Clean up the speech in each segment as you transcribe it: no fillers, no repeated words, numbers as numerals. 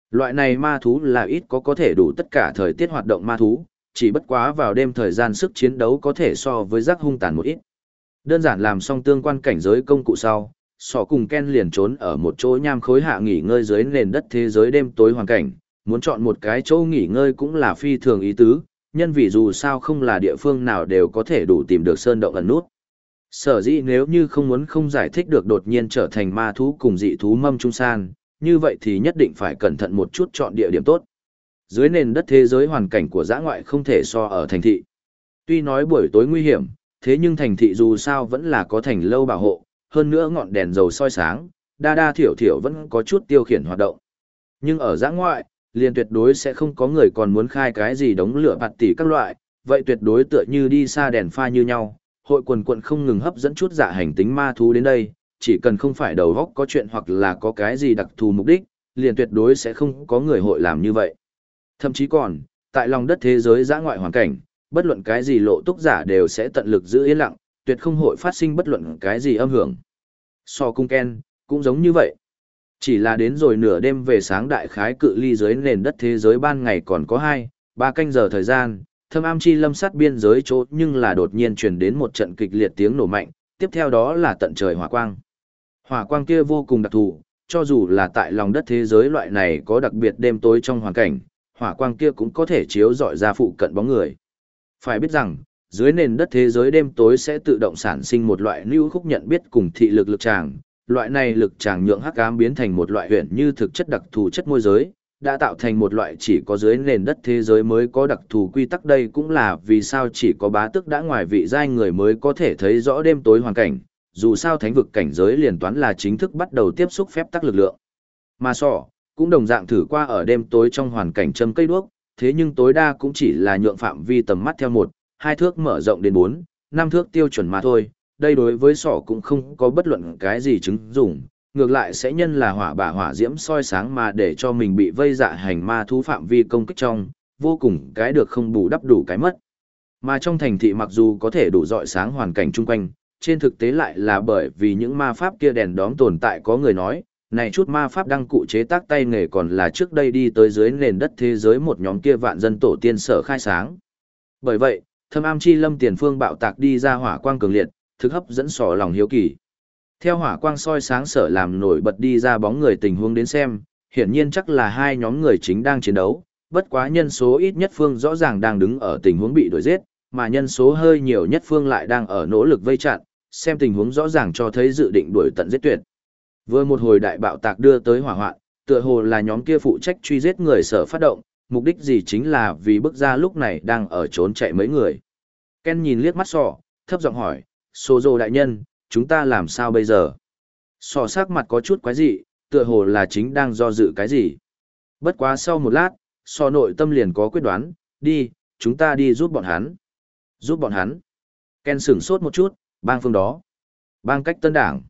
Loại này ma thú là ít có thể đủ tất cả thời tiết hoạt động ma thú, chỉ bất quá vào đêm thời gian sức chiến đấu có thể so với rác hung tàn một ít. Đơn giản làm xong tương quan cảnh giới công cụ sau, Sọ cùng Ken liền trốn ở một chỗ nham khối hạ nghỉ ngơi dưới nền đất thế giới đêm tối hoàn cảnh, muốn chọn một cái chỗ nghỉ ngơi cũng là phi thường ý tứ, nhân vì dù sao không là địa phương nào đều có thể đủ tìm được sơn động ẩn nút. Sở dĩ nếu như không giải thích được đột nhiên trở thành ma thú cùng dị thú mâm trung san, như vậy thì nhất định phải cẩn thận một chút chọn địa điểm tốt. Dưới nền đất thế giới hoàn cảnh của dã ngoại không thể so ở thành thị. Tuy nói buổi tối nguy hiểm, thế nhưng thành thị dù sao vẫn là có thành lâu bảo hộ, hơn nữa ngọn đèn dầu soi sáng, đa thiểu thiểu vẫn có chút tiêu khiển hoạt động. Nhưng ở dã ngoại, liền tuyệt đối sẽ không có người còn muốn khai cái gì đống lửa bạt tỉ các loại, vậy tuyệt đối tựa như đi xa đèn pha như nhau, hội quần quận không ngừng hấp dẫn chút dạ hành tính ma thú đến đây, chỉ cần không phải đầu góc có chuyện hoặc là có cái gì đặc thù mục đích, liền tuyệt đối sẽ không có người hội làm như vậy. Thậm chí còn, tại lòng đất thế giới dã ngoại hoàn cảnh, bất luận cái gì lộ túc giả đều sẽ tận lực giữ yên lặng, tuyệt không hội phát sinh bất luận cái gì âm hưởng. So cung Ken, cũng giống như vậy. Chỉ là đến rồi nửa đêm về sáng đại khái cự ly dưới nền đất thế giới ban ngày còn có 2-3 canh giờ thời gian, Thâm Am Chi Lâm sát biên giới chỗ nhưng là đột nhiên truyền đến một trận kịch liệt tiếng nổ mạnh, tiếp theo đó là tận trời hỏa quang. Hỏa quang kia vô cùng đặc thù, cho dù là tại lòng đất thế giới loại này có đặc biệt đêm tối trong hoàn cảnh, hỏa quang kia cũng có thể chiếu rọi ra phụ cận bóng người. Phải biết rằng, dưới nền đất thế giới đêm tối sẽ tự động sản sinh một loại lưu khúc nhận biết cùng thị lực lực tràng, loại này lực tràng nhượng hắc ám biến thành một loại huyền như thực chất đặc thù chất môi giới, đã tạo thành một loại chỉ có dưới nền đất thế giới mới có đặc thù quy tắc. Đây cũng là vì sao chỉ có bá tước đã ngoài vị giai người mới có thể thấy rõ đêm tối hoàn cảnh, dù sao thánh vực cảnh giới liền toán là chính thức bắt đầu tiếp xúc phép tắc lực lượng. Mà sọ, cũng đồng dạng thử qua ở đêm tối trong hoàn cảnh châm cây đuốc, thế nhưng tối đa cũng chỉ là nhượng phạm vi tầm mắt theo 1-2 thước mở rộng đến 4-5 thước tiêu chuẩn mà thôi. Đây đối với sọ cũng không có bất luận cái gì chứng dụng, ngược lại sẽ nhân là hỏa diễm soi sáng mà để cho mình bị vây dạ hành ma thú phạm vi công kích trong, vô cùng cái được không bù đắp đủ cái mất. Mà trong thành thị mặc dù có thể đủ rọi sáng hoàn cảnh chung quanh, trên thực tế lại là bởi vì những ma pháp kia đèn đóm tồn tại. Có người nói, này chút ma pháp đăng cụ chế tác tay nghề còn là trước đây đi tới dưới nền đất thế giới một nhóm kia vạn dân tổ tiên sở khai sáng. Bởi vậy, Thâm Am Chi Lâm tiền phương bạo tạc đi ra hỏa quang cường liệt, thực hấp dẫn sọ lòng hiếu kỳ. Theo hỏa quang soi sáng sở làm nổi bật đi ra bóng người tình huống đến xem, hiển nhiên chắc là hai nhóm người chính đang chiến đấu, bất quá nhân số ít nhất phương rõ ràng đang đứng ở tình huống bị đuổi giết, mà nhân số hơi nhiều nhất phương lại đang ở nỗ lực vây chặn, xem tình huống rõ ràng cho thấy dự định đuổi tận giết tuyệt. Vừa một hồi đại bạo tạc đưa tới hỏa hoạn, tựa hồ là nhóm kia phụ trách truy giết người sở phát động, mục đích gì chính là vì bước ra lúc này đang ở trốn chạy mấy người. Ken nhìn liếc mắt sọ, thấp giọng hỏi, Sozo đại nhân, chúng ta làm sao bây giờ? Sọ sắc mặt có chút quái dị, tựa hồ là chính đang do dự cái gì. Bất quá sau một lát, sọ nội tâm liền có quyết đoán, đi, chúng ta đi giúp bọn hắn. Giúp bọn hắn. Ken sửng sốt một chút, bang phương đó. Bang cách tân đảng.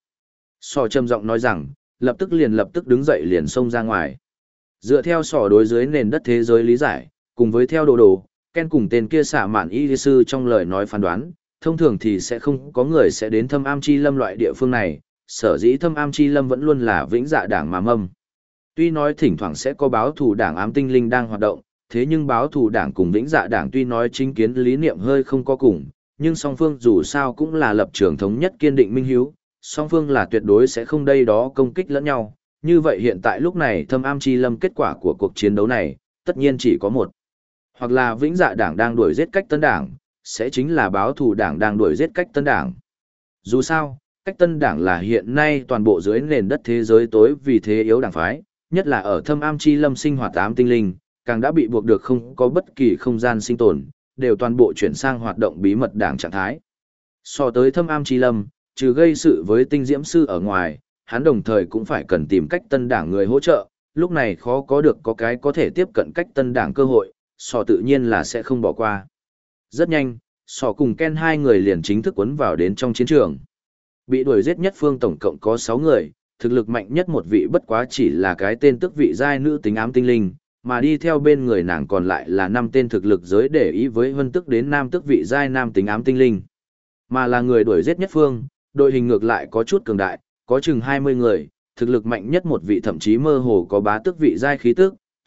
Sọ trầm giọng nói rằng, lập tức đứng dậy liền xông ra ngoài. Dựa theo sọ đối dưới nền đất thế giới lý giải, cùng với theo đồ, Ken cùng tên kia xả mạn y sư trong lời nói phán đoán, thông thường thì sẽ không có người sẽ đến Thâm Am Chi Lâm loại địa phương này, sở dĩ Thâm Am Chi Lâm vẫn luôn là vĩnh dạ đảng mà mâm. Tuy nói thỉnh thoảng sẽ có báo thù đảng ám tinh linh đang hoạt động, thế nhưng báo thù đảng cùng vĩnh dạ đảng tuy nói chính kiến lý niệm hơi không có cùng, nhưng song phương dù sao cũng là lập trường thống nhất kiên định minh hiếu, song phương là tuyệt đối sẽ không đây đó công kích lẫn nhau. Như vậy hiện tại lúc này Thâm Am Chi Lâm kết quả của cuộc chiến đấu này, tất nhiên chỉ có một. Hoặc là vĩnh dạ đảng đang đuổi giết cách tân đảng, sẽ chính là báo thù đảng đang đuổi giết cách tân đảng. Dù sao, cách tân đảng là hiện nay toàn bộ dưới nền đất thế giới tối vì thế yếu đảng phái, nhất là ở Thâm Am Chi Lâm sinh hoạt ám tinh linh, càng đã bị buộc được không có bất kỳ không gian sinh tồn, đều toàn bộ chuyển sang hoạt động bí mật đảng trạng thái. So tới Thâm Am Chi Lâm, trừ gây sự với tinh diễm sư ở ngoài, hắn đồng thời cũng phải cần tìm cách tân đảng người hỗ trợ, lúc này khó có được có cái có thể tiếp cận cách tân đảng cơ hội, so tự nhiên là sẽ không bỏ qua. Rất nhanh, sọ cùng Ken hai người liền chính thức cuốn vào đến trong chiến trường. Bị đuổi giết nhất phương tổng cộng có 6 người, thực lực mạnh nhất một vị bất quá chỉ là cái tên tước vị giai nữ tính ám tinh linh, mà đi theo bên người nàng còn lại là 5 tên thực lực giới để ý với vân tức đến nam tước vị giai nam tính ám tinh linh. Mà là người đuổi giết nhất phương, đội hình ngược lại có chút cường đại, có chừng 20 người, thực lực mạnh nhất một vị thậm chí mơ hồ có bá tước vị giai khí tức,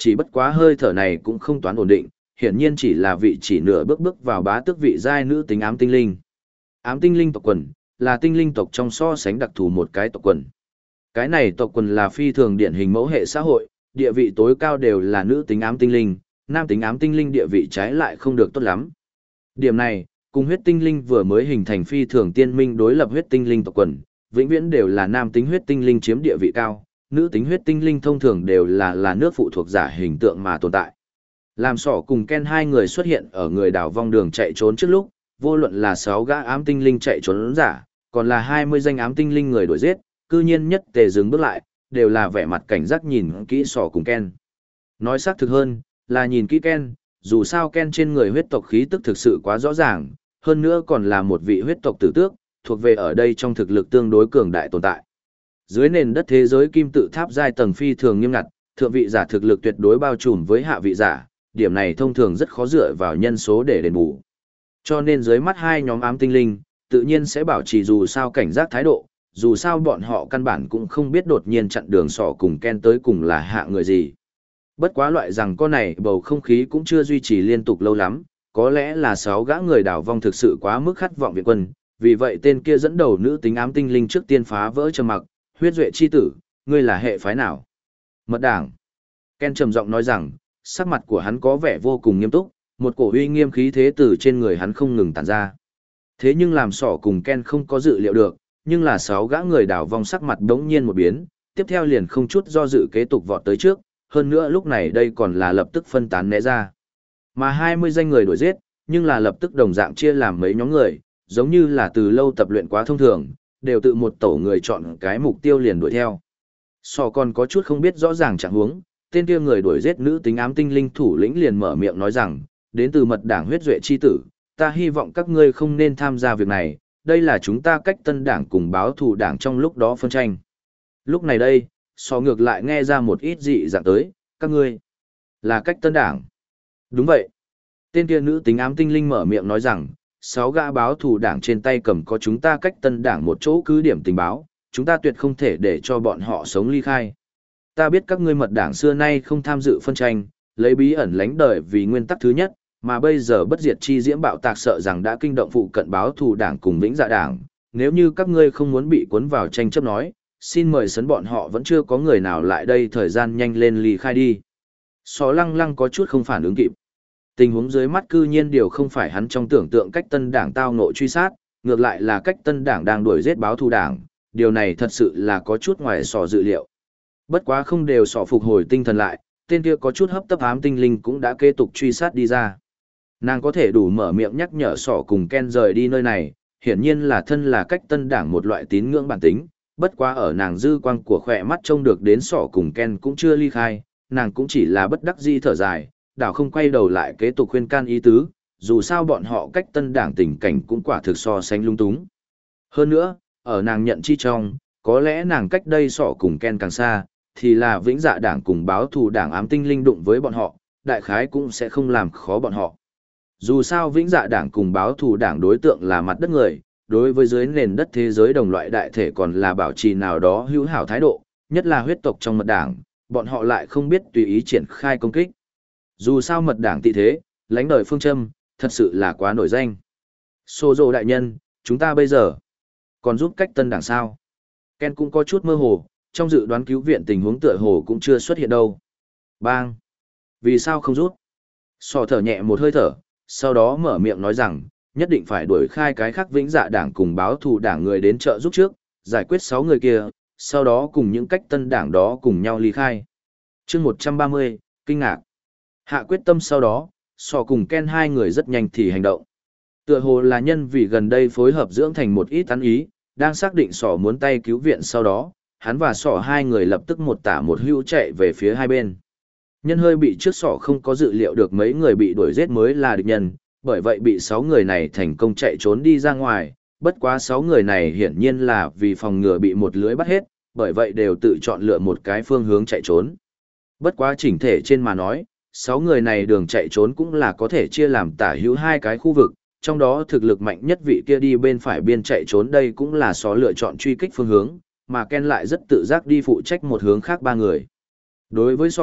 chỉ bất quá hơi thở này cũng không toán ổn định, hiển nhiên chỉ là vị chỉ nửa bước bước vào bá tước vị giai nữ tính ám tinh linh. Ám tinh linh tộc quần là tinh linh tộc trong so sánh đặc thù một cái tộc quần. Cái này tộc quần là phi thường điển hình mẫu hệ xã hội, địa vị tối cao đều là nữ tính ám tinh linh, nam tính ám tinh linh địa vị trái lại không được tốt lắm. Điểm này, cùng huyết tinh linh vừa mới hình thành phi thường tiên minh đối lập huyết tinh linh tộc quần, vĩnh viễn đều là nam tính huyết tinh linh chiếm địa vị cao, nữ tính huyết tinh linh thông thường đều là nước phụ thuộc giả hình tượng mà tồn tại. Làm Sỏ cùng Ken hai người xuất hiện ở người đảo vong đường chạy trốn trước lúc, vô luận là 6 gã ám tinh linh chạy trốn giả, còn là 20 danh ám tinh linh người đuổi giết, cư nhiên nhất tề dừng bước lại, đều là vẻ mặt cảnh giác nhìn kỹ Sỏ cùng Ken. Nói xác thực hơn, là nhìn kỹ Ken, dù sao Ken trên người huyết tộc khí tức thực sự quá rõ ràng, hơn nữa còn là một vị huyết tộc tử tước, thuộc về ở đây trong thực lực tương đối cường đại tồn tại. Dưới nền đất thế giới kim tự tháp giai tầng phi thường nghiêm ngặt, thượng vị giả thực lực tuyệt đối bao trùm với hạ vị giả, điểm này thông thường rất khó dựa vào nhân số để đền bù. Cho nên dưới mắt hai nhóm ám tinh linh, tự nhiên sẽ bảo trì dù sao cảnh giác thái độ, dù sao bọn họ căn bản cũng không biết đột nhiên chặn đường Sỏ cùng Ken tới cùng là hạ người gì. Bất quá loại rằng con này bầu không khí cũng chưa duy trì liên tục lâu lắm, có lẽ là 6 gã người đảo vong thực sự quá mức khát vọng viện quân, vì vậy tên kia dẫn đầu nữ tính ám tinh linh trước tiên phá vỡ trầm mặc, huyết duệ chi tử, ngươi là hệ phái nào? Mật đảng. Ken trầm giọng nói rằng, sắc mặt của hắn có vẻ vô cùng nghiêm túc, một cổ uy nghiêm khí thế từ trên người hắn không ngừng tản ra. Thế nhưng làm Sỏ cùng Ken không có dự liệu được, nhưng là 6 gã người đảo vong sắc mặt đống nhiên một biến, tiếp theo liền không chút do dự kế tục vọt tới trước, hơn nữa lúc này đây còn là lập tức phân tán né ra. Mà 20 danh người đuổi giết, nhưng là lập tức đồng dạng chia làm mấy nhóm người, giống như là từ lâu tập luyện quá thông thường, đều tự một tổ người chọn cái mục tiêu liền đuổi theo. Sỏ còn có chút không biết rõ ràng trạng huống, tên kia người đuổi giết nữ tính ám tinh linh thủ lĩnh liền mở miệng nói rằng, đến từ mật đảng huyết duệ chi tử, ta hy vọng các ngươi không nên tham gia việc này, đây là chúng ta cách tân đảng cùng báo thù đảng trong lúc đó phân tranh. Lúc này đây, Sỏ ngược lại nghe ra một ít dị dạng tới, các ngươi là cách tân đảng. Đúng vậy. Tên kia nữ tính ám tinh linh mở miệng nói rằng, 6 gã báo thù đảng trên tay cầm có chúng ta cách tân đảng một chỗ cứ điểm tình báo, chúng ta tuyệt không thể để cho bọn họ sống ly khai. Ta biết các ngươi mật đảng xưa nay không tham dự phân tranh, lấy bí ẩn lánh đời vì nguyên tắc thứ nhất, mà bây giờ bất diệt chi diễm bạo tạc sợ rằng đã kinh động phụ cận báo thù đảng cùng vĩnh dạ đảng. Nếu như các ngươi không muốn bị cuốn vào tranh chấp nói, xin mời sấn bọn họ vẫn chưa có người nào lại đây thời gian nhanh lên ly khai đi. Sỏ lăng lăng có chút không phản ứng kịp. Tình huống dưới mắt cư nhiên điều không phải hắn trong tưởng tượng cách tân đảng tao ngộ truy sát, ngược lại là cách tân đảng đang đuổi giết báo thù đảng, điều này thật sự là có chút ngoài Sỏ dự liệu. Bất quá không đều Sỏ phục hồi tinh thần lại, tên kia có chút hấp tấp ám tinh linh cũng đã kế tục truy sát đi ra. Nàng có thể đủ mở miệng nhắc nhở Sỏ cùng Ken rời đi nơi này, hiển nhiên là thân là cách tân đảng một loại tín ngưỡng bản tính, bất quá ở nàng dư quang của khỏe mắt trông được đến Sỏ cùng Ken cũng chưa ly khai, nàng cũng chỉ là bất đắc dĩ thở dài, đảo không quay đầu lại kế tục khuyên can ý tứ, dù sao bọn họ cách tân đảng tình cảnh cũng quả thực so sánh lung túng. Hơn nữa, ở nàng nhận chi trong, có lẽ nàng cách đây Sỏ cùng Ken càng xa, thì là vĩnh dạ đảng cùng báo thù đảng ám tinh linh đụng với bọn họ, đại khái cũng sẽ không làm khó bọn họ. Dù sao vĩnh dạ đảng cùng báo thù đảng đối tượng là mặt đất người, đối với dưới nền đất thế giới đồng loại đại thể còn là bảo trì nào đó hữu hảo thái độ, nhất là huyết tộc trong mật đảng, bọn họ lại không biết tùy ý triển khai công kích. Dù sao mật đảng tị thế, lãnh đời phương châm, thật sự là quá nổi danh. Sô dô đại nhân, chúng ta bây giờ còn giúp cách tân đảng sao? Ken cũng có chút mơ hồ, trong dự đoán cứu viện tình huống tựa hồ cũng chưa xuất hiện đâu. Bang! Vì sao không rút? Sỏ thở nhẹ một hơi thở, sau đó mở miệng nói rằng, nhất định phải đuổi khai cái khác vĩnh dạ đảng cùng báo thù đảng người đến trợ giúp trước, giải quyết 6 người kia, sau đó cùng những cách tân đảng đó cùng nhau ly khai. chương 130, kinh ngạc. Hạ quyết tâm sau đó, Sỏ cùng Ken hai người rất nhanh thì hành động. Tựa hồ là nhân vì gần đây phối hợp dưỡng thành một ít tán ý, đang xác định Sỏ muốn tay cứu viện sau đó, hắn và Sỏ hai người lập tức một tả một hữu chạy về phía hai bên. Nhân hơi bị trước Sỏ không có dự liệu được mấy người bị đuổi giết mới là địch nhân, bởi vậy bị 6 người này thành công chạy trốn đi ra ngoài, bất quá 6 người này hiển nhiên là vì phòng ngừa bị một lưới bắt hết, bởi vậy đều tự chọn lựa một cái phương hướng chạy trốn. Bất quá chỉnh thể trên mà nói, 6 người này đường chạy trốn cũng là có thể chia làm tả hữu 2 cái khu vực, trong đó thực lực mạnh nhất vị kia đi bên phải biên chạy trốn đây cũng là Sỏ lựa chọn truy kích phương hướng, mà Ken lại rất tự giác đi phụ trách một hướng khác 3 người. Đối với Sỏ,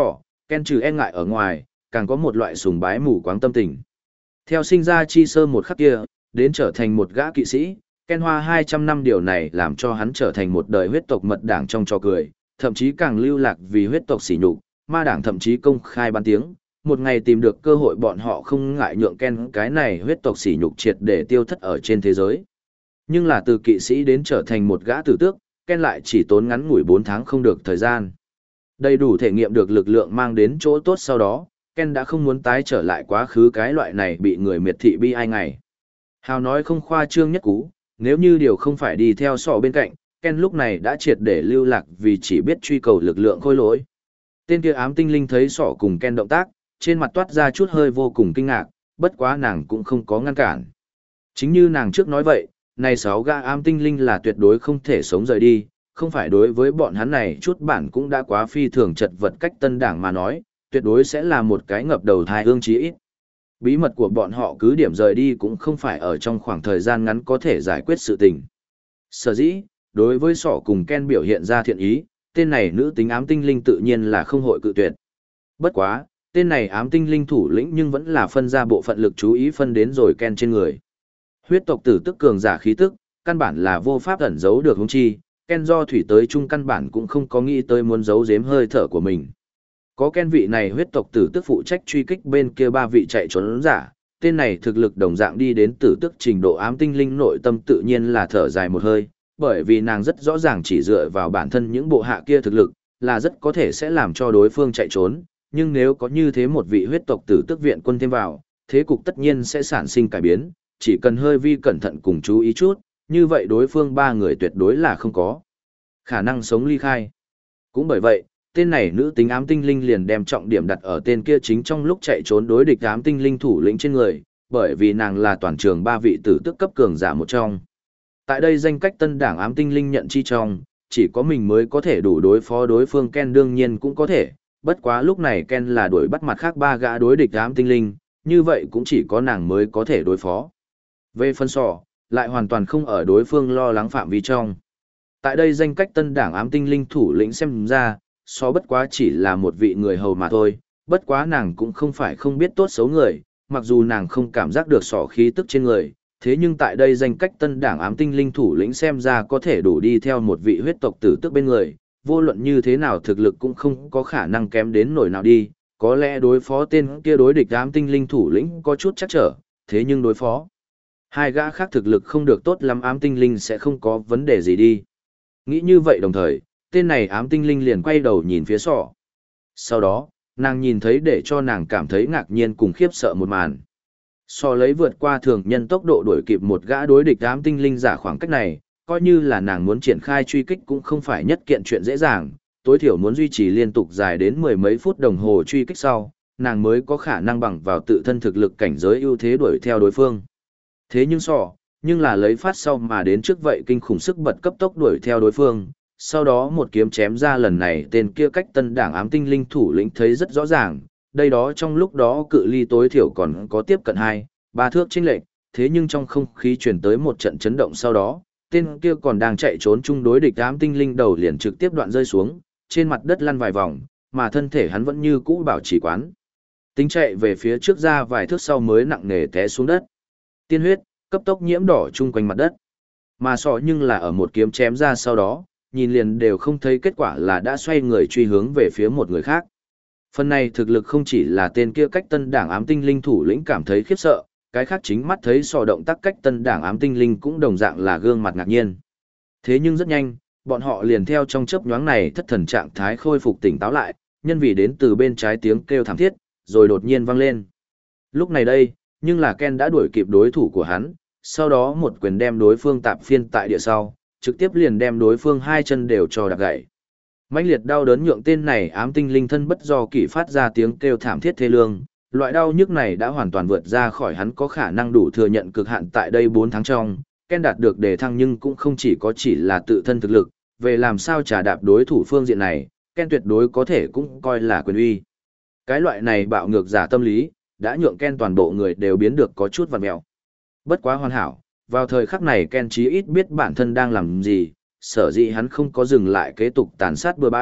Ken trừ e ngại ở ngoài, càng có một loại sùng bái mù quáng tâm tình. Theo sinh ra chi sơ một khắc kia, đến trở thành một gã kỵ sĩ, Ken hoa 200 năm điều này làm cho hắn trở thành một đời huyết tộc mật đảng trong trò cười, thậm chí càng lưu lạc vì huyết tộc sỉ nhục, ma đảng thậm chí công khai ban tiếng, một ngày tìm được cơ hội bọn họ không ngại nhượng Ken cái này huyết tộc sỉ nhục triệt để tiêu thất ở trên thế giới. Nhưng là từ kỵ sĩ đến trở thành một gã tử tước, Ken lại chỉ tốn ngắn ngủi 4 tháng không được thời gian. Đầy đủ thể nghiệm được lực lượng mang đến chỗ tốt sau đó, Ken đã không muốn tái trở lại quá khứ cái loại này bị người miệt thị bi ai ngày. Hào nói không khoa trương nhất cú, nếu như điều không phải đi theo sọ bên cạnh, Ken lúc này đã triệt để lưu lạc vì chỉ biết truy cầu lực lượng khôi lỗi. Tên kia ám tinh linh thấy sọ cùng Ken động tác, trên mặt toát ra chút hơi vô cùng kinh ngạc, bất quá nàng cũng không có ngăn cản. Chính như nàng trước nói vậy, này 6 gã ám tinh linh là tuyệt đối không thể sống rời đi, không phải đối với bọn hắn này chút bản cũng đã quá phi thường chật vật cách tân đảng mà nói, tuyệt đối sẽ là một cái ngập đầu thai hương chí ít. Bí mật của bọn họ cứ điểm rời đi cũng không phải ở trong khoảng thời gian ngắn có thể giải quyết sự tình. Sở dĩ, đối với sọ cùng Ken biểu hiện ra thiện ý, tên này nữ tính ám tinh linh tự nhiên là không hội cự tuyệt. Bất quá, tên này ám tinh linh thủ lĩnh nhưng vẫn là phân ra bộ phận lực chú ý phân đến rồi Ken trên người. Huyết tộc tử tức cường giả khí tức, căn bản là vô pháp ẩn giấu được huống chi, Ken do thủy tới chung căn bản cũng không có nghĩ tới muốn giấu giếm hơi thở của mình. Có Ken vị này huyết tộc tử tức phụ trách truy kích bên kia 3 vị chạy trốn giả, tên này thực lực đồng dạng đi đến tử tức trình độ ám tinh linh nội tâm tự nhiên là thở dài một hơi, bởi vì nàng rất rõ ràng chỉ dựa vào bản thân những bộ hạ kia thực lực, là rất có thể sẽ làm cho đối phương chạy trốn, nhưng nếu có như thế một vị huyết tộc tử tức viện quân thêm vào, thế cục tất nhiên sẽ sản sinh cải biến, chỉ cần hơi vi cẩn thận cùng chú ý chút, như vậy đối phương 3 người tuyệt đối là không có khả năng sống ly khai. Cũng bởi vậy, tên này nữ tính ám tinh linh liền đem trọng điểm đặt ở tên kia chính trong lúc chạy trốn đối địch ám tinh linh thủ lĩnh trên người, bởi vì nàng là toàn trường 3 vị tử tức cấp cường giả một trong. Tại đây danh cách tân đảng ám tinh linh nhận chi trong, chỉ có mình mới có thể đủ đối phó đối phương Ken đương nhiên cũng có thể, bất quá lúc này Ken là đuổi bắt mặt khác 3 gã đối địch ám tinh linh, như vậy cũng chỉ có nàng mới có thể đối phó. Về phân sỏ, lại hoàn toàn không ở đối phương lo lắng phạm vi trong. Tại đây danh cách tân đảng ám tinh linh thủ lĩnh xem ra, so bất quá chỉ là một vị người hầu mà thôi, bất quá nàng cũng không phải không biết tốt xấu người, mặc dù nàng không cảm giác được sỏ khí tức trên người, thế nhưng tại đây danh cách tân đảng ám tinh linh thủ lĩnh xem ra có thể đủ đi theo một vị huyết tộc tử tức bên người, vô luận như thế nào thực lực cũng không có khả năng kém đến nổi nào đi, có lẽ đối phó tên kia đối địch ám tinh linh thủ lĩnh có chút chắc trở, thế nhưng đối phó 2 gã khác thực lực không được tốt lắm ám tinh linh sẽ không có vấn đề gì đi. Nghĩ như vậy đồng thời, tên này ám tinh linh liền quay đầu nhìn phía sọ. Sau đó, nàng nhìn thấy để cho nàng cảm thấy ngạc nhiên cùng khiếp sợ một màn. Sọ lấy vượt qua thường nhân tốc độ đuổi kịp một gã đối địch ám tinh linh giả khoảng cách này, coi như là nàng muốn triển khai truy kích cũng không phải nhất kiện chuyện dễ dàng, tối thiểu muốn duy trì liên tục dài đến 10 mấy phút đồng hồ truy kích sau, nàng mới có khả năng bằng vào tự thân thực lực cảnh giới ưu thế đuổi theo đối phương. Thế nhưng nhưng là lấy phát sau mà đến trước vậy kinh khủng sức bật cấp tốc đuổi theo đối phương, sau đó một kiếm chém ra lần này tên kia cách tân đảng ám tinh linh thủ lĩnh thấy rất rõ ràng, đây đó trong lúc đó cự ly tối thiểu còn có tiếp cận 2-3 thước chênh lệch, thế nhưng trong không khí truyền tới một trận chấn động sau đó, tên kia còn đang chạy trốn chung đối địch ám tinh linh đầu liền trực tiếp đoạn rơi xuống, trên mặt đất lăn vài vòng, mà thân thể hắn vẫn như cũ bảo trì quán. Tính chạy về phía trước ra vài thước sau mới nặng nề té xuống đất. Tiên huyết cấp tốc nhiễm đỏ chung quanh mặt đất. Mà nhưng là ở một kiếm chém ra sau đó, nhìn liền đều không thấy kết quả là đã xoay người truy hướng về phía một người khác. Phần này thực lực không chỉ là tên kia cách tân đảng ám tinh linh thủ lĩnh cảm thấy khiếp sợ, cái khác chính mắt thấy động tác cách tân đảng ám tinh linh cũng đồng dạng là gương mặt ngạc nhiên. Thế nhưng rất nhanh, bọn họ liền theo trong chớp nhoáng này thất thần trạng thái khôi phục tỉnh táo lại, nhân vì đến từ bên trái tiếng kêu thảm thiết, rồi đột nhiên vang lên. Lúc này đây, nhưng là Ken đã đuổi kịp đối thủ của hắn, sau đó một quyền đem đối phương tạp phiên tại địa sau, trực tiếp liền đem đối phương 2 chân đều cho đạp gãy. Mãnh liệt đau đớn nhượng tên này ám tinh linh thân bất do kỷ phát ra tiếng kêu thảm thiết thê lương, loại đau nhức này đã hoàn toàn vượt ra khỏi hắn có khả năng đủ thừa nhận cực hạn tại đây 4 tháng trong, Ken đạt được đề thăng nhưng cũng không chỉ là tự thân thực lực, về làm sao trả đạp đối thủ phương diện này, Ken tuyệt đối có thể cũng coi là quyền uy. Cái loại này bạo ngược giả tâm lý, đã nhượng Ken toàn bộ người đều biến được có chút vặn mẹo. Bất quá hoàn hảo, vào thời khắc này Ken chí ít biết bản thân đang làm gì, sở dĩ hắn không có dừng lại kế tục tàn sát bừa bãi,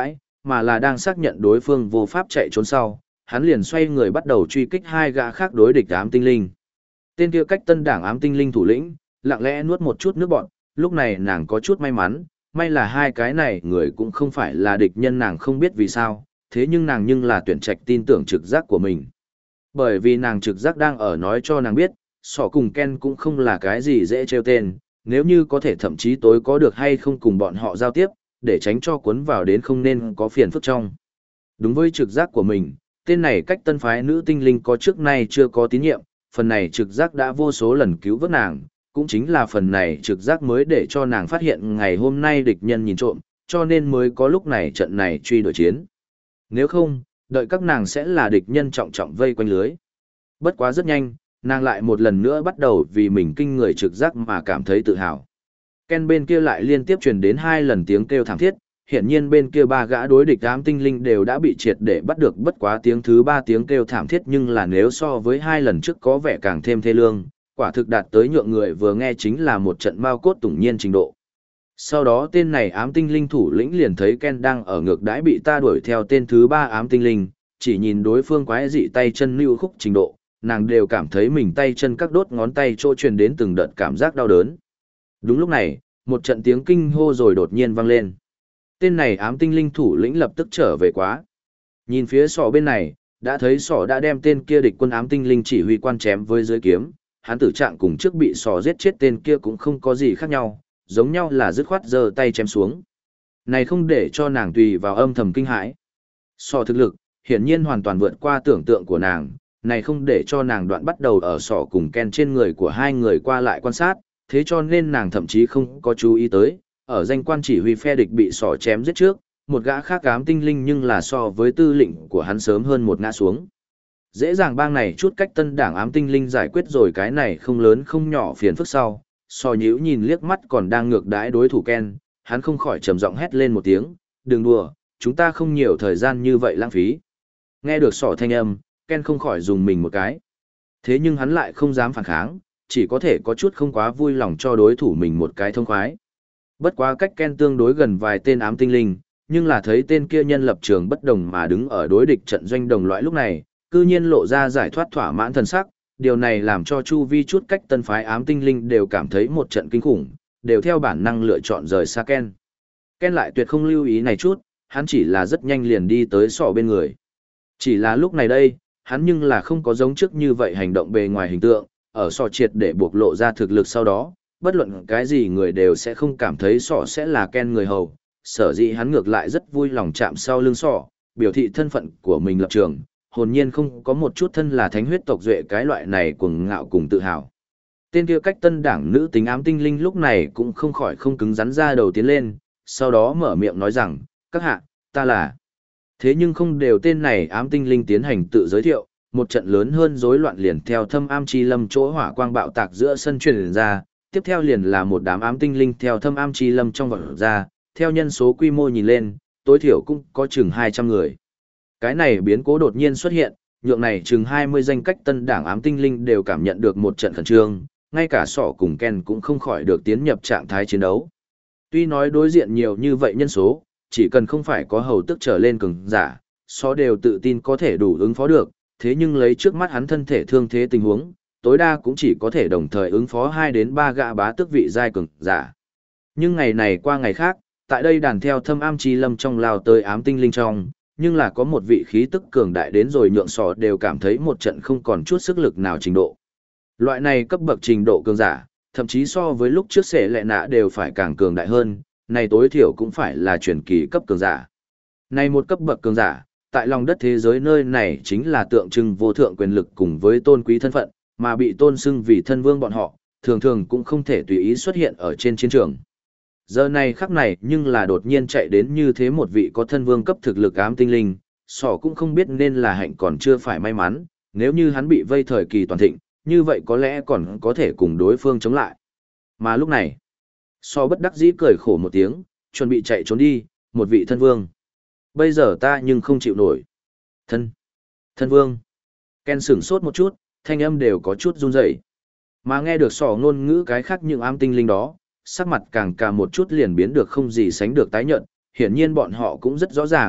mà là đang xác nhận đối phương vô pháp chạy trốn sau, hắn liền xoay người bắt đầu truy kích hai gã khác đối địch ám tinh linh. Tên kia cách tân đảng ám tinh linh thủ lĩnh, lặng lẽ nuốt một chút nước bọt, lúc này nàng có chút may mắn, may là hai cái này người cũng không phải là địch nhân, nàng không biết vì sao, thế nhưng nàng nhưng là tuyển trạch tin tưởng trực giác của mình. Bởi vì nàng trực giác đang ở nói cho nàng biết, Sỏ cùng Ken cũng không là cái gì dễ trêu tên, nếu như có thể thậm chí tối có được hay không cùng bọn họ giao tiếp, để tránh cho cuốn vào đến không nên có phiền phức trong. Đúng với trực giác của mình, tên này cách tân phái nữ tinh linh có trước nay chưa có tín nhiệm, phần này trực giác đã vô số lần cứu vớt nàng, cũng chính là phần này trực giác mới để cho nàng phát hiện ngày hôm nay địch nhân nhìn trộm, cho nên mới có lúc này trận này truy đuổi chiến. Nếu không, đợi các nàng sẽ là địch nhân trọng trọng vây quanh lưới. Bất quá rất nhanh, nàng lại một lần nữa bắt đầu vì mình kinh người trực giác mà cảm thấy tự hào. Ken bên kia lại liên tiếp truyền đến 2 lần tiếng kêu thảm thiết, hiển nhiên bên kia 3 gã đối địch ám tinh linh đều đã bị triệt để bắt được, bất quá tiếng thứ 3 tiếng kêu thảm thiết nhưng là nếu so với 2 lần trước có vẻ càng thêm thê lương, quả thực đạt tới nhượng người vừa nghe chính là một trận mao cốt tủng nhiên trình độ. Sau đó tên này ám tinh linh thủ lĩnh liền thấy Ken đang ở ngược đãi bị ta đuổi theo tên thứ 3 ám tinh linh, chỉ nhìn đối phương quái dị tay chân lưu khúc trình độ, nàng đều cảm thấy mình tay chân các đốt ngón tay trô truyền đến từng đợt cảm giác đau đớn. Đúng lúc này, một trận tiếng kinh hô rồi đột nhiên vang lên. Tên này ám tinh linh thủ lĩnh lập tức trở về quá. Nhìn phía sỏ bên này, đã thấy sỏ đã đem tên kia địch quân ám tinh linh chỉ huy quan chém với dưới kiếm, hắn tử trạng cùng trước bị sỏ giết chết tên kia cũng không có gì khác nhau, giống nhau là dứt khoát giơ tay chém xuống. Này không để cho nàng tùy vào âm thầm kinh hãi. Sỏ thực lực, hiển nhiên hoàn toàn vượt qua tưởng tượng của nàng, này không để cho nàng đoạn bắt đầu ở sỏ cùng Ken trên người của hai người qua lại quan sát, thế cho nên nàng thậm chí không có chú ý tới, ở danh quan chỉ huy phe địch bị sỏ chém giết trước, một gã khác ám tinh linh nhưng là so với tư lệnh của hắn sớm hơn một ngã xuống. Dễ dàng bang này chút cách tân đảng ám tinh linh giải quyết rồi cái này không lớn không nhỏ phiền phức sau, sò nhíu nhìn liếc mắt còn đang ngược đãi đối thủ Ken, hắn không khỏi trầm giọng hét lên một tiếng, đừng đùa, chúng ta không nhiều thời gian như vậy lãng phí. Nghe được sỏ thanh âm, Ken không khỏi dùng mình một cái. Thế nhưng hắn lại không dám phản kháng, chỉ có thể có chút không quá vui lòng cho đối thủ mình một cái thông khoái. Bất quá cách Ken tương đối gần vài tên ám tinh linh, nhưng là thấy tên kia nhân lập trường bất đồng mà đứng ở đối địch trận doanh đồng loại lúc này, cư nhiên lộ ra giải thoát thỏa mãn thần sắc, điều này làm cho chu vi chút cách tân phái ám tinh linh đều cảm thấy một trận kinh khủng, đều theo bản năng lựa chọn rời xa Ken. Ken lại tuyệt không lưu ý này chút, hắn chỉ là rất nhanh liền đi tới sọ bên người. Chỉ là lúc này đây, hắn nhưng là không có giống trước như vậy hành động bề ngoài hình tượng, ở sọ triệt để buộc lộ ra thực lực sau đó, bất luận cái gì người đều sẽ không cảm thấy sọ sẽ là Ken người hầu, sở dĩ hắn ngược lại rất vui lòng chạm sau lưng sọ, biểu thị thân phận của mình lập trường, hồn nhiên không có một chút thân là thánh huyết tộc duệ cái loại này cuồng ngạo cùng tự hào. Tên kia cách tân đảng nữ tính ám tinh linh lúc này cũng không khỏi không cứng rắn ra đầu tiến lên, sau đó mở miệng nói rằng, các hạ, ta là. Thế nhưng không đều tên này ám tinh linh tiến hành tự giới thiệu, một trận lớn hơn rối loạn liền theo thâm am chi lâm chỗ hỏa quang bạo tạc giữa sân truyền ra, tiếp theo liền là một đám ám tinh linh theo thâm am chi lâm trong vật ra, theo nhân số quy mô nhìn lên, tối thiểu cũng có chừng 200 người. Cái này biến cố đột nhiên xuất hiện, nhượng này chừng 20 danh cách tân đảng ám tinh linh đều cảm nhận được một trận khẩn trương, ngay cả sọ cùng Ken cũng không khỏi được tiến nhập trạng thái chiến đấu. Tuy nói đối diện nhiều như vậy nhân số, chỉ cần không phải có hầu tức trở lên cường giả, sọ đều tự tin có thể đủ ứng phó được, thế nhưng lấy trước mắt hắn thân thể thương thế tình huống, tối đa cũng chỉ có thể đồng thời ứng phó 2 đến 3 gã bá tước vị giai cường giả. Nhưng ngày này qua ngày khác, tại đây đàn theo thâm am chi lâm trong lao tới ám tinh linh trong, nhưng là có một vị khí tức cường đại đến rồi nhượng sọ đều cảm thấy một trận không còn chút sức lực nào trình độ. Loại này cấp bậc trình độ cường giả, thậm chí so với lúc trước sẽ lệ nã đều phải càng cường đại hơn, này tối thiểu cũng phải là truyền kỳ cấp cường giả. Này một cấp bậc cường giả, tại lòng đất thế giới nơi này chính là tượng trưng vô thượng quyền lực cùng với tôn quý thân phận, mà bị tôn xưng vì thân vương bọn họ, thường thường cũng không thể tùy ý xuất hiện ở trên chiến trường. Giờ này khắc này nhưng là đột nhiên chạy đến như thế một vị có thân vương cấp thực lực ám tinh linh, sỏ cũng không biết nên là hạnh còn chưa phải may mắn, nếu như hắn bị vây thời kỳ toàn thịnh, như vậy có lẽ còn có thể cùng đối phương chống lại. Mà lúc này, sỏ bất đắc dĩ cười khổ một tiếng, chuẩn bị chạy trốn đi, một vị thân vương. Bây giờ ta nhưng không chịu nổi. Thân vương. Ken sửng sốt một chút, thanh âm đều có chút run rẩy. Mà nghe được sỏ ngôn ngữ cái khác những ám tinh linh đó, sắc mặt càng một chút liền biến được không gì sánh được tái nhợt, hiển nhiên bọn họ cũng rất rõ ràng,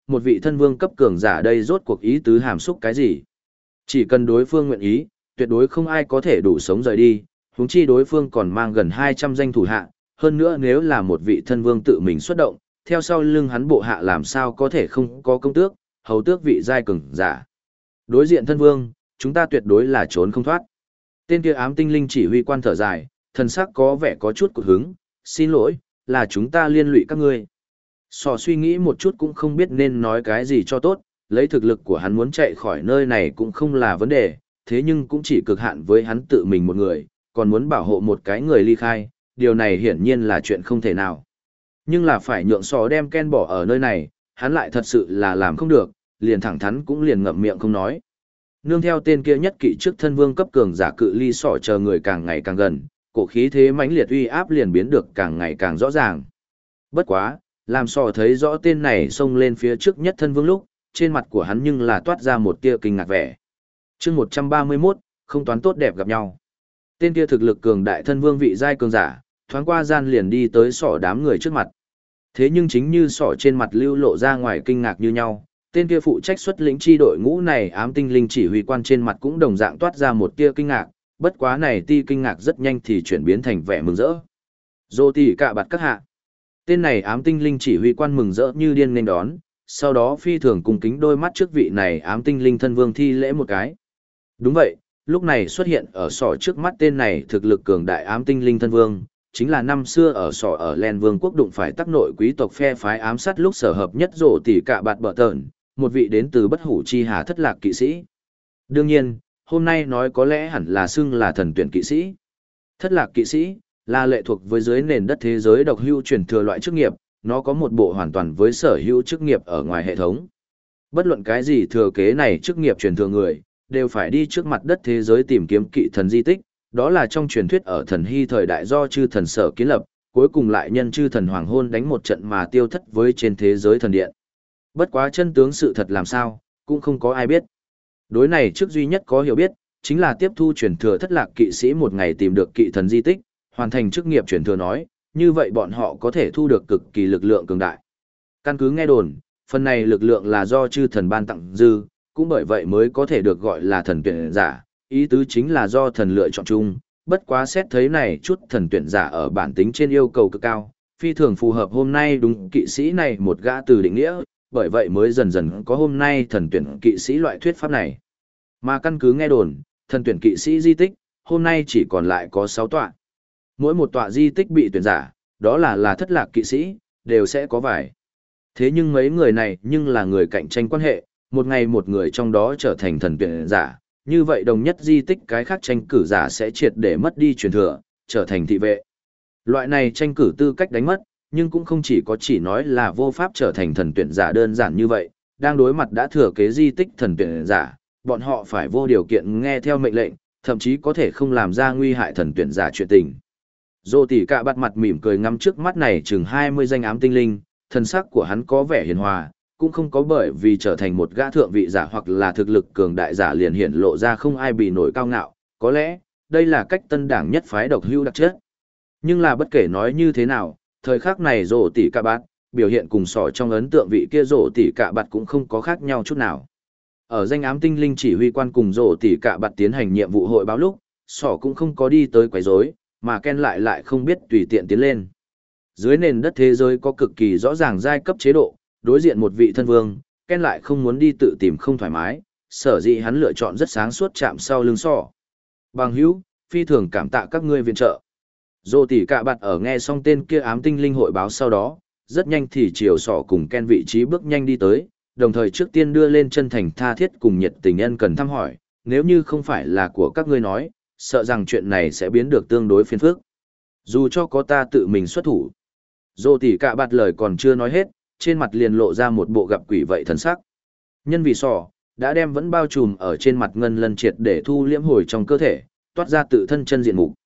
một vị thân vương cấp cường giả đây rốt cuộc ý tứ hàm xúc cái gì. Chỉ cần đối phương nguyện ý, tuyệt đối không ai có thể đủ sống rời đi, huống chi đối phương còn mang gần 200 danh thủ hạ, hơn nữa nếu là một vị thân vương tự mình xuất động, theo sau lưng hắn bộ hạ làm sao có thể không có công tước, hầu tước vị giai cường giả. Đối diện thân vương, chúng ta tuyệt đối là trốn không thoát. Tên kia ám tinh linh chỉ huy quan thở dài, thần sắc có vẻ có chút cột hứng, xin lỗi, là chúng ta liên lụy các ngươi. Sò suy nghĩ một chút cũng không biết nên nói cái gì cho tốt, lấy thực lực của hắn muốn chạy khỏi nơi này cũng không là vấn đề, thế nhưng cũng chỉ cực hạn với hắn tự mình một người, còn muốn bảo hộ một cái người ly khai, điều này hiển nhiên là chuyện không thể nào. Nhưng là phải nhượng sò đem Ken bỏ ở nơi này, hắn lại thật sự là làm không được, liền thẳng thắn cũng liền ngậm miệng không nói. Nương theo tên kia nhất kỵ trước thân vương cấp cường giả cự ly sỏ chờ người càng ngày càng gần, cổ khí thế mãnh liệt uy áp liền biến được càng ngày càng rõ ràng. Bất quá, làm sỏ thấy rõ tên này xông lên phía trước nhất thân vương lúc, trên mặt của hắn nhưng là toát ra một tia kinh ngạc vẻ. Chương 131, không toán tốt đẹp gặp nhau. Tên kia thực lực cường đại thân vương vị giai cường giả, thoáng qua gian liền đi tới sỏ đám người trước mặt. Thế nhưng chính như sỏ trên mặt lưu lộ ra ngoài kinh ngạc như nhau, tên kia phụ trách xuất lĩnh chi đội ngũ này ám tinh linh chỉ huy quan trên mặt cũng đồng dạng toát ra một tia kinh ngạc, bất quá này ti kinh ngạc rất nhanh thì chuyển biến thành vẻ mừng rỡ. Dô tỷ cả bạt các hạ. Tên này ám tinh linh chỉ huy quan mừng rỡ như điên nên đón, sau đó phi thường cung kính đôi mắt trước vị này ám tinh linh thân vương thi lễ một cái. Đúng vậy, lúc này xuất hiện ở sỏ trước mắt tên này thực lực cường đại ám tinh linh thân vương, chính là năm xưa ở sỏ ở Len Vương quốc đụng phải tác nội quý tộc phe phái ám sát lúc sở hợp nhất rổ tỷ cả bạt bờ tờn, một vị đến từ bất hủ chi hà thất lạc kỵ sĩ. Đương nhiên, hôm nay nói có lẽ hẳn là xưng là thần tuyển kỵ sĩ. Thất lạc kỵ sĩ là lệ thuộc với dưới nền đất thế giới độc hữu truyền thừa loại chức nghiệp, nó có một bộ hoàn toàn với sở hữu chức nghiệp ở ngoài hệ thống. Bất luận cái gì thừa kế này chức nghiệp truyền thừa người, đều phải đi trước mặt đất thế giới tìm kiếm kỵ thần di tích, đó là trong truyền thuyết ở thần hy thời đại do chư thần sở kiến lập, cuối cùng lại nhân chư thần hoàng hôn đánh một trận mà tiêu thất với trên thế giới thần điện. Bất quá chân tướng sự thật làm sao, cũng không có ai biết. Đối này trước duy nhất có hiểu biết, chính là tiếp thu truyền thừa thất lạc kỵ sĩ một ngày tìm được kỵ thần di tích, hoàn thành chức nghiệp truyền thừa nói, như vậy bọn họ có thể thu được cực kỳ lực lượng cường đại. Căn cứ nghe đồn, phần này lực lượng là do chư thần ban tặng dư, cũng bởi vậy mới có thể được gọi là thần tuyển giả, ý tứ chính là do thần lựa chọn chung, bất quá xét thấy này chút thần tuyển giả ở bản tính trên yêu cầu cực cao, phi thường phù hợp hôm nay đúng kỵ sĩ này một gã từ định nghĩa, bởi vậy mới dần dần có hôm nay thần tuyển kỵ sĩ loại thuyết pháp này. Mà căn cứ nghe đồn, thần tuyển kỵ sĩ di tích, hôm nay chỉ còn lại có 6 tọa. Mỗi một tọa di tích bị tuyển giả, đó là thất lạc kỵ sĩ, đều sẽ có vài. Thế nhưng mấy người này nhưng là người cạnh tranh quan hệ, một ngày một người trong đó trở thành thần tuyển giả, như vậy đồng nhất di tích cái khác tranh cử giả sẽ triệt để mất đi truyền thừa, trở thành thị vệ. Loại này tranh cử tư cách đánh mất, nhưng cũng không chỉ nói là vô pháp trở thành thần tuyển giả đơn giản như vậy, đang đối mặt đã thừa kế di tích thần tuyển giả, bọn họ phải vô điều kiện nghe theo mệnh lệnh, thậm chí có thể không làm ra nguy hại thần tuyển giả chuyện tình. Dô tỷ cả bắt mặt mỉm cười ngắm trước mắt này chừng 20 danh ám tinh linh, thần sắc của hắn có vẻ hiền hòa, cũng không có bởi vì trở thành một gã thượng vị giả hoặc là thực lực cường đại giả liền hiện lộ ra không ai bị nổi cao ngạo, có lẽ, đây là cách tân đảng nhất phái độc hưu đặc chất. Nhưng là bất kể nói như thế nào, thời khắc này rổ tỷ cả bạt, biểu hiện cùng sỏ trong ấn tượng vị kia rổ tỷ cả bạt cũng không có khác nhau chút nào. Ở danh ám tinh linh chỉ huy quan cùng rổ tỷ cả bạt tiến hành nhiệm vụ hội báo lúc, sỏ cũng không có đi tới quấy rối, mà Ken lại không biết tùy tiện tiến lên. Dưới nền đất thế giới có cực kỳ rõ ràng giai cấp chế độ, đối diện một vị thân vương, Ken lại không muốn đi tự tìm không thoải mái, sở dĩ hắn lựa chọn rất sáng suốt chạm sau lưng sỏ. Bằng hữu, phi thường cảm tạ các ngươi viện trợ. Dô tỷ cả bạt ở nghe xong tên kia ám tinh linh hội báo sau đó, rất nhanh thì chiều sỏ cùng Ken vị trí bước nhanh đi tới, đồng thời trước tiên đưa lên chân thành tha thiết cùng nhiệt tình nhân cần thăm hỏi, nếu như không phải là của các ngươi nói, sợ rằng chuyện này sẽ biến được tương đối phiền phức. Dù cho có ta tự mình xuất thủ. Dô tỷ cả bạt lời còn chưa nói hết, trên mặt liền lộ ra một bộ gặp quỷ vậy thần sắc. Nhân vì sỏ, đã đem vẫn bao trùm ở trên mặt ngân lân triệt để thu liễm hồi trong cơ thể, toát ra tự thân chân diện mục.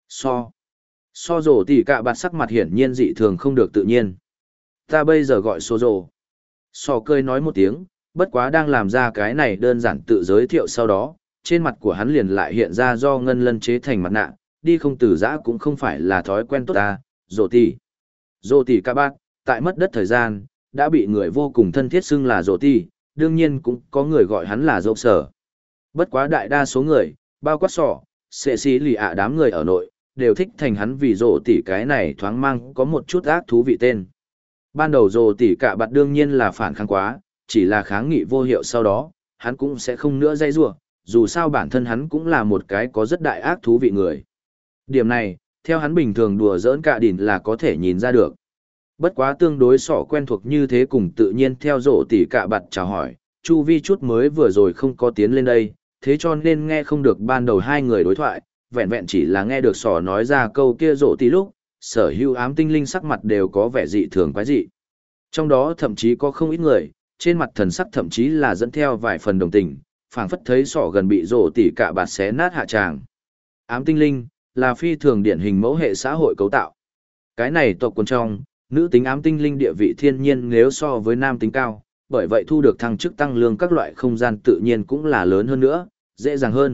So rổ tỷ cả bạt sắc mặt hiển nhiên dị thường không được tự nhiên. Ta bây giờ gọi số rổ. So cười nói một tiếng, bất quá đang làm ra cái này đơn giản tự giới thiệu sau đó, trên mặt của hắn liền lại hiện ra do ngân lân chế thành mặt nạ, đi không từ giã cũng không phải là thói quen tốt ta, rổ tỷ. Rổ tỷ cả bạt, tại mất đất thời gian, đã bị người vô cùng thân thiết xưng là rổ tỷ, đương nhiên cũng có người gọi hắn là dâu sở. Bất quá đại đa số người, bao quát sỏ, sẽ xí lì ạ đám người ở nội, đều thích thành hắn vì rổ tỷ cái này thoáng mang có một chút ác thú vị tên. Ban đầu rổ tỷ cả bạt đương nhiên là phản kháng quá, chỉ là kháng nghị vô hiệu sau đó, hắn cũng sẽ không nữa dây rủa, dù sao bản thân hắn cũng là một cái có rất đại ác thú vị người. Điểm này, theo hắn bình thường đùa giỡn cả đỉn là có thể nhìn ra được. Bất quá tương đối sỏ quen thuộc như thế cùng tự nhiên theo rổ tỷ cả bạt chào hỏi, chu vi chút mới vừa rồi không có tiến lên đây, thế cho nên nghe không được ban đầu hai người đối thoại, vẹn vẹn chỉ là nghe được sỏ nói ra câu kia rổ tỷ lúc, sở hữu ám tinh linh sắc mặt đều có vẻ dị thường quái dị. Trong đó thậm chí có không ít người, trên mặt thần sắc thậm chí là dẫn theo vài phần đồng tình, phảng phất thấy sỏ gần bị rổ tỷ cả bạt xé nát hạ tràng. Ám tinh linh là phi thường điển hình mẫu hệ xã hội cấu tạo. Cái này tộc quần trong, nữ tính ám tinh linh địa vị thiên nhiên nếu so với nam tính cao, bởi vậy thu được thăng chức tăng lương các loại không gian tự nhiên cũng là lớn hơn nữa, dễ dàng hơn.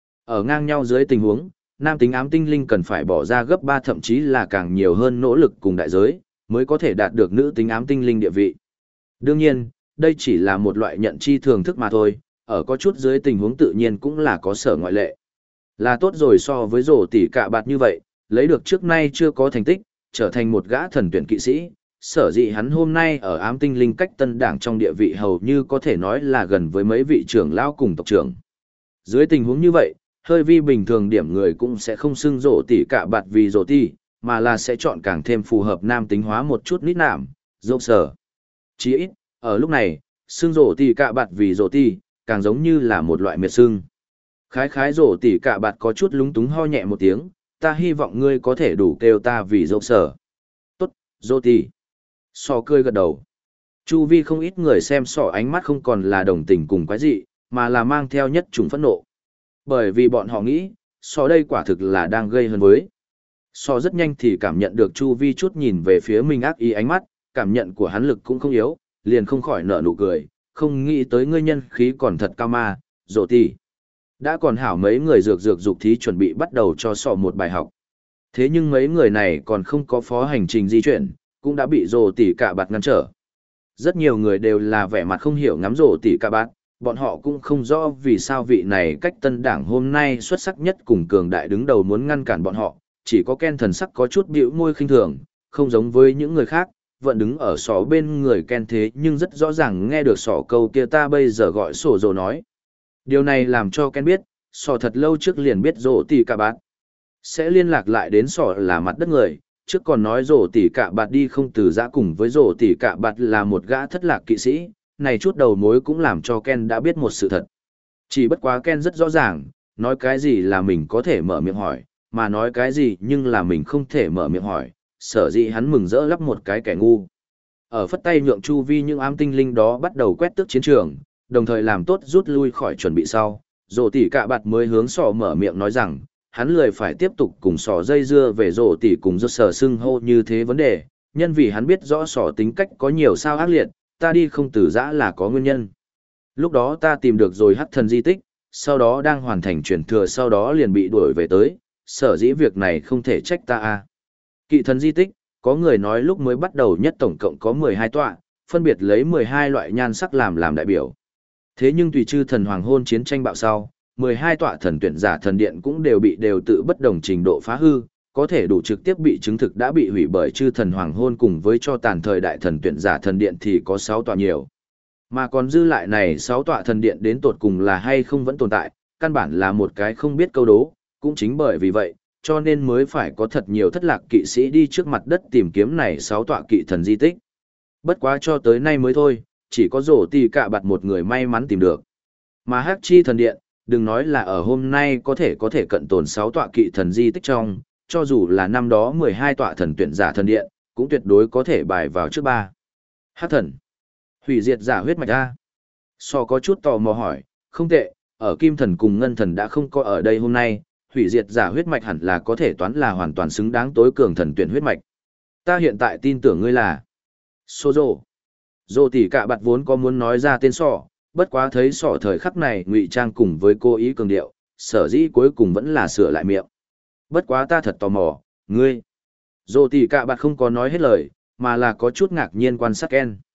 Ở ngang nhau dưới tình huống, nam tính ám tinh linh cần phải bỏ ra gấp 3 thậm chí là càng nhiều hơn nỗ lực cùng đại giới, mới có thể đạt được nữ tính ám tinh linh địa vị. Đương nhiên, đây chỉ là một loại nhận chi thường thức mà thôi, ở có chút dưới tình huống tự nhiên cũng là có sở ngoại lệ. Là tốt rồi so với rổ tỷ cả bạt như vậy, lấy được trước nay chưa có thành tích, trở thành một gã thần tuyển kỵ sĩ, sở dĩ hắn hôm nay ở ám tinh linh cách tân đảng trong địa vị hầu như có thể nói là gần với mấy vị trưởng lão cùng tộc trưởng. Dưới tình huống như vậy, hơi vi bình thường điểm người cũng sẽ không xưng rổ tỷ cả bạt vì rổ tỷ, mà là sẽ chọn càng thêm phù hợp nam tính hóa một chút nít nạm, dâu sở. Chỉ ít, ở lúc này, xưng rổ tỷ cả bạt vì rổ tỷ, càng giống như là một loại miệt xưng. Khái khái rổ tỷ cả bạt có chút lúng túng ho nhẹ một tiếng, ta hy vọng ngươi có thể đủ kêu ta vì dâu sở. Tốt, rổ tỷ. Sỏ cười gật đầu. Chu vi không ít người xem sỏ ánh mắt không còn là đồng tình cùng quái dị, mà là mang theo nhất trùng phẫn nộ. Bởi vì bọn họ nghĩ, sỏ đây quả thực là đang gây hấn với. Sỏ rất nhanh thì cảm nhận được chu vi chút nhìn về phía mình ác ý ánh mắt, cảm nhận của hắn lực cũng không yếu, liền không khỏi nở nụ cười, không nghĩ tới ngươi nhân khí còn thật cao ma, rổ tỷ. Đã còn hảo mấy người dược dục thí chuẩn bị bắt đầu cho sỏ một bài học. Thế nhưng mấy người này còn không có phó hành trình di chuyển, cũng đã bị rổ tỷ cả bạt ngăn trở. Rất nhiều người đều là vẻ mặt không hiểu ngắm rổ tỷ cả bạt, bọn họ cũng không rõ vì sao vị này cách tân đảng hôm nay xuất sắc nhất cùng cường đại đứng đầu muốn ngăn cản bọn họ, chỉ có Ken thần sắc có chút bĩu môi khinh thường, không giống với những người khác, vẫn đứng ở sỏ bên người Ken thế nhưng rất rõ ràng nghe được sỏ câu kia ta bây giờ gọi sổ rồ nói. Điều này làm cho Ken biết, sỏ thật lâu trước liền biết rổ tỷ cả bạt sẽ liên lạc lại đến sỏ là mặt đất người. Trước còn nói rổ tỷ cả bạt đi không từ giã cùng với rổ tỷ cả bạt là một gã thất lạc kỵ sĩ, này chút đầu mối cũng làm cho Ken đã biết một sự thật. Chỉ bất quá Ken rất rõ ràng, nói cái gì là mình có thể mở miệng hỏi, mà nói cái gì nhưng là mình không thể mở miệng hỏi, sở dĩ hắn mừng rỡ lắp một cái kẻ ngu. Ở phất tay nhượng chu vi những ám tinh linh đó bắt đầu quét tước chiến trường, đồng thời làm tốt rút lui khỏi chuẩn bị sau, rổ tỷ cả bạt mới hướng sỏ mở miệng nói rằng, hắn lười phải tiếp tục cùng sỏ dây dưa về rổ tỷ cùng rốt sở xưng hô như thế vấn đề, nhân vì hắn biết rõ sỏ tính cách có nhiều sao ác liệt, ta đi không từ giã là có nguyên nhân. Lúc đó ta tìm được rồi hắc thần di tích, sau đó đang hoàn thành chuyển thừa sau đó liền bị đuổi về tới, sở dĩ việc này không thể trách ta a. Kỵ thần di tích, có người nói lúc mới bắt đầu nhất tổng cộng có 12 tọa, phân biệt lấy 12 loại nhan sắc làm đại biểu. Thế nhưng tùy chư thần hoàng hôn chiến tranh bạo sau, 12 tọa thần tuyển giả thần điện cũng đều tự bất đồng trình độ phá hư, có thể đủ trực tiếp bị chứng thực đã bị hủy bởi chư thần hoàng hôn cùng với cho tàn thời đại thần tuyển giả thần điện thì có 6 tọa nhiều. Mà còn dư lại này 6 tọa thần điện đến tột cùng là hay không vẫn tồn tại, căn bản là một cái không biết câu đố, cũng chính bởi vì vậy, cho nên mới phải có thật nhiều thất lạc kỵ sĩ đi trước mặt đất tìm kiếm này 6 tọa kỵ thần di tích. Bất quá cho tới nay mới thôi, chỉ có rổ tỷ cả bạt một người may mắn tìm được. Mà Hắc Chi thần điện, đừng nói là ở hôm nay có thể cận tồn 6 tọa kỵ thần di tích trong, cho dù là năm đó 12 tọa thần tuyển giả thần điện, cũng tuyệt đối có thể bài vào trước 3. Hắc thần, hủy diệt giả huyết mạch A. So có chút tò mò hỏi, không tệ, ở Kim thần cùng Ngân thần đã không có ở đây hôm nay, hủy diệt giả huyết mạch hẳn là có thể toán là hoàn toàn xứng đáng tối cường thần tuyển huyết mạch. Ta hiện tại tin tưởng ngươi là Sozo. Dô tỷ cả bạt vốn có muốn nói ra tên sọ, bất quá thấy sọ thời khắc này ngụy trang cùng với cô ý cường điệu, sở dĩ cuối cùng vẫn là sửa lại miệng. Bất quá ta thật tò mò, ngươi. Dô tỷ cả bạt không có nói hết lời, mà là có chút ngạc nhiên quan sát Ken.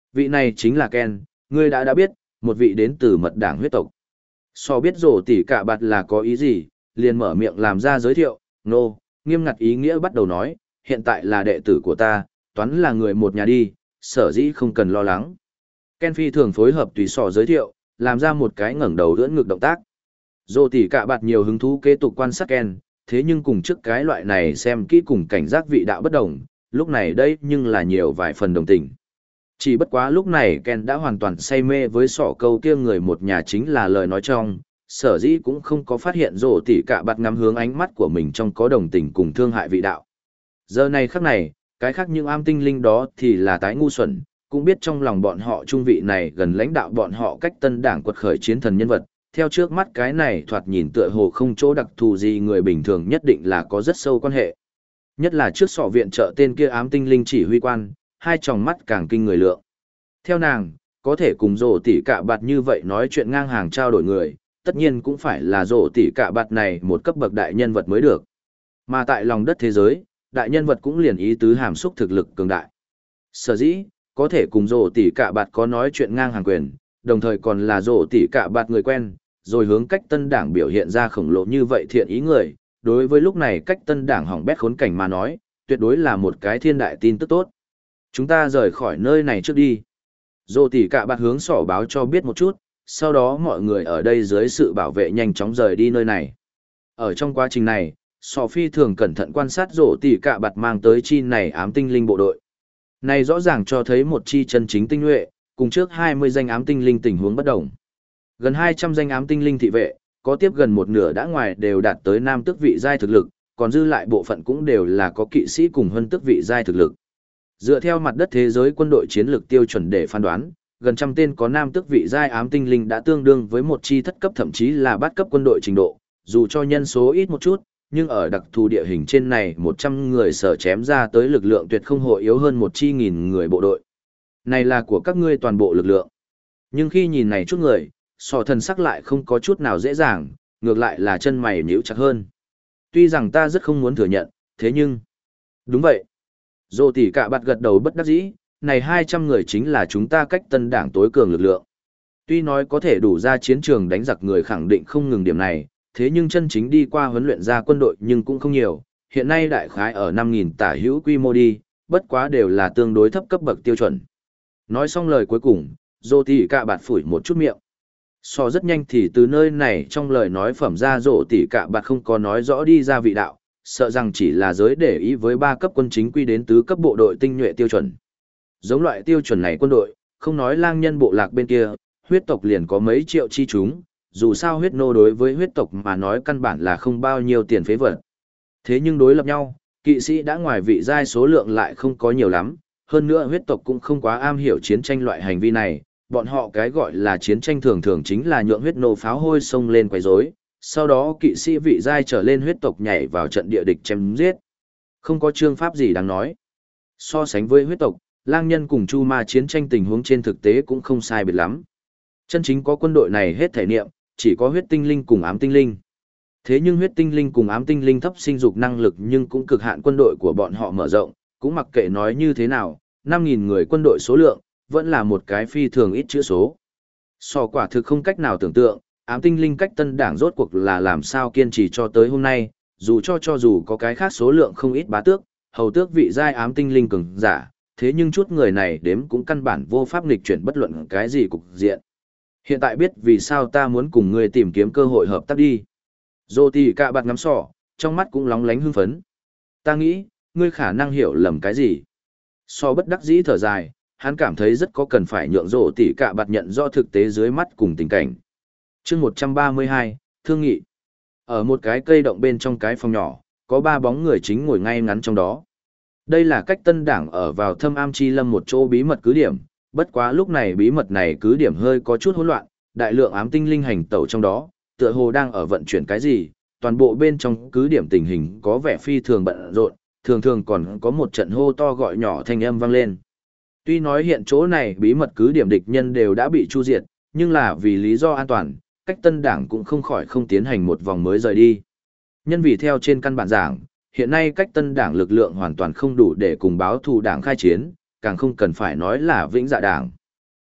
Vị này chính là Ken, ngươi đã biết, một vị đến từ mật đảng huyết tộc. So biết rổ tỉ cả bạt là có ý gì, liền mở miệng làm ra giới thiệu, nô, nghiêm ngặt ý nghĩa bắt đầu nói, hiện tại là đệ tử của ta, toán là người một nhà đi, sở dĩ không cần lo lắng. Ken phi thường phối hợp tùy sò giới thiệu, làm ra một cái ngẩng đầu đỡ ngực động tác. Rổ tỉ cả bạt nhiều hứng thú kế tục quan sát Ken, thế nhưng cùng trước cái loại này xem kỹ cùng cảnh giác vị đạo bất đồng, lúc này đây nhưng là nhiều vài phần đồng tình. Chỉ bất quá lúc này Ken đã hoàn toàn say mê với sỏ câu kia người một nhà chính là lời nói trong, sở dĩ cũng không có phát hiện rổ tỉ cả bạt ngắm hướng ánh mắt của mình trong có đồng tình cùng thương hại vị đạo. Giờ này khắc này, cái khác những am tinh linh đó thì là tái ngu xuẩn, cũng biết trong lòng bọn họ trung vị này gần lãnh đạo bọn họ cách tân đảng quật khởi chiến thần nhân vật, theo trước mắt cái này thoạt nhìn tựa hồ không chỗ đặc thù gì người bình thường nhất định là có rất sâu quan hệ. Nhất là trước sọ viện trợ tên kia ám tinh linh chỉ huy quan, hai tròng mắt càng kinh người lượng. Theo nàng, có thể cùng rổ tỉ cả bạt như vậy nói chuyện ngang hàng trao đổi người, tất nhiên cũng phải là rổ tỉ cả bạt này một cấp bậc đại nhân vật mới được. Mà tại lòng đất thế giới, đại nhân vật cũng liền ý tứ hàm xúc thực lực cường đại. Sở dĩ, có thể cùng rổ tỉ cả bạt có nói chuyện ngang hàng quyền, đồng thời còn là rổ tỉ cả bạt người quen, rồi hướng cách tân đảng biểu hiện ra khổng lồ như vậy thiện ý người, đối với lúc này cách tân đảng hỏng bét khốn cảnh mà nói, tuyệt đối là một cái thiên đại tin tức tốt. Chúng ta rời khỏi nơi này trước đi. Rổ tỉ cả bạt hướng sỏ báo cho biết một chút, sau đó mọi người ở đây dưới sự bảo vệ nhanh chóng rời đi nơi này. Ở trong quá trình này, sỏ phi thường cẩn thận quan sát rổ tỉ cả bạt mang tới chi này ám tinh linh bộ đội. Này rõ ràng cho thấy một chi chân chính tinh nhuệ, cùng trước 20 danh ám tinh linh tình huống bất đồng. Gần 200 danh ám tinh linh thị vệ, có tiếp gần một nửa đã ngoài đều đạt tới nam tước vị giai thực lực, còn dư lại bộ phận cũng đều là có kỵ sĩ cùng huân tước vị giai thực lực. Dựa theo mặt đất thế giới quân đội chiến lược tiêu chuẩn để phán đoán, gần trăm tên có nam tước vị giai ám tinh linh đã tương đương với một chi thất cấp thậm chí là bát cấp quân đội trình độ, dù cho nhân số ít một chút, nhưng ở đặc thù địa hình trên này 100 người sở chém ra tới lực lượng tuyệt không hội yếu hơn một chi nghìn người bộ đội. Này là của các ngươi toàn bộ lực lượng. Nhưng khi nhìn này chút người, sọ thần sắc lại không có chút nào dễ dàng, ngược lại là chân mày nhíu chặt hơn. Tuy rằng ta rất không muốn thừa nhận, thế nhưng... Đúng vậy. Rổ tỉ cả bạt gật đầu bất đắc dĩ, này 200 người chính là chúng ta cách tân đảng tối cường lực lượng. Tuy nói có thể đủ ra chiến trường đánh giặc người khẳng định không ngừng điểm này, thế nhưng chân chính đi qua huấn luyện ra quân đội nhưng cũng không nhiều, hiện nay đại khái ở 5.000 tả hữu quy mô đi, bất quá đều là tương đối thấp cấp bậc tiêu chuẩn. Nói xong lời cuối cùng, rổ tỉ cả bạt phủi một chút miệng. So rất nhanh thì từ nơi này trong lời nói phẩm ra rổ tỉ cả bạt không có nói rõ đi ra vị đạo, sợ rằng chỉ là giới để ý với 3 cấp quân chính quy đến tứ cấp bộ đội tinh nhuệ tiêu chuẩn. Giống loại tiêu chuẩn này quân đội, không nói lang nhân bộ lạc bên kia, huyết tộc liền có mấy triệu chi chúng, dù sao huyết nô đối với huyết tộc mà nói căn bản là không bao nhiêu tiền phế vật. Thế nhưng đối lập nhau, kỵ sĩ đã ngoài vị giai số lượng lại không có nhiều lắm, hơn nữa huyết tộc cũng không quá am hiểu chiến tranh loại hành vi này, bọn họ cái gọi là chiến tranh thường thường chính là nhượng huyết nô pháo hôi xông lên quấy rối, sau đó kỵ sĩ vị giai trở lên huyết tộc nhảy vào trận địa địch chém giết. Không có chương pháp gì đáng nói. So sánh với huyết tộc, lang nhân cùng chu ma chiến tranh tình huống trên thực tế cũng không sai biệt lắm. Chân chính có quân đội này hết thể niệm, chỉ có huyết tinh linh cùng ám tinh linh. Thế nhưng huyết tinh linh cùng ám tinh linh thấp sinh dục năng lực nhưng cũng cực hạn quân đội của bọn họ mở rộng, cũng mặc kệ nói như thế nào, 5.000 người quân đội số lượng, vẫn là một cái phi thường ít chữ số. So quả thực không cách nào tưởng tượng, ám tinh linh cách tân đảng rốt cuộc là làm sao kiên trì cho tới hôm nay, dù cho có cái khác số lượng không ít bá tước, hầu tước vị giai ám tinh linh cường giả, thế nhưng chút người này đếm cũng căn bản vô pháp nghịch chuyển bất luận cái gì cục diện. Hiện tại biết vì sao ta muốn cùng ngươi tìm kiếm cơ hội hợp tác đi. Rổ tỉ cả bạt ngắm sỏ, trong mắt cũng lóng lánh hưng phấn. Ta nghĩ, ngươi khả năng hiểu lầm cái gì. So bất đắc dĩ thở dài, hắn cảm thấy rất có cần phải nhượng rổ tỉ cả bạt nhận rõ thực tế dưới mắt cùng tình cảnh. Chương 132, Thương nghị. Ở một cái cây động bên trong cái phòng nhỏ, có 3 bóng người chính ngồi ngay ngắn trong đó. Đây là cách tân đảng ở vào thâm am chi lâm một chỗ bí mật cứ điểm, bất quá lúc này bí mật này cứ điểm hơi có chút hỗn loạn, đại lượng ám tinh linh hành tẩu trong đó, tựa hồ đang ở vận chuyển cái gì, toàn bộ bên trong cứ điểm tình hình có vẻ phi thường bận rộn, thường thường còn có một trận hô to gọi nhỏ thanh âm vang lên. Tuy nói hiện chỗ này bí mật cứ điểm địch nhân đều đã bị chu diệt, nhưng là vì lý do an toàn, cách tân đảng cũng không khỏi không tiến hành một vòng mới rời đi. Nhân vì theo trên căn bản giảng, hiện nay cách tân đảng lực lượng hoàn toàn không đủ để cùng báo thù đảng khai chiến, càng không cần phải nói là vĩnh dạ đảng.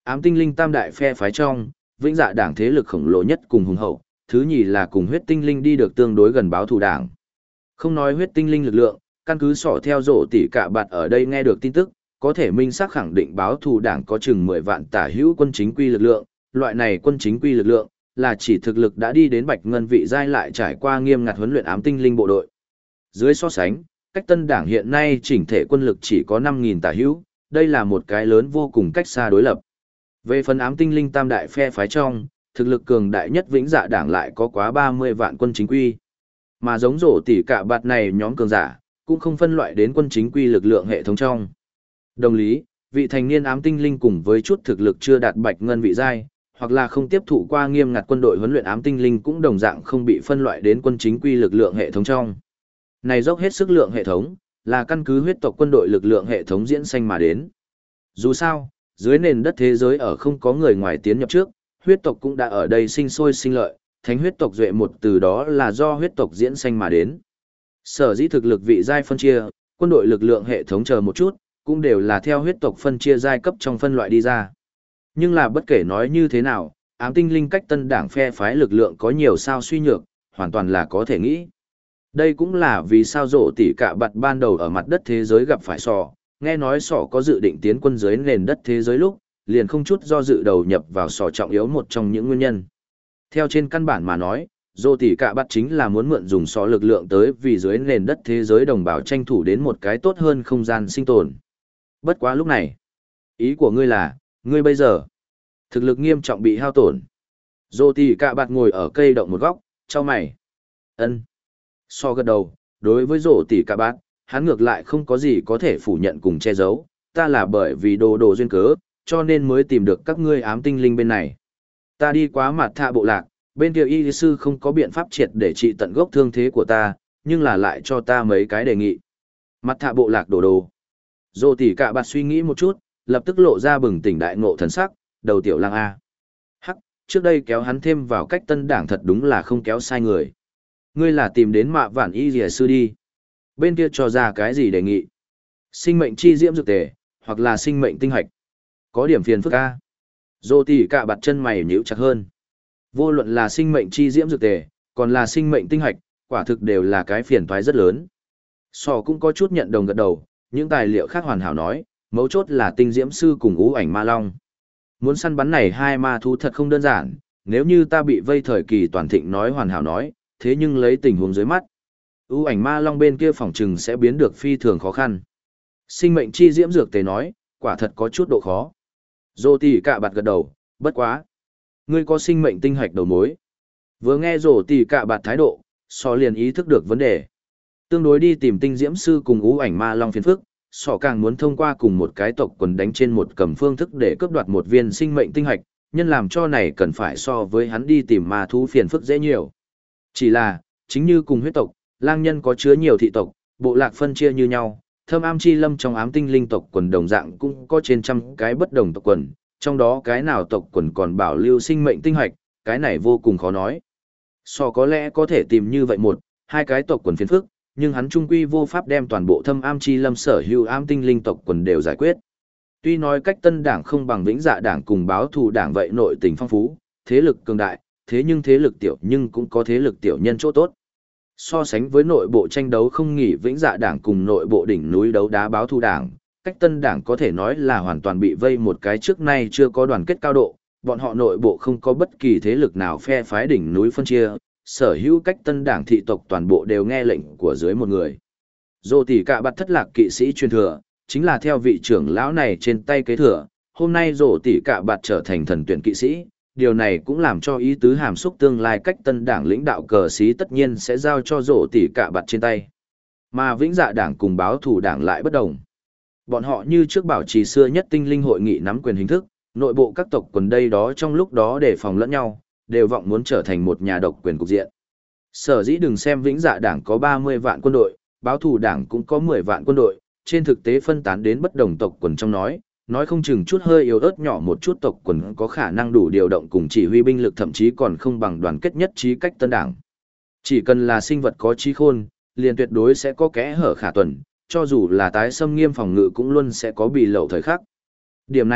Ám tinh linh tam đại phe phái trong, vĩnh dạ đảng thế lực khổng lồ nhất cùng hùng hậu, thứ nhì là cùng huyết tinh linh đi được tương đối gần báo thù đảng. Không nói huyết tinh linh lực lượng, căn cứ sọ theo rổ tỉ cả bạt ở đây nghe được tin tức, có thể minh xác khẳng định báo thù đảng có chừng 10 vạn tả hữu quân chính quy lực lượng, loại này quân chính quy lực lượng là chỉ thực lực đã đi đến bạch ngân vị giai lại trải qua nghiêm ngặt huấn luyện ám tinh linh bộ đội. Dưới so sánh, cách tân đảng hiện nay chỉnh thể quân lực chỉ có 5.000 tả hữu, đây là một cái lớn vô cùng cách xa đối lập. Về phần ám tinh linh tam đại phe phái trong, thực lực cường đại nhất vĩnh dạ đảng lại có quá 30 vạn quân chính quy. Mà giống rổ tỉ cả bạt này nhóm cường giả, cũng không phân loại đến quân chính quy lực lượng hệ thống trong. Đồng lý, vị thành niên ám tinh linh cùng với chút thực lực chưa đạt bạch ngân vị giai, hoặc là không tiếp thụ qua nghiêm ngặt quân đội huấn luyện ám tinh linh cũng đồng dạng không bị phân loại đến quân chính quy lực lượng hệ thống trong. Này dốc hết sức lượng hệ thống, là căn cứ huyết tộc quân đội lực lượng hệ thống diễn sanh mà đến. Dù sao, dưới nền đất thế giới ở không có người ngoài tiến nhập trước, huyết tộc cũng đã ở đây sinh sôi sinh lợi, thánh huyết tộc duệ một từ đó là do huyết tộc diễn sanh mà đến. Sở dĩ thực lực vị giai phân chia, quân đội lực lượng hệ thống chờ một chút, cũng đều là theo huyết tộc phân chia giai cấp trong phân loại đi ra. Nhưng là bất kể nói như thế nào, ám tinh linh cách tân đảng phe phái lực lượng có nhiều sao suy nhược, hoàn toàn là có thể nghĩ. Đây cũng là vì sao rổ tỉ cả bạt ban đầu ở mặt đất thế giới gặp phải sọ, nghe nói sọ có dự định tiến quân dưới nền đất thế giới lúc, liền không chút do dự đầu nhập vào sọ trọng yếu một trong những nguyên nhân. Theo trên căn bản mà nói, rổ tỉ cả bạt chính là muốn mượn dùng sọ lực lượng tới vì dưới nền đất thế giới đồng bào tranh thủ đến một cái tốt hơn không gian sinh tồn. Bất quá lúc này, ý của ngươi là, ngươi bây giờ, thực lực nghiêm trọng bị hao tổn. Rổ tỉ cả bạt ngồi ở cây động một góc, chau mày. Ân. So gật đầu, đối với rổ tỉ cả bát, hắn ngược lại không có gì có thể phủ nhận cùng che giấu, ta là bởi vì đồ duyên cớ, cho nên mới tìm được các ngươi ám tinh linh bên này. Ta đi quá mặt thạ bộ lạc, bên kia y sư không có biện pháp triệt để trị tận gốc thương thế của ta, nhưng là lại cho ta mấy cái đề nghị. Mặt thạ bộ lạc đồ. Rổ tỉ cả bát suy nghĩ một chút, lập tức lộ ra bừng tỉnh đại ngộ thần sắc, đầu tiểu lang A. Hắc, trước đây kéo hắn thêm vào cách tân đảng thật đúng là không kéo sai người. Ngươi là tìm đến mạ vạn y rìa sư đi. Bên kia cho ra cái gì đề nghị? Sinh mệnh chi diễm dược tề, hoặc là sinh mệnh tinh hạch. Có điểm phiền phức a. Dô tỉ cả bạt chân mày nhíu chặt hơn. Vô luận là sinh mệnh chi diễm dược tề, còn là sinh mệnh tinh hạch, quả thực đều là cái phiền toái rất lớn. Sò cũng có chút nhận đồng gật đầu, những tài liệu khác hoàn hảo nói, mấu chốt là tinh diễm sư cùng ú ảnh ma long. Muốn săn bắn này hai ma thú thật không đơn giản, nếu như ta bị vây thời kỳ toàn thịnh nói hoàn hảo nói, thế nhưng lấy tình huống dưới mắt, ưu ảnh ma long bên kia phỏng chừng sẽ biến được phi thường khó khăn. Sinh mệnh chi diễm dược tế nói, quả thật có chút độ khó. Dô tỉ cả bạt gật đầu, bất quá. Ngươi có sinh mệnh tinh hạch đầu mối. Vừa nghe rổ tỉ cả bạt thái độ, sò liền ý thức được vấn đề. Tương đối đi tìm tinh diễm sư cùng ưu ảnh ma long phiền phức, sò càng muốn thông qua cùng một cái tộc quần đánh trên một cầm phương thức để cướp đoạt một viên sinh mệnh tinh hạch, nhân làm cho này cần phải so với hắn đi tìm ma thú phiền phức dễ nhiều. Chỉ là, chính như cùng huyết tộc, lang nhân có chứa nhiều thị tộc, bộ lạc phân chia như nhau, thâm am chi lâm trong ám tinh linh tộc quần đồng dạng cũng có trên trăm cái bất đồng tộc quần, trong đó cái nào tộc quần còn bảo lưu sinh mệnh tinh hạch, cái này vô cùng khó nói. So có lẽ có thể tìm như vậy một, hai cái tộc quần phiền phức, nhưng hắn trung quy vô pháp đem toàn bộ thâm am chi lâm sở hữu ám tinh linh tộc quần đều giải quyết. Tuy nói cách tân đảng không bằng vĩnh dạ đảng cùng báo thù đảng vậy nội tình phong phú, thế lực cường đại, thế nhưng thế lực tiểu nhưng cũng có thế lực tiểu nhân chỗ tốt. So sánh với nội bộ tranh đấu không nghỉ vĩnh dạ đảng cùng nội bộ đỉnh núi đấu đá báo thù đảng, cách tân đảng có thể nói là hoàn toàn bị vây một cái trước nay chưa có đoàn kết cao độ, bọn họ nội bộ không có bất kỳ thế lực nào phe phái đỉnh núi phân chia, sở hữu cách tân đảng thị tộc toàn bộ đều nghe lệnh của dưới một người. Dô tỉ cả bạt thất lạc kỵ sĩ truyền thừa, chính là theo vị trưởng lão này trên tay kế thừa, hôm nay dô tỉ cả bạt trở thành thần tuyển kỵ sĩ. Điều này cũng làm cho ý tứ hàm xúc tương lai cách tân đảng lãnh đạo cờ xí tất nhiên sẽ giao cho rổ tỉ cả bạt trên tay. Mà vĩnh dạ đảng cùng báo thù đảng lại bất đồng. Bọn họ như trước bảo trì xưa nhất tinh linh hội nghị nắm quyền hình thức, nội bộ các tộc quần đây đó trong lúc đó để phòng lẫn nhau, đều vọng muốn trở thành một nhà độc quyền cục diện. Sở dĩ đừng xem vĩnh dạ đảng có 30 vạn quân đội, báo thù đảng cũng có 10 vạn quân đội, trên thực tế phân tán đến bất đồng tộc quần trong nói không chừng chút hơi yếu ớt nhỏ một chút tộc quần có khả năng đủ điều động cùng chỉ huy binh lực thậm chí còn không bằng đoàn kết nhất trí cách tân đảng. Chỉ cần là sinh vật có trí khôn, liền tuyệt đối sẽ có kẽ hở khả tuần, cho dù là tái xâm nghiêm phòng ngự cũng luôn sẽ có bị lậu thời khắc. Điểm này,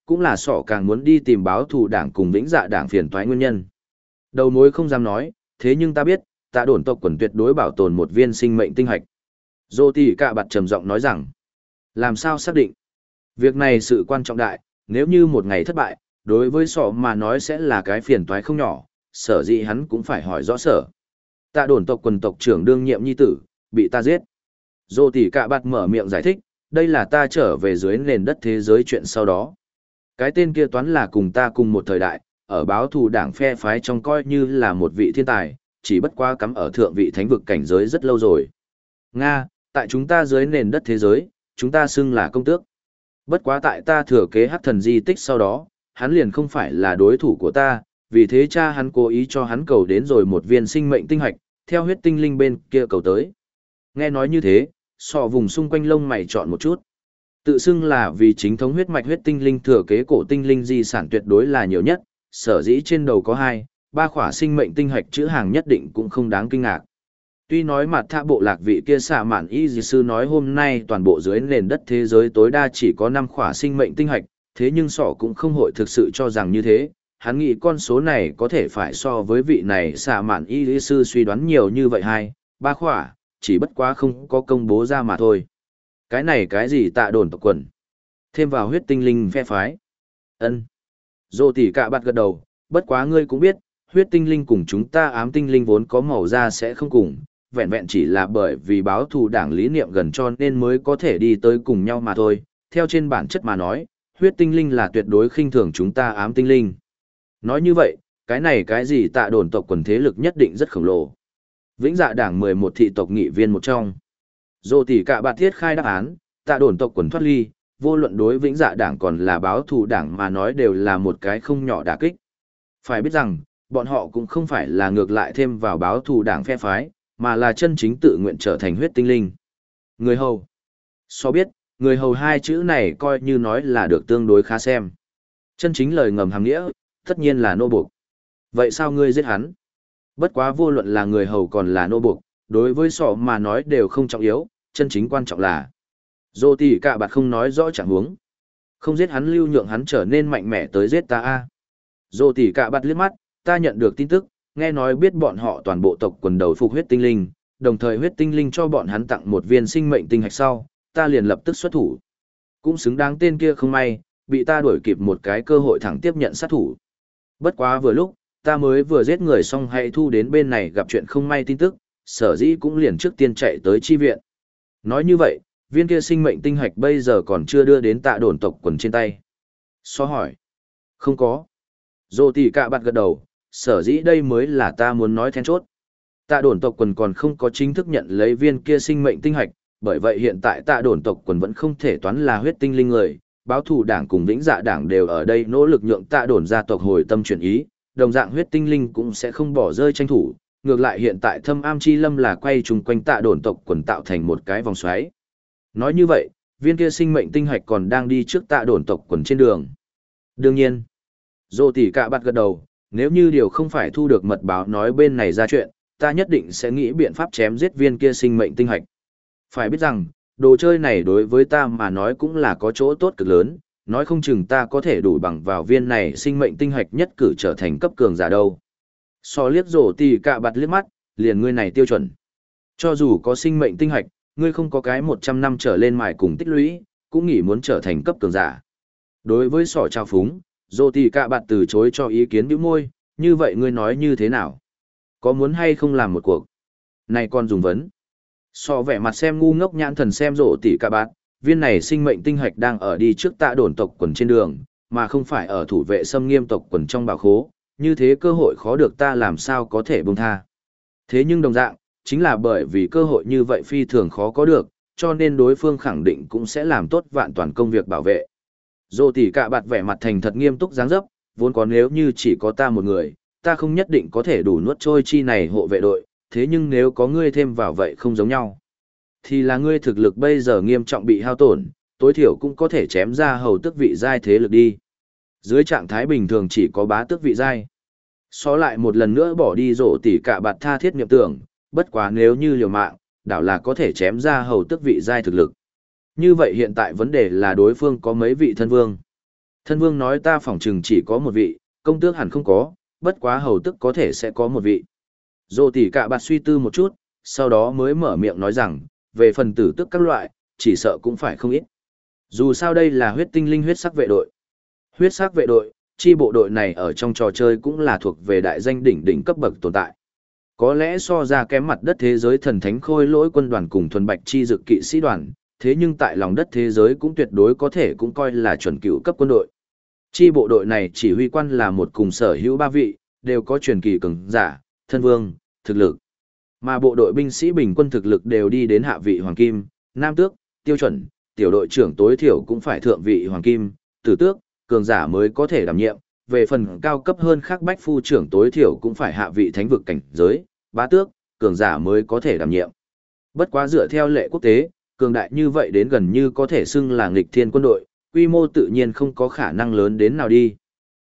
cũng là sọ càng muốn đi tìm báo thù đảng cùng vĩnh dạ đảng phiền toái nguyên nhân. Đầu mối không dám nói, thế nhưng ta biết, tạ đồn tộc quần tuyệt đối bảo tồn một viên sinh mệnh tinh hạch. Dô tỷ cạ bạt trầm giọng nói rằng, làm sao xác định? Việc này sự quan trọng đại, nếu như một ngày thất bại, đối với sọ mà nói sẽ là cái phiền toái không nhỏ, sở dĩ hắn cũng phải hỏi rõ sở. Tạ đồn tộc quần tộc trưởng đương nhiệm nhi tử, bị ta giết. Dô tỷ cạ bạt mở miệng giải thích, đây là ta trở về dưới nền đất thế giới chuyện sau đó. Cái tên kia toán là cùng ta cùng một thời đại, ở báo thù đảng phe phái trong coi như là một vị thiên tài, chỉ bất quá cắm ở thượng vị thánh vực cảnh giới rất lâu rồi. Nga, tại chúng ta dưới nền đất thế giới, chúng ta xưng là công tước. Bất quá tại ta thừa kế hắc thần di tích sau đó, hắn liền không phải là đối thủ của ta, vì thế cha hắn cố ý cho hắn cầu đến rồi một viên sinh mệnh tinh hạch, theo huyết tinh linh bên kia cầu tới. Nghe nói như thế, sọ vùng xung quanh lông mày chọn một chút. Tự xưng là vì chính thống huyết mạch huyết tinh linh thừa kế cổ tinh linh di sản tuyệt đối là nhiều nhất, sở dĩ trên đầu có 2, 3 khỏa sinh mệnh tinh hạch chữ hàng nhất định cũng không đáng kinh ngạc. Tuy nói mặt thạ bộ lạc vị kia xạ mạn y dì sư nói hôm nay toàn bộ dưới nền đất thế giới tối đa chỉ có 5 khỏa sinh mệnh tinh hạch, thế nhưng sọ cũng không hội thực sự cho rằng như thế. Hắn nghĩ con số này có thể phải so với vị này xạ mạn y dì sư suy đoán nhiều như vậy 2, 3 khỏa, chỉ bất quá không có công bố ra mà thôi. Cái này cái gì tạ đồn tộc quần? Thêm vào huyết tinh linh phe phái. Ân. Dô tỷ cạ bạt gật đầu, bất quá ngươi cũng biết, huyết tinh linh cùng chúng ta ám tinh linh vốn có màu da sẽ không cùng, vẹn vẹn chỉ là bởi vì báo thù đảng lý niệm gần cho nên mới có thể đi tới cùng nhau mà thôi. Theo trên bản chất mà nói, huyết tinh linh là tuyệt đối khinh thường chúng ta ám tinh linh. Nói như vậy, cái này cái gì tạ đồn tộc quần thế lực nhất định rất khổng lồ. Vĩnh dạ đảng 11 thị tộc nghị viên một trong. Dô tỷ cạ bạt thiết khai đáp án, tạ đồn tộc quần thoát ly, vô luận đối vĩnh dạ đảng còn là báo thù đảng mà nói đều là một cái không nhỏ đả kích. Phải biết rằng, bọn họ cũng không phải là ngược lại thêm vào báo thù đảng phe phái, mà là chân chính tự nguyện trở thành huyết tinh linh. Người hầu. So biết, người hầu 2 chữ này coi như nói là được tương đối khá xem. Chân chính lời ngầm hàm nghĩa, tất nhiên là nô buộc. Vậy sao ngươi giết hắn? Bất quá vô luận là người hầu còn là nô buộc, đối với sọ mà nói đều không trọng yếu, chân chính quan trọng là dô tỷ cạ bạt không nói rõ trạng huống. Không giết hắn lưu nhượng hắn trở nên mạnh mẽ tới giết ta a. Dô tỷ cạ bạt liếc mắt, ta nhận được tin tức, nghe nói biết bọn họ toàn bộ tộc quần đầu phục huyết tinh linh, đồng thời huyết tinh linh cho bọn hắn tặng một viên sinh mệnh tinh hạch sau, ta liền lập tức xuất thủ. Cũng xứng đáng tên kia không may, bị ta đuổi kịp một cái cơ hội thẳng tiếp nhận sát thủ. Bất quá vừa lúc, ta mới vừa giết người xong hay thu đến bên này gặp chuyện không may tin tức, sở dĩ cũng liền trước tiên chạy tới chi viện. Nói như vậy, viên kia sinh mệnh tinh hạch bây giờ còn chưa đưa đến tạ đồn tộc quần trên tay. So hỏi. Không có. Dô tỷ cạ bạt gật đầu, sở dĩ đây mới là ta muốn nói then chốt. Tạ đồn tộc quần còn không có chính thức nhận lấy viên kia sinh mệnh tinh hạch, bởi vậy hiện tại tạ đồn tộc quần vẫn không thể toán là huyết tinh linh người. Báo thù đảng cùng vĩnh dạ đảng đều ở đây nỗ lực nhượng tạ đồn gia tộc hồi tâm chuyển ý, đồng dạng huyết tinh linh cũng sẽ không bỏ rơi tranh thủ. Ngược lại hiện tại thâm am chi lâm là quay chung quanh tạ đồn tộc quần tạo thành một cái vòng xoáy. Nói như vậy, viên kia sinh mệnh tinh hạch còn đang đi trước tạ đồn tộc quần trên đường. Đương nhiên, dô tỷ cạ bạt gật đầu, nếu như điều không phải thu được mật báo nói bên này ra chuyện, ta nhất định sẽ nghĩ biện pháp chém giết viên kia sinh mệnh tinh hạch. Phải biết rằng, đồ chơi này đối với ta mà nói cũng là có chỗ tốt cực lớn, nói không chừng ta có thể đủ bằng vào viên này sinh mệnh tinh hạch nhất cử trở thành cấp cường giả đâu. So liếc rổ tì cạ bạt liếc mắt, liền ngươi này tiêu chuẩn. Cho dù có sinh mệnh tinh hạch, ngươi không có cái 100 năm trở lên mài cùng tích lũy, cũng nghĩ muốn trở thành cấp cường giả. Đối với sỏ trao phúng, rổ tì cạ bạt từ chối cho ý kiến bĩu môi, như vậy ngươi nói như thế nào? Có muốn hay không làm một cuộc? Này còn dùng vấn. So vẻ mặt xem ngu ngốc nhãn thần xem rổ tì cạ bạt, viên này sinh mệnh tinh hạch đang ở đi trước tạ đồn tộc quần trên đường, mà không phải ở thủ vệ xâm nghiêm tộc quần trong bảo khố. Như thế cơ hội khó được ta làm sao có thể buông tha. Thế nhưng đồng dạng, chính là bởi vì cơ hội như vậy phi thường khó có được, cho nên đối phương khẳng định cũng sẽ làm tốt vạn toàn công việc bảo vệ. Dô tỷ cạ bạt vẻ mặt thành thật nghiêm túc dáng dấp, vốn có nếu như chỉ có ta một người, ta không nhất định có thể đủ nuốt trôi chi này hộ vệ đội, thế nhưng nếu có ngươi thêm vào vậy không giống nhau. Thì là ngươi thực lực bây giờ nghiêm trọng bị hao tổn, tối thiểu cũng có thể chém ra hầu tức vị giai thế lực đi. Dưới trạng thái bình thường chỉ có bá tước vị giai. Xó lại một lần nữa bỏ đi rổ tỉ cả bạt tha thiết niệm tưởng, bất quá nếu như liều mạng, đảo là có thể chém ra hầu tước vị giai thực lực. Như vậy hiện tại vấn đề là đối phương có mấy vị thân vương. Thân vương nói ta phỏng chừng chỉ có một vị, công tước hẳn không có, bất quá hầu tước có thể sẽ có một vị. Dô tỷ cả bạt suy tư một chút, sau đó mới mở miệng nói rằng, về phần tử tước các loại, chỉ sợ cũng phải không ít. Dù sao đây là huyết tinh linh huyết sắc vệ đội. Huyết sắc vệ đội, chi bộ đội này ở trong trò chơi cũng là thuộc về đại danh đỉnh đỉnh cấp bậc tồn tại. Có lẽ so ra kém mặt đất thế giới thần thánh khôi lỗi quân đoàn cùng thuần bạch chi dực kỵ sĩ đoàn, thế nhưng tại lòng đất thế giới cũng tuyệt đối có thể cũng coi là chuẩn cựu cấp quân đội. Chi bộ đội này chỉ huy quan là một cùng sở hữu 3 vị, đều có truyền kỳ cường giả, thân vương, thực lực. Mà bộ đội binh sĩ bình quân thực lực đều đi đến hạ vị hoàng kim, nam tước, tiêu chuẩn, tiểu đội trưởng tối thiểu cũng phải thượng vị hoàng kim, tử tước, cường giả mới có thể đảm nhiệm. Về phần cao cấp hơn khác bách phu trưởng tối thiểu cũng phải hạ vị thánh vực cảnh giới, bá tước, cường giả mới có thể đảm nhiệm. Bất quá dựa theo lệ quốc tế, cường đại như vậy đến gần như có thể xưng là nghịch thiên quân đội, quy mô tự nhiên không có khả năng lớn đến nào đi.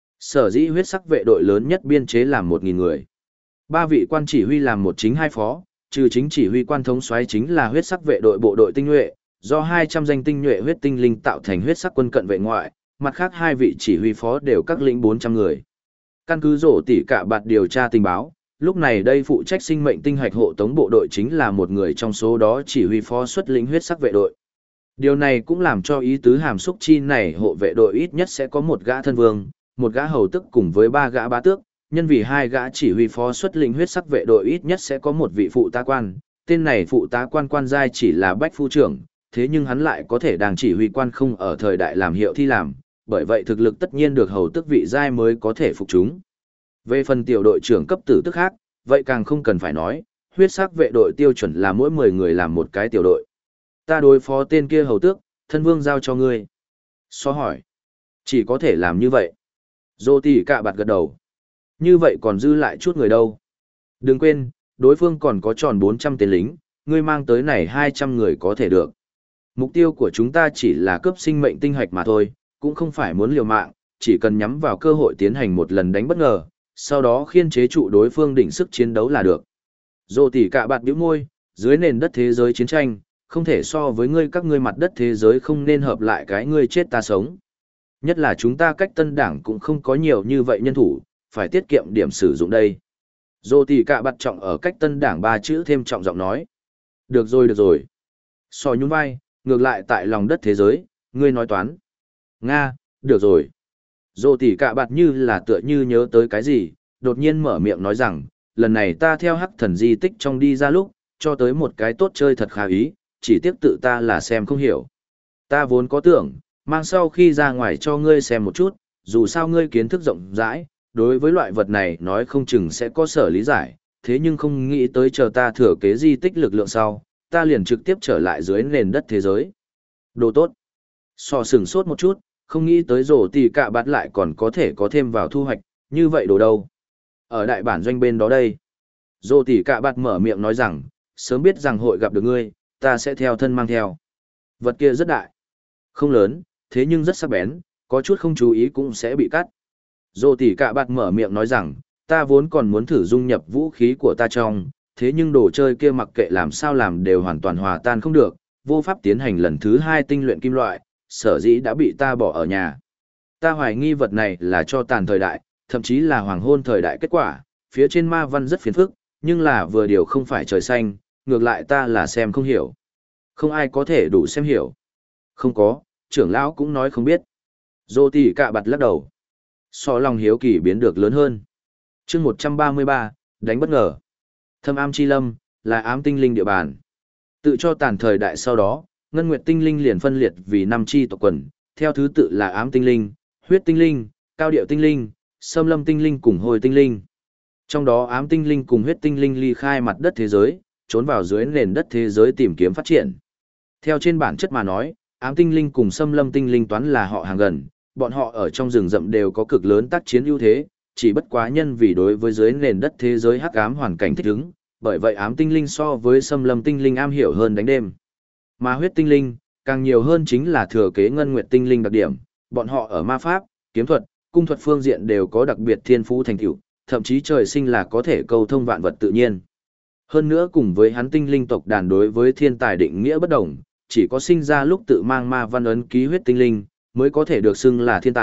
Sở dĩ huyết sắc vệ đội lớn nhất biên chế làm 1.000 người. 3 vị quan chỉ huy làm một chính hai phó, trừ chính chỉ huy quan thống soái chính là huyết sắc vệ đội bộ đội tinh nhuệ, do 200 danh tinh nhuệ huyết tinh linh tạo thành huyết sắc quân cận vệ ngoại, mặt khác 2 vị chỉ huy phó đều các lĩnh 400 người. Căn cứ rổ tỉ cả bạt điều tra tình báo, lúc này đây phụ trách sinh mệnh tinh hạch hộ tống bộ đội chính là một người trong số đó chỉ huy phó xuất lĩnh huyết sắc vệ đội. Điều này cũng làm cho ý tứ hàm xúc chi này hộ vệ đội ít nhất sẽ có một gã thân vương, một gã hầu tức cùng với 3 gã bá tước, nhân vì 2 gã chỉ huy phó xuất lĩnh huyết sắc vệ đội ít nhất sẽ có một vị phụ tá quan, tên này phụ tá quan quan giai chỉ là bách phu trưởng, thế nhưng hắn lại có thể đang chỉ huy quan không ở thời đại làm hiệu thi làm, bởi vậy thực lực tất nhiên được hầu tức vị giai mới có thể phục chúng. Về phần tiểu đội trưởng cấp tử tức khác, vậy càng không cần phải nói, huyết sắc vệ đội tiêu chuẩn là mỗi 10 người làm một cái tiểu đội. Ta đối phó tên kia hầu tước, thân vương giao cho ngươi. So hỏi. Chỉ có thể làm như vậy. Dô tỉ cả bạt gật đầu. Như vậy còn dư lại chút người đâu. Đừng quên, đối phương còn có tròn 400 tên lính, ngươi mang tới này 200 người có thể được. Mục tiêu của chúng ta chỉ là cướp sinh mệnh tinh hạch mà thôi, cũng không phải muốn liều mạng, chỉ cần nhắm vào cơ hội tiến hành một lần đánh bất ngờ, sau đó khiên chế trụ đối phương đỉnh sức chiến đấu là được. Dô tỉ cả bạt bĩu môi, dưới nền đất thế giới chiến tranh, không thể so với ngươi các ngươi mặt đất thế giới không nên hợp lại cái ngươi chết ta sống. Nhất là chúng ta cách tân đảng cũng không có nhiều như vậy nhân thủ, phải tiết kiệm điểm sử dụng đây. Dô tỉ cả bạt trọng ở cách tân đảng 3 chữ thêm trọng giọng nói. Được rồi được rồi. So nhún vai, ngược lại tại lòng đất thế giới, ngươi nói toán. Nga, được rồi. Dô tỉ cả bạt như là tựa như nhớ tới cái gì, đột nhiên mở miệng nói rằng, lần này ta theo hắc thần di tích trong đi ra lúc, cho tới một cái tốt chơi thật khá ý, chỉ tiếc tự ta là xem không hiểu. Ta vốn có tưởng, mang sau khi ra ngoài cho ngươi xem một chút, dù sao ngươi kiến thức rộng rãi, đối với loại vật này nói không chừng sẽ có sở lý giải, thế nhưng không nghĩ tới chờ ta thừa kế di tích lực lượng sau, ta liền trực tiếp trở lại dưới nền đất thế giới. Đồ tốt. So sừng sốt một chút, không nghĩ tới rổ tỉ cả bạt lại còn có thể có thêm vào thu hoạch, như vậy đồ đâu. Ở đại bản doanh bên đó đây. Rổ tỉ cả bạt mở miệng nói rằng, sớm biết rằng hội gặp được ngươi, ta sẽ theo thân mang theo. Vật kia rất đại. Không lớn, thế nhưng rất sắc bén, có chút không chú ý cũng sẽ bị cắt. Rổ tỉ cả bạt mở miệng nói rằng, ta vốn còn muốn thử dung nhập vũ khí của ta trong, thế nhưng đồ chơi kia mặc kệ làm sao làm đều hoàn toàn hòa tan không được, vô pháp tiến hành lần thứ 2 tinh luyện kim loại, sở dĩ đã bị ta bỏ ở nhà. Ta hoài nghi vật này là cho tàn thời đại, thậm chí là hoàng hôn thời đại kết quả, phía trên ma văn rất phiền phức, nhưng là vừa điều không phải trời xanh, ngược lại ta là xem không hiểu. Không ai có thể đủ xem hiểu. Không có, trưởng lão cũng nói không biết. Dô tỉ cả bạt lắc đầu. So lòng hiếu kỳ biến được lớn hơn. chương 133, đánh bất ngờ. Thâm ám chi lâm, là ám tinh linh địa bàn. Tự cho tàn thời đại sau đó, Ngân Nguyệt tinh linh liền phân liệt vì 5 chi tộc quần, theo thứ tự là ám tinh linh, huyết tinh linh, cao điệu tinh linh, xâm lâm tinh linh cùng hồi tinh linh. Trong đó ám tinh linh cùng huyết tinh linh ly khai mặt đất thế giới, trốn vào dưới nền đất thế giới tìm kiếm phát triển. Theo trên bản chất mà nói, ám tinh linh cùng xâm lâm tinh linh toán là họ hàng gần, bọn họ ở trong rừng rậm đều có cực lớn tác chiến ưu thế, chỉ bất quá nhân vì đối với dưới nền đất thế giới hắc ám hoàn cảnh thích ứng, bởi vậy ám tinh linh so với xâm lâm tinh linh am hiểu hơn đánh đêm. Mà huyết tinh linh, càng nhiều hơn chính là thừa kế ngân nguyệt tinh linh đặc điểm, bọn họ ở ma pháp, kiếm thuật, cung thuật phương diện đều có đặc biệt thiên phú thành tựu, thậm chí trời sinh là có thể câu thông vạn vật tự nhiên. Hơn nữa cùng với hắn tinh linh tộc đàn đối với thiên tài định nghĩa bất đồng, chỉ có sinh ra lúc tự mang ma văn ấn ký huyết tinh linh, mới có thể được xưng là thiên tài,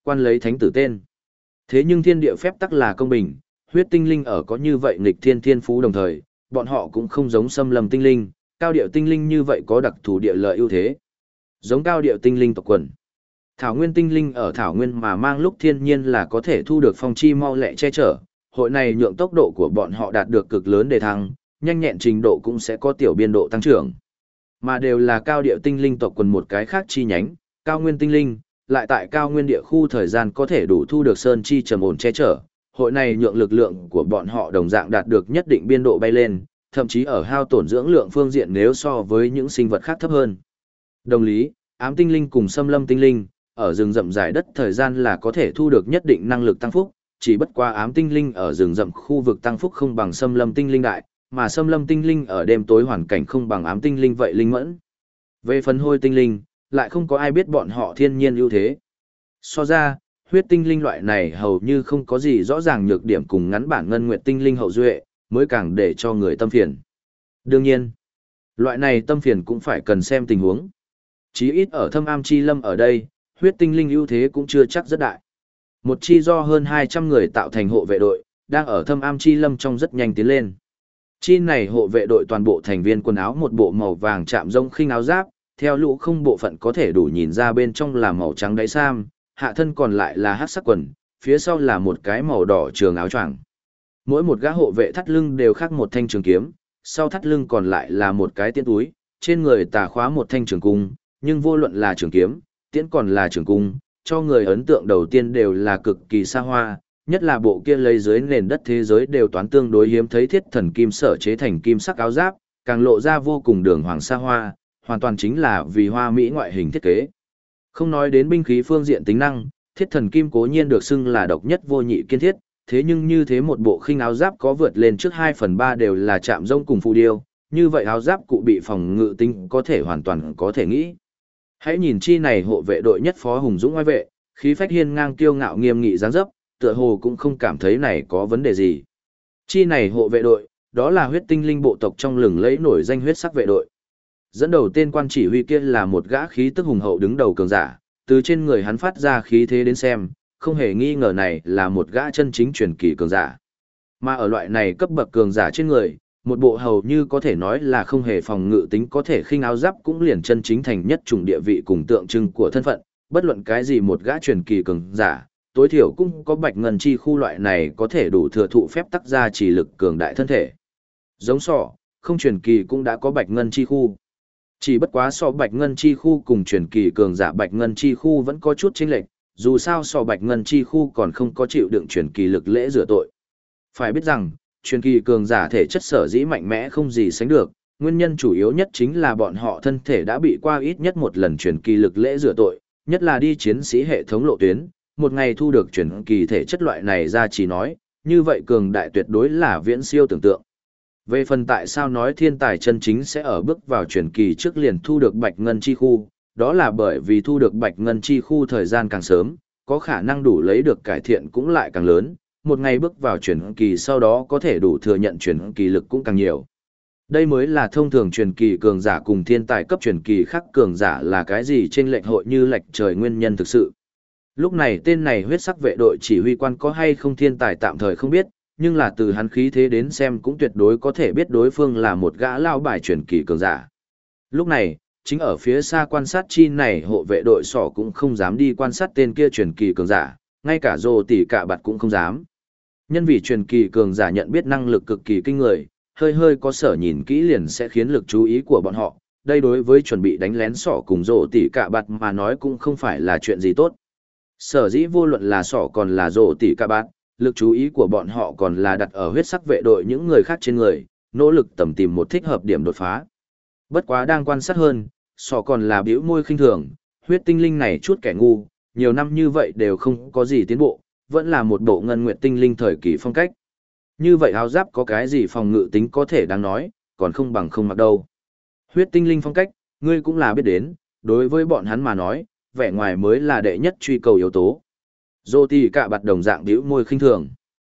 quan lấy thánh tử tên. Thế nhưng thiên địa phép tắc là công bình, huyết tinh linh ở có như vậy nghịch thiên thiên phú đồng thời, bọn họ cũng không giống xâm lâm tinh linh, cao điệu tinh linh như vậy có đặc thù địa lợi ưu thế. Giống cao điệu tinh linh tộc quần. Thảo nguyên tinh linh ở thảo nguyên mà mang lúc thiên nhiên là có thể thu được phong chi mau lẹ che chở, hội này nhượng tốc độ của bọn họ đạt được cực lớn đề thăng, nhanh nhẹn trình độ cũng sẽ có tiểu biên độ tăng trưởng. Mà đều là cao điệu tinh linh tộc quần một cái khác chi nhánh, cao nguyên tinh linh, lại tại cao nguyên địa khu thời gian có thể đủ thu được sơn chi trầm ổn che chở, hội này nhượng lực lượng của bọn họ đồng dạng đạt được nhất định biên độ bay lên, thậm chí ở hao tổn dưỡng lượng phương diện nếu so với những sinh vật khác thấp hơn. Đồng lý, ám tinh linh cùng xâm lâm tinh linh, ở rừng rậm dài đất thời gian là có thể thu được nhất định năng lực tăng phúc, chỉ bất qua ám tinh linh ở rừng rậm khu vực tăng phúc không bằng xâm lâm tinh linh đại, mà xâm lâm tinh linh ở đêm tối hoàn cảnh không bằng ám tinh linh vậy linh mẫn. Về phần hôi tinh linh, lại không có ai biết bọn họ thiên nhiên ưu thế. So ra, huyết tinh linh loại này hầu như không có gì rõ ràng nhược điểm cùng ngắn bản ngân nguyệt tinh linh hậu duệ, mới càng để cho người tâm phiền. Đương nhiên, loại này tâm phiền cũng phải cần xem tình huống. Chí ít ở thâm am chi lâm ở đây, huyết tinh linh ưu thế cũng chưa chắc rất đại. Một chi do hơn 200 người tạo thành hộ vệ đội, đang ở thâm am chi lâm trong rất nhanh tiến lên. Chi này hộ vệ đội toàn bộ thành viên quần áo một bộ màu vàng chạm rông khinh áo giáp, theo lũ không bộ phận có thể đủ nhìn ra bên trong là màu trắng đáy sam, hạ thân còn lại là hắc sắc quần, phía sau là một cái màu đỏ trường áo choàng. Mỗi một gã hộ vệ thắt lưng đều khác một thanh trường kiếm, sau thắt lưng còn lại là một cái tiễn túi, trên người tà khóa một thanh trường cung, nhưng vô luận là trường kiếm, tiễn còn là trường cung, cho người ấn tượng đầu tiên đều là cực kỳ xa hoa, nhất là bộ kia lấy dưới nền đất thế giới đều toán tương đối hiếm thấy thiết thần kim sở chế thành kim sắc áo giáp, càng lộ ra vô cùng đường hoàng xa hoa, hoàn toàn chính là vì hoa mỹ ngoại hình thiết kế. Không nói đến binh khí phương diện tính năng, thiết thần kim cố nhiên được xưng là độc nhất vô nhị kiên thiết, thế nhưng như thế một bộ khinh áo giáp có vượt lên trước 2/3 đều là chạm rông cùng phù điêu, như vậy áo giáp cụ bị phòng ngự tính có thể hoàn toàn có thể nghĩ. Hãy nhìn chi này hộ vệ đội nhất phó hùng dũng oai vệ, khí phách hiên ngang kiêu ngạo nghiêm nghị dáng dấp, tựa hồ cũng không cảm thấy này có vấn đề gì. Chi này hộ vệ đội, đó là huyết tinh linh bộ tộc trong lừng lẫy nổi danh huyết sắc vệ đội. Dẫn đầu tên quan chỉ huy kia là một gã khí tức hùng hậu đứng đầu cường giả, từ trên người hắn phát ra khí thế đến xem, không hề nghi ngờ này là một gã chân chính truyền kỳ cường giả. Mà ở loại này cấp bậc cường giả trên người, một bộ hầu như có thể nói là không hề phòng ngự tính có thể khinh áo giáp cũng liền chân chính thành nhất chủng địa vị cùng tượng trưng của thân phận, bất luận cái gì một gã truyền kỳ cường giả, tối thiểu cũng có bạch ngân chi khu loại này có thể đủ thừa thụ phép tắc ra chỉ lực cường đại thân thể. Giống sọ, không truyền kỳ cũng đã có bạch ngân chi khu. Chỉ bất quá so bạch ngân chi khu cùng truyền kỳ cường giả bạch ngân chi khu vẫn có chút chênh lệch, dù sao so bạch ngân chi khu còn không có chịu đựng truyền kỳ lực lễ rửa tội. Phải biết rằng, truyền kỳ cường giả thể chất sở dĩ mạnh mẽ không gì sánh được, nguyên nhân chủ yếu nhất chính là bọn họ thân thể đã bị qua ít nhất một lần truyền kỳ lực lễ rửa tội, nhất là đi chiến sĩ hệ thống lộ tuyến, một ngày thu được truyền kỳ thể chất loại này ra chỉ nói, như vậy cường đại tuyệt đối là viễn siêu tưởng tượng. Về phần tại sao nói thiên tài chân chính sẽ ở bước vào truyền kỳ trước liền thu được bạch ngân chi khu, đó là bởi vì thu được bạch ngân chi khu thời gian càng sớm, có khả năng đủ lấy được cải thiện cũng lại càng lớn, một ngày bước vào truyền kỳ sau đó có thể đủ thừa nhận truyền kỳ lực cũng càng nhiều. Đây mới là thông thường truyền kỳ cường giả cùng thiên tài cấp truyền kỳ khác cường giả là cái gì trên lệch hội như lệch trời nguyên nhân thực sự. Lúc này tên này huyết sắc vệ đội chỉ huy quan có hay không thiên tài tạm thời không biết, nhưng là từ hắn khí thế đến xem cũng tuyệt đối có thể biết đối phương là một gã lao bài truyền kỳ cường giả. Lúc này, chính ở phía xa quan sát chi này hộ vệ đội sỏ cũng không dám đi quan sát tên kia truyền kỳ cường giả, ngay cả rồ tỷ cả bạt cũng không dám. Nhân vì truyền kỳ cường giả nhận biết năng lực cực kỳ kinh người, hơi hơi có sở nhìn kỹ liền sẽ khiến lực chú ý của bọn họ, đây đối với chuẩn bị đánh lén sỏ cùng rồ tỷ cả bạt mà nói cũng không phải là chuyện gì tốt. Sở dĩ vô luận là sỏ còn là rồ tỷ cả bạt, lực chú ý của bọn họ còn là đặt ở huyết sắc vệ đội những người khác trên người, nỗ lực tầm tìm một thích hợp điểm đột phá. Bất quá đang quan sát hơn, sỏ còn là bĩu môi khinh thường, huyết tinh linh này chút kẻ ngu, nhiều năm như vậy đều không có gì tiến bộ, vẫn là một bộ ngân nguyệt tinh linh thời kỳ phong cách. Như vậy áo giáp có cái gì phòng ngự tính có thể đáng nói, còn không bằng không mặc đâu. Huyết tinh linh phong cách, ngươi cũng là biết đến, đối với bọn hắn mà nói, vẻ ngoài mới là đệ nhất truy cầu yếu tố. Dô tì cả bạt đồng dạng bĩu môi khinh thường.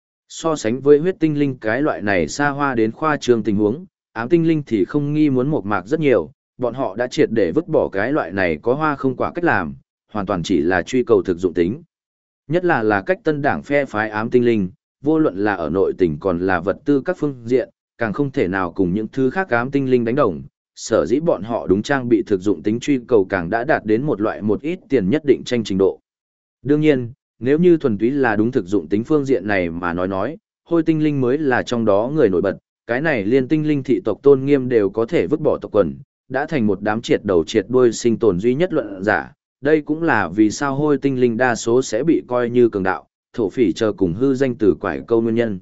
So sánh với huyết tinh linh cái loại này xa hoa đến khoa trương tình huống, ám tinh linh thì không nghi muốn một mạc rất nhiều, bọn họ đã triệt để vứt bỏ cái loại này có hoa không quả cách làm, hoàn toàn chỉ là truy cầu thực dụng tính. Nhất là cách tân đảng phe phái ám tinh linh, vô luận là ở nội tình còn là vật tư các phương diện, càng không thể nào cùng những thứ khác ám tinh linh đánh đồng. Sở dĩ bọn họ đúng trang bị thực dụng tính truy cầu càng đã đạt đến một loại một ít tiền nhất định tranh trình độ. Đương nhiên, nếu như thuần túy là đúng thực dụng tính phương diện này mà nói, hôi tinh linh mới là trong đó người nổi bật, cái này liên tinh linh thị tộc tôn nghiêm đều có thể vứt bỏ tộc quần, đã thành một đám triệt đầu triệt đuôi sinh tồn duy nhất luận giả. Đây cũng là vì sao hôi tinh linh đa số sẽ bị coi như cường đạo, thổ phỉ chờ cùng hư danh từ quải câu nguyên nhân.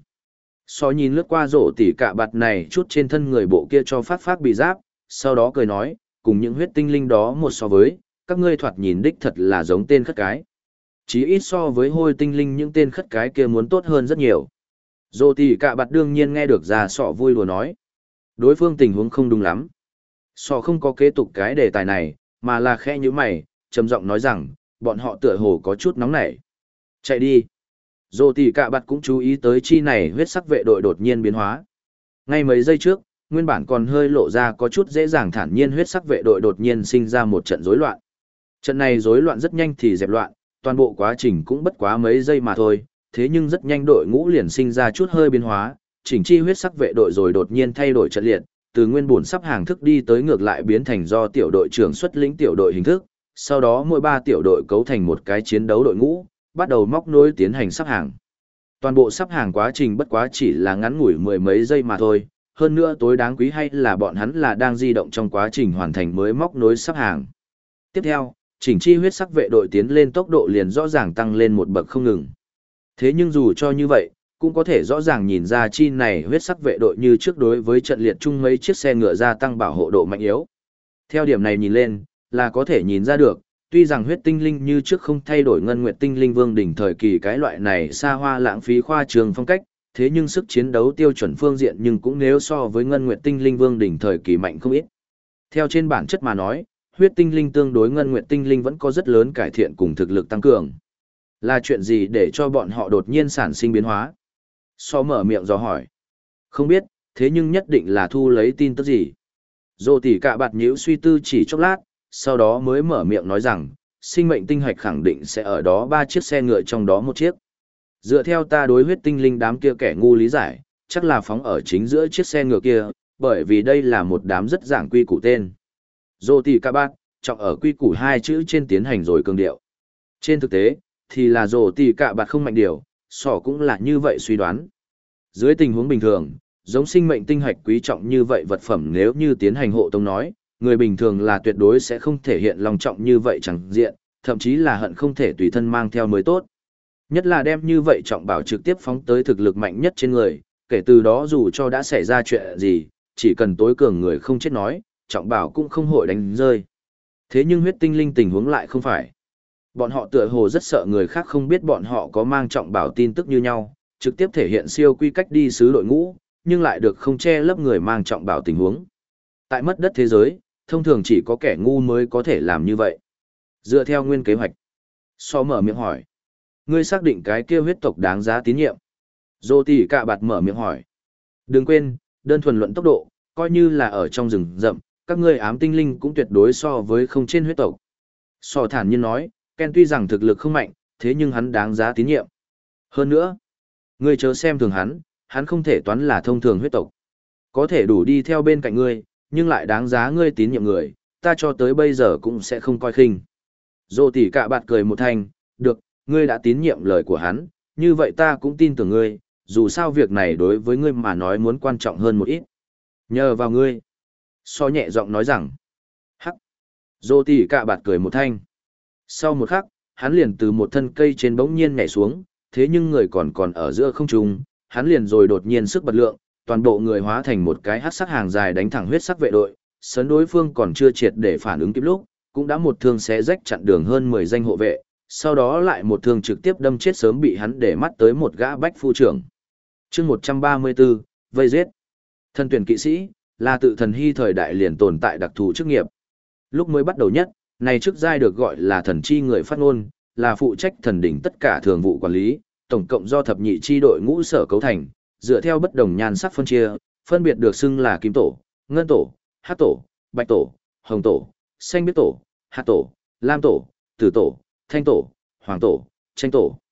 Nhìn lướt qua rổ tỉ cả bạt này chút trên thân người bộ kia cho phát bị giáp, sau đó cười nói, cùng những huyết tinh linh đó một so với, các ngươi thoạt nhìn đích thật là giống tên khất cái. Chí ít so với hôi tinh linh những tên khất cái kia muốn tốt hơn rất nhiều. Rổ tỉ cả bạt đương nhiên nghe được ra sọ vui đùa nói. Đối phương tình huống không đúng lắm. Sọ không có kế tục cái đề tài này, mà là khẽ như mày, trầm giọng nói rằng, bọn họ tựa hồ có chút nóng nảy. Chạy đi. Rổ tỉ cả bạt cũng chú ý tới chi này huyết sắc vệ đội đột nhiên biến hóa. Ngay mấy giây trước, nguyên bản còn hơi lộ ra có chút dễ dàng thản nhiên huyết sắc vệ đội đột nhiên sinh ra một trận rối loạn. Trận này rối loạn rất nhanh thì dẹp loạn, toàn bộ quá trình cũng bất quá mấy giây mà thôi, thế nhưng rất nhanh đội ngũ liền sinh ra chút hơi biến hóa, chỉnh chi huyết sắc vệ đội rồi đột nhiên thay đổi trận liệt, từ nguyên bổn sắp hàng thức đi tới ngược lại biến thành do tiểu đội trưởng xuất lĩnh tiểu đội hình thức, sau đó mỗi 3 tiểu đội cấu thành một cái chiến đấu đội ngũ, bắt đầu móc nối tiến hành sắp hàng. Toàn bộ sắp hàng quá trình bất quá chỉ là ngắn ngủi mười mấy giây mà thôi, hơn nữa tối đáng quý hay là bọn hắn là đang di động trong quá trình hoàn thành mới móc nối sắp hàng. Tiếp theo, chỉnh chi huyết sắc vệ đội tiến lên tốc độ liền rõ ràng tăng lên một bậc không ngừng. Thế nhưng dù cho như vậy, cũng có thể rõ ràng nhìn ra chi này huyết sắc vệ đội như trước đối với trận liệt chung mấy chiếc xe ngựa gia tăng bảo hộ độ mạnh yếu. Theo điểm này nhìn lên, là có thể nhìn ra được, tuy rằng huyết tinh linh như trước không thay đổi ngân nguyệt tinh linh vương đỉnh thời kỳ cái loại này xa hoa lãng phí khoa trường phong cách, thế nhưng sức chiến đấu tiêu chuẩn phương diện nhưng cũng nếu so với ngân nguyệt tinh linh vương đỉnh thời kỳ mạnh không ít. Theo trên bản chất mà nói, huyết tinh linh tương đối ngân nguyệt tinh linh vẫn có rất lớn cải thiện cùng thực lực tăng cường. Là chuyện gì để cho bọn họ đột nhiên sản sinh biến hóa? Mở miệng dò hỏi. Không biết, thế nhưng nhất định là thu lấy tin tức gì. Dô tỉ cả bạt nhíu suy tư chỉ chốc lát, sau đó mới mở miệng nói rằng, sinh mệnh tinh hạch khẳng định sẽ ở đó 3 chiếc xe ngựa trong đó một chiếc. Dựa theo ta đối huyết tinh linh đám kia kẻ ngu lý giải, chắc là phóng ở chính giữa chiếc xe ngựa kia, bởi vì đây là một đám rất giảng quy củ tên. Dô tỉ cả bạt, trọng ở quy củ 2 chữ trên tiến hành rồi cường điệu. Trên thực tế, thì là dô tỉ cả bạt không mạnh điều, cũng là như vậy suy đoán. Dưới tình huống bình thường, giống sinh mệnh tinh hạch quý trọng như vậy vật phẩm nếu như tiến hành hộ tống nói, người bình thường là tuyệt đối sẽ không thể hiện lòng trọng như vậy chẳng diện, thậm chí là hận không thể tùy thân mang theo mới tốt. Nhất là đem như vậy trọng bảo trực tiếp phóng tới thực lực mạnh nhất trên người, kể từ đó dù cho đã xảy ra chuyện gì, chỉ cần tối cường người không chết nói, trọng bảo cũng không hội đánh rơi. Thế nhưng huyết tinh linh tình huống lại không phải. Bọn họ tựa hồ rất sợ người khác không biết bọn họ có mang trọng bảo tin tức như nhau, trực tiếp thể hiện siêu quy cách đi sứ đội ngũ, nhưng lại được không che lấp người mang trọng bảo tình huống. Tại mất đất thế giới, thông thường chỉ có kẻ ngu mới có thể làm như vậy. Dựa theo nguyên kế hoạch. Mở miệng hỏi. Ngươi xác định cái kia huyết tộc đáng giá tín nhiệm. Dô tỉ cả bạt mở miệng hỏi. Đừng quên, đơn thuần luận tốc độ, coi như là ở trong rừng rậm, các ngươi ám tinh linh cũng tuyệt đối so với không trên huyết tộc. Thản nhiên nói, Ken tuy rằng thực lực không mạnh, thế nhưng hắn đáng giá tín nhiệm. Hơn nữa, ngươi chớ xem thường hắn không thể toán là thông thường huyết tộc. Có thể đủ đi theo bên cạnh ngươi, nhưng lại đáng giá ngươi tín nhiệm người, ta cho tới bây giờ cũng sẽ không coi khinh. Dô tỉ cả bạt cười một thanh, được, ngươi đã tín nhiệm lời của hắn, như vậy ta cũng tin tưởng ngươi, dù sao việc này đối với ngươi mà nói muốn quan trọng hơn một ít. Nhờ vào ngươi. Nhẹ giọng nói rằng, hắc. Dô tỉ cả bạt cười một thanh. Sau một khắc, hắn liền từ một thân cây trên bỗng nhiên nhảy xuống, thế nhưng người còn ở giữa không trung, hắn liền rồi đột nhiên sức bật lượng, toàn bộ người hóa thành một cái hắc sắc hàng dài đánh thẳng huyết sắc vệ đội, sấn đối phương còn chưa triệt để phản ứng kịp lúc, cũng đã một thương xé rách chặn đường hơn 10 danh hộ vệ, sau đó lại một thương trực tiếp đâm chết sớm bị hắn để mắt tới một gã bách phu trưởng. Chương 134, vây giết. Thần tuyển kỵ sĩ là tự thần hy thời đại liền tồn tại đặc thù chức nghiệp. Lúc mới bắt đầu nhất, này chức giai được gọi là thần chi người phát ngôn, là phụ trách thần đỉnh tất cả thường vụ quản lý, tổng cộng do thập nhị chi đội ngũ sở cấu thành, dựa theo bất đồng nhan sắc phân chia, phân biệt được xưng là kim tổ, ngân tổ, hắc tổ, bạch tổ, hồng tổ, xanh biếc tổ, hạt tổ, lam tổ, tử tổ, thanh tổ, hoàng tổ, tranh tổ,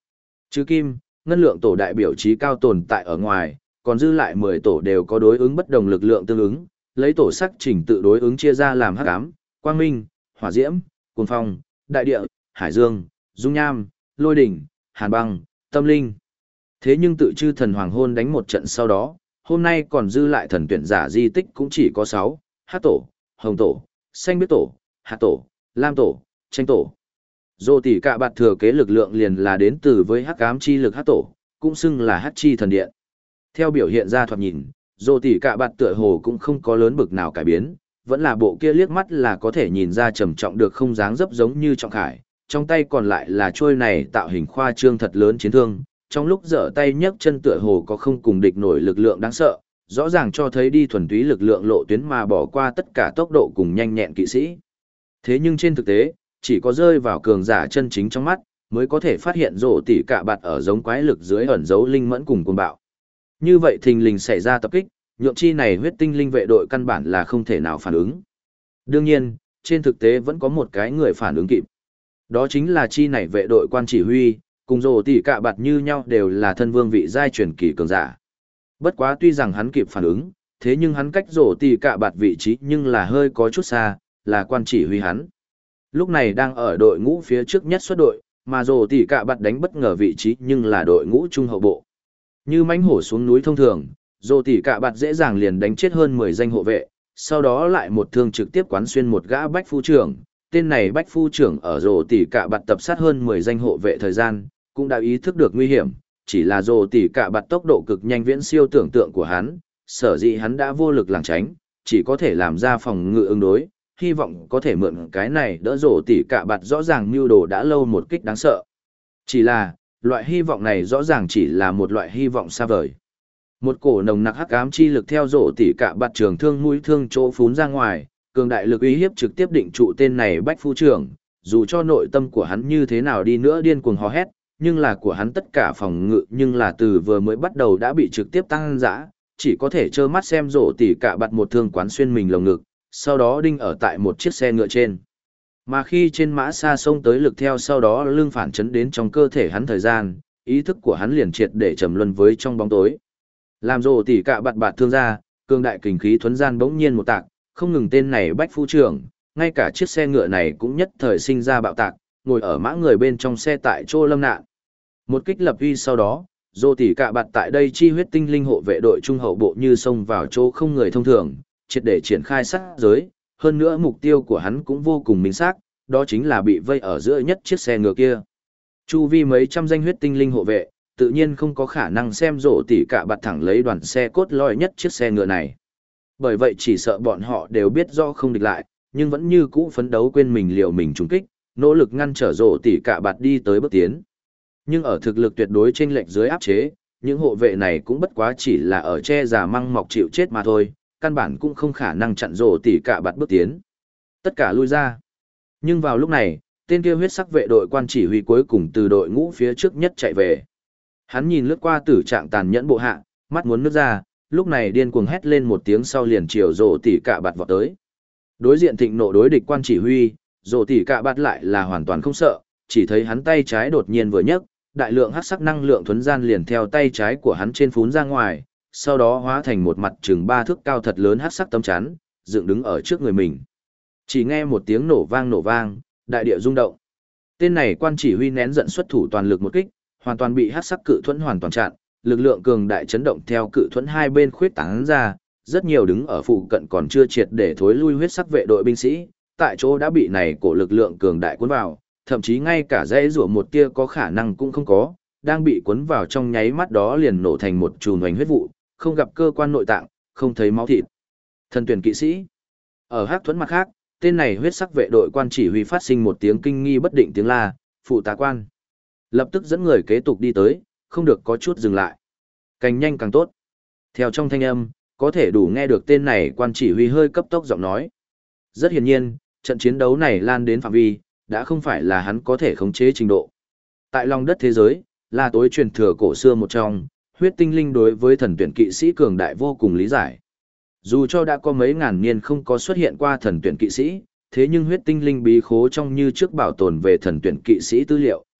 Chứ kim, ngân lượng tổ đại biểu trí cao tồn tại ở ngoài, còn dư lại 10 tổ đều có đối ứng bất đồng lực lượng tương ứng, lấy tổ sắc chỉnh tự đối ứng chia ra làm hắc ám, quang minh, hỏa diễm, cuồng phong, đại địa, hải dương, dung nham, lôi đỉnh, hàn băng, tâm linh. Thế nhưng tự chư thần hoàng hôn đánh một trận sau đó, hôm nay còn dư lại thần tuyển giả di tích cũng chỉ có 6, hắc tổ, hồng tổ, xanh biếc tổ, hạt tổ, lam tổ, tranh tổ. Dô tỷ cạ bạt thừa kế lực lượng liền là đến từ với hắc ám chi lực hắc tổ, cũng xưng là hắc chi thần điện. Theo biểu hiện ra thoạt nhìn, dô tỷ cạ bạt tựa hồ cũng không có lớn bực nào cải biến, vẫn là bộ kia liếc mắt là có thể nhìn ra trầm trọng được không dáng dấp giống như trọng khải, trong tay còn lại là trôi này tạo hình khoa trương thật lớn chiến thương, trong lúc giở tay nhấc chân tựa hồ có không cùng địch nổi lực lượng đáng sợ, rõ ràng cho thấy đi thuần túy lực lượng lộ tuyến mà bỏ qua tất cả tốc độ cùng nhanh nhẹn kỵ sĩ. Thế nhưng trên thực tế, chỉ có rơi vào cường giả chân chính trong mắt, mới có thể phát hiện rổ tỉ cạ bạt ở giống quái lực dưới ẩn dấu linh mẫn cùng cuồng bạo. Như vậy thình lình xảy ra tập kích, nhượng chi này huyết tinh linh vệ đội căn bản là không thể nào phản ứng. Đương nhiên, trên thực tế vẫn có một cái người phản ứng kịp. Đó chính là chi này vệ đội quan chỉ huy, cùng rổ tỉ cạ bạt như nhau đều là thân vương vị giai truyền kỳ cường giả. Bất quá tuy rằng hắn kịp phản ứng, thế nhưng hắn cách rổ tỉ cạ bạt vị trí nhưng là hơi có chút xa, là quan chỉ huy hắn. Lúc này đang ở đội ngũ phía trước nhất xuất đội, mà rổ tỉ cạ bạt đánh bất ngờ vị trí nhưng là đội ngũ trung hậu bộ. Như mãnh hổ xuống núi thông thường, rổ tỉ cạ bạt dễ dàng liền đánh chết hơn 10 danh hộ vệ, sau đó lại một thương trực tiếp quán xuyên một gã bách phu trưởng. Tên này bách phu trưởng ở rổ tỉ cạ bạt tập sát hơn 10 danh hộ vệ thời gian, cũng đã ý thức được nguy hiểm, chỉ là rổ tỉ cạ bạt tốc độ cực nhanh viễn siêu tưởng tượng của hắn, sở dĩ hắn đã vô lực lảng tránh, chỉ có thể làm ra phòng ngự ứng đối, hy vọng có thể mượn cái này đỡ rổ tỉ cạ bạt rõ ràng mưu đồ đã lâu một kích đáng sợ. Chỉ là, loại hy vọng này rõ ràng chỉ là một loại hy vọng xa vời. Một cổ nồng nặc hắc ám chi lực theo rổ tỉ cạ bạt trường thương mũi thương chỗ phún ra ngoài, cường đại lực uy hiếp trực tiếp định trụ tên này bách phu trưởng, dù cho nội tâm của hắn như thế nào đi nữa điên cuồng hò hét, nhưng là của hắn tất cả phòng ngự nhưng là từ vừa mới bắt đầu đã bị trực tiếp tăng dã, chỉ có thể trơ mắt xem rổ tỉ cạ bạt một thương quán xuyên mình lồng ngực, sau đó đinh ở tại một chiếc xe ngựa trên. Mà khi trên mã xa xông tới lực theo sau đó lưng phản chấn đến trong cơ thể hắn thời gian, ý thức của hắn liền triệt để trầm luân với trong bóng tối. Làm rổ tỉ cạ bạt bạt thương ra, cường đại kình khí thuấn gian bỗng nhiên một tạc, không ngừng tên này bách phu trưởng, ngay cả chiếc xe ngựa này cũng nhất thời sinh ra bạo tạc, ngồi ở mã người bên trong xe tại chỗ lâm nạn. Một kích lập uy sau đó, rổ tỉ cạ bạt tại đây chi huyết tinh linh hộ vệ đội trung hậu bộ như xông vào chỗ không người thông thường, triệt để triển khai sát giới, hơn nữa mục tiêu của hắn cũng vô cùng minh xác, đó chính là bị vây ở giữa nhất chiếc xe ngựa kia. Chu vi mấy trăm danh huyết tinh linh hộ vệ, tự nhiên không có khả năng xem rổ tỉ cạ bạt thẳng lấy đoàn xe cốt lõi nhất chiếc xe ngựa này. Bởi vậy chỉ sợ bọn họ đều biết rõ không địch lại, nhưng vẫn như cũ phấn đấu quên mình liều mình trúng kích, nỗ lực ngăn trở rổ tỉ cạ bạt đi tới bước tiến. Nhưng ở thực lực tuyệt đối chênh lệch dưới áp chế, những hộ vệ này cũng bất quá chỉ là ở che giả măng mọc chịu chết mà thôi, căn bản cũng không khả năng chặn rổ tỉ cạ bạt bước tiến. Tất cả lui ra. Nhưng vào lúc này, tên kia huyết sắc vệ đội quan chỉ huy cuối cùng từ đội ngũ phía trước nhất chạy về. Hắn nhìn lướt qua tử trạng tàn nhẫn bộ hạ, mắt muốn nước ra, lúc này điên cuồng hét lên một tiếng sau liền chiều rổ tỉ cạ bạt vọt tới. Đối diện thịnh nộ đối địch quan chỉ huy, rổ tỉ cạ bạt lại là hoàn toàn không sợ, chỉ thấy hắn tay trái đột nhiên vừa nhấc, đại lượng hắc sắc năng lượng thuấn gian liền theo tay trái của hắn trên phún ra ngoài, sau đó hóa thành một mặt chừng 3 thước cao thật lớn hắc sắc tấm chắn, dựng đứng ở trước người mình. Chỉ nghe một tiếng nổ vang, đại địa rung động. Tên này quan chỉ huy nén giận xuất thủ toàn lực một kích, hoàn toàn bị hắc sắc cự thuẫn hoàn toàn chặn, lực lượng cường đại chấn động theo cự thuẫn hai bên khuyết tán ra, rất nhiều đứng ở phụ cận còn chưa triệt để thối lui huyết sắc vệ đội binh sĩ, tại chỗ đã bị này cổ lực lượng cường đại cuốn vào, thậm chí ngay cả dãy rủa một tia có khả năng cũng không có, đang bị cuốn vào trong nháy mắt đó liền nổ thành một chùm hoành huyết vụ, không gặp cơ quan nội tạng, không thấy máu thịt. Thần tuyển kỵ sĩ. Ở hắc thuẫn mặt khác, tên này huyết sắc vệ đội quan chỉ huy phát sinh một tiếng kinh nghi bất định tiếng la, phụ tá quan. Lập tức dẫn người kế tục đi tới, không được có chút dừng lại. Càng nhanh càng tốt. Theo trong thanh âm, có thể đủ nghe được tên này quan chỉ huy hơi cấp tốc giọng nói. Rất hiển nhiên, trận chiến đấu này lan đến phạm vi, đã không phải là hắn có thể khống chế trình độ. Tại lòng đất thế giới, là tối truyền thừa cổ xưa một trong, huyết tinh linh đối với thần tuyển kỵ sĩ cường đại vô cùng lý giải. Dù cho đã có mấy ngàn niên không có xuất hiện qua thần tuyển kỵ sĩ, thế nhưng huyết tinh linh bí khố trong như trước bảo tồn về thần tuyển kỵ sĩ tư liệu,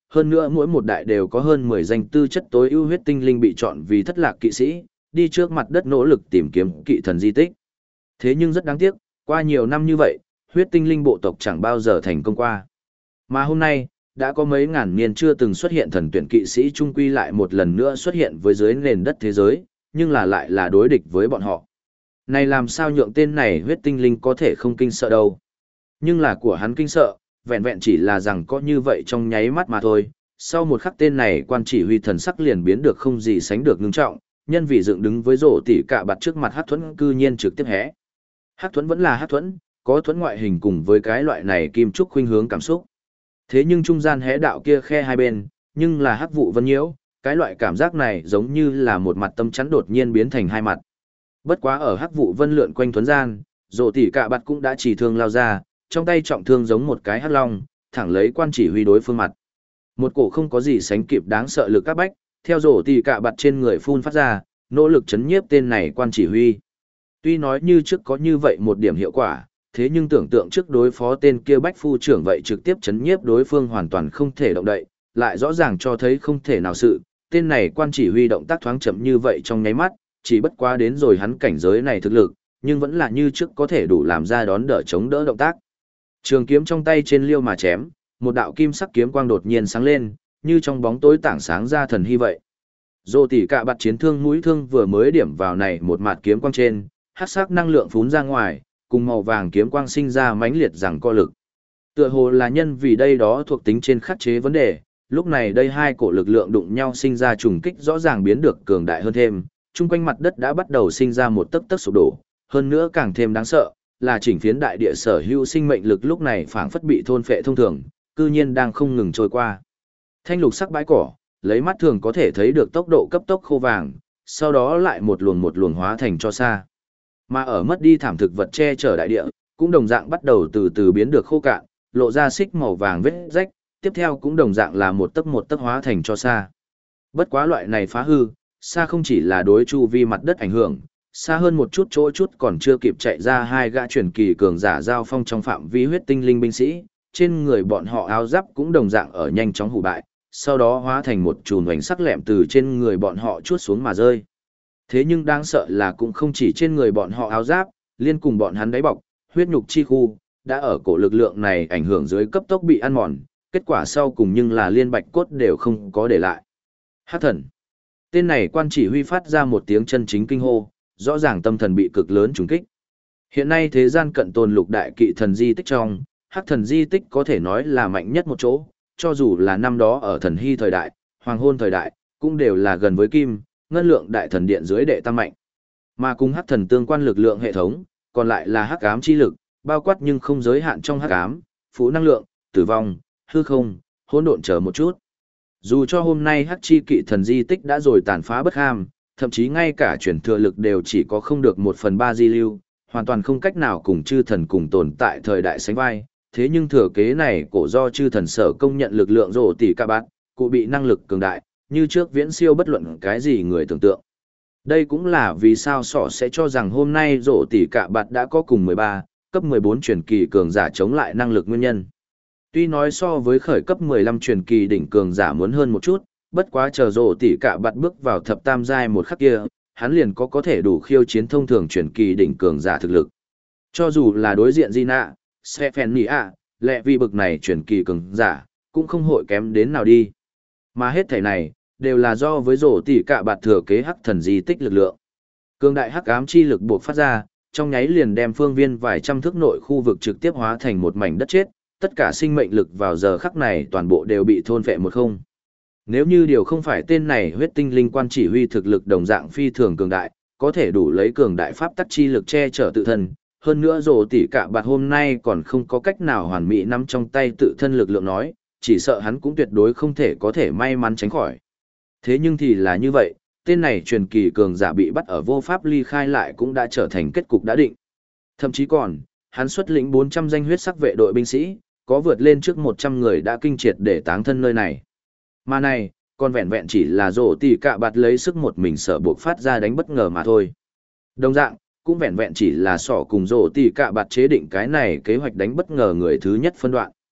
hơn nữa mỗi một đại đều có hơn 10 danh tư chất tối ưu huyết tinh linh bị chọn vì thất lạc kỵ sĩ, đi trước mặt đất nỗ lực tìm kiếm kỵ thần di tích. Thế nhưng rất đáng tiếc, qua nhiều năm như vậy, huyết tinh linh bộ tộc chẳng bao giờ thành công qua. Mà hôm nay, đã có mấy ngàn niên chưa từng xuất hiện thần tuyển kỵ sĩ trung quy lại một lần nữa xuất hiện với dưới nền đất thế giới, nhưng lại là đối địch với bọn họ. Này làm sao nhượng tên này huyết tinh linh có thể không kinh sợ đâu. Nhưng là của hắn kinh sợ, vẹn vẹn chỉ là rằng có như vậy trong nháy mắt mà thôi. Sau một khắc tên này quan chỉ huy thần sắc liền biến được không gì sánh được ngưng trọng, nhân vì dựng đứng với rổ tỉ cả bạt trước mặt Hắc Thuẫn cư nhiên trực tiếp hé. Hắc Thuẫn vẫn là Hắc Thuẫn, có thuẫn ngoại hình cùng với cái loại này kim trúc khuynh hướng cảm xúc. Thế nhưng trung gian hé đạo kia khe hai bên, nhưng là hắc vụ vân nhiễu, cái loại cảm giác này giống như là một mặt tâm chắn đột nhiên biến thành hai mặt. Bất quá ở hắc vụ vân lượn quanh thuấn gian, rổ tỉ cả bạt cũng đã chỉ thương lao ra, trong tay trọng thương giống một cái hắc long, thẳng lấy quan chỉ huy đối phương mặt. Một cổ không có gì sánh kịp đáng sợ lực các bách, theo rổ tỉ cả bạt trên người phun phát ra, nỗ lực chấn nhiếp tên này quan chỉ huy. Tuy nói như trước có như vậy một điểm hiệu quả, thế nhưng tưởng tượng trước đối phó tên kia bách phu trưởng vậy trực tiếp chấn nhiếp đối phương hoàn toàn không thể động đậy, lại rõ ràng cho thấy không thể nào sự, tên này quan chỉ huy động tác thoáng chậm như vậy trong nháy mắt, chỉ bất quá đến rồi hắn cảnh giới này thực lực, nhưng vẫn là như trước có thể đủ làm ra đón đỡ chống đỡ động tác. Trường kiếm trong tay trên liêu mà chém, một đạo kim sắc kiếm quang đột nhiên sáng lên, như trong bóng tối tảng sáng ra thần hy vậy. Dô tỉ cả bạt chiến thương mũi thương vừa mới điểm vào này một mạt kiếm quang trên, hắc sắc năng lượng phún ra ngoài, cùng màu vàng kiếm quang sinh ra mãnh liệt rằng co lực. Tựa hồ là nhân vì đây đó thuộc tính trên khắc chế vấn đề, lúc này đây hai cổ lực lượng đụng nhau sinh ra trùng kích rõ ràng biến được cường đại hơn thêm, chung quanh mặt đất đã bắt đầu sinh ra một tấc tấc sụp đổ, hơn nữa càng thêm đáng sợ, là chỉnh phiến đại địa sở hữu sinh mệnh lực lúc này phảng phất bị thôn phệ thông thường, cư nhiên đang không ngừng trôi qua. Thanh lục sắc bãi cỏ, lấy mắt thường có thể thấy được tốc độ cấp tốc khô vàng, sau đó lại một luồng hóa thành cho xa. Mà ở mất đi thảm thực vật che chở đại địa, cũng đồng dạng bắt đầu từ từ biến được khô cạn, lộ ra xích màu vàng vết rách, tiếp theo cũng đồng dạng là một tấc hóa thành cho xa. Bất quá loại này phá hư, xa không chỉ là đối chu vi mặt đất ảnh hưởng, xa hơn một chút chỗ chút còn chưa kịp chạy ra hai gã truyền kỳ cường giả giao phong trong phạm vi huyết tinh linh binh sĩ, trên người bọn họ áo giáp cũng đồng dạng ở nhanh chóng hủ bại, sau đó hóa thành một chùm ánh sắc lẹm từ trên người bọn họ chuốt xuống mà rơi. Thế nhưng đáng sợ là cũng không chỉ trên người bọn họ áo giáp, liên cùng bọn hắn đáy bọc, huyết nhục chi khu, đã ở cổ lực lượng này ảnh hưởng dưới cấp tốc bị ăn mòn, kết quả sau cùng nhưng là liên bạch cốt đều không có để lại. Hắc thần. Tên này quan chỉ huy phát ra một tiếng chân chính kinh hô, rõ ràng tâm thần bị cực lớn trùng kích. Hiện nay thế gian cận tồn lục đại kỵ thần di tích trong, hắc thần di tích có thể nói là mạnh nhất một chỗ, cho dù là năm đó ở thần hy thời đại, hoàng hôn thời đại, cũng đều là gần với kim, ngân lượng đại thần điện dưới đệ tam mạnh. Mà cùng hắc thần tương quan lực lượng hệ thống, còn lại là hắc ám chi lực, bao quát nhưng không giới hạn trong hắc ám, phú năng lượng, tử vong, hư không, hỗn độn chờ một chút. Dù cho hôm nay hắc chi kỵ thần di tích đã rồi tàn phá bất ham, thậm chí ngay cả chuyển thừa lực đều chỉ có không được 1/3 di lưu, hoàn toàn không cách nào cùng chư thần cùng tồn tại thời đại sánh vai. Thế nhưng thừa kế này cổ do chư thần sở công nhận lực lượng rổ tỷ ca bát, cụ bị năng lực cường đại, như trước viễn siêu bất luận cái gì người tưởng tượng. Đây cũng là vì sao sọ sẽ cho rằng hôm nay rổ tỷ cạ bạt đã có cùng 13, cấp 14 truyền kỳ cường giả chống lại năng lực nguyên nhân. Tuy nói so với khởi cấp 15 truyền kỳ đỉnh cường giả muốn hơn một chút, bất quá chờ rổ tỷ cạ bạt bước vào thập tam giai một khắc kia, hắn liền có thể đủ khiêu chiến thông thường truyền kỳ đỉnh cường giả thực lực. Cho dù là đối diện Gina, Stephania, lẹ vì bực này truyền kỳ cường giả, cũng không hội kém đến nào đi. Mà hết thảy này, đều là do với rổ tỷ cạ bạt thừa kế hắc thần di tích lực lượng. Cường đại hắc ám chi lực buộc phát ra, trong nháy liền đem phương viên vài trăm thước nội khu vực trực tiếp hóa thành một mảnh đất chết, tất cả sinh mệnh lực vào giờ khắc này toàn bộ đều bị thôn phệ một không. Nếu như điều không phải tên này huyết tinh linh quan chỉ huy thực lực đồng dạng phi thường cường đại, có thể đủ lấy cường đại pháp tắc chi lực che chở tự thân, hơn nữa rổ tỷ cạ bạt hôm nay còn không có cách nào hoàn mỹ nắm trong tay tự thân lực lượng nói, chỉ sợ hắn cũng tuyệt đối không thể có thể may mắn tránh khỏi. Thế nhưng thì là như vậy, tên này truyền kỳ cường giả bị bắt ở vô pháp ly khai lại cũng đã trở thành kết cục đã định. Thậm chí còn, hắn xuất lĩnh 400 danh huyết sắc vệ đội binh sĩ, có vượt lên trước 100 người đã kinh triệt để táng thân nơi này. Mà này, còn vẹn vẹn chỉ là rổ tỷ cạ bạt lấy sức một mình sở buộc phát ra đánh bất ngờ mà thôi. Đồng dạng, cũng vẹn vẹn chỉ là sỏ cùng rổ tỷ cạ bạt chế định cái này kế hoạch đánh bất ngờ người thứ nhất phân đoạn.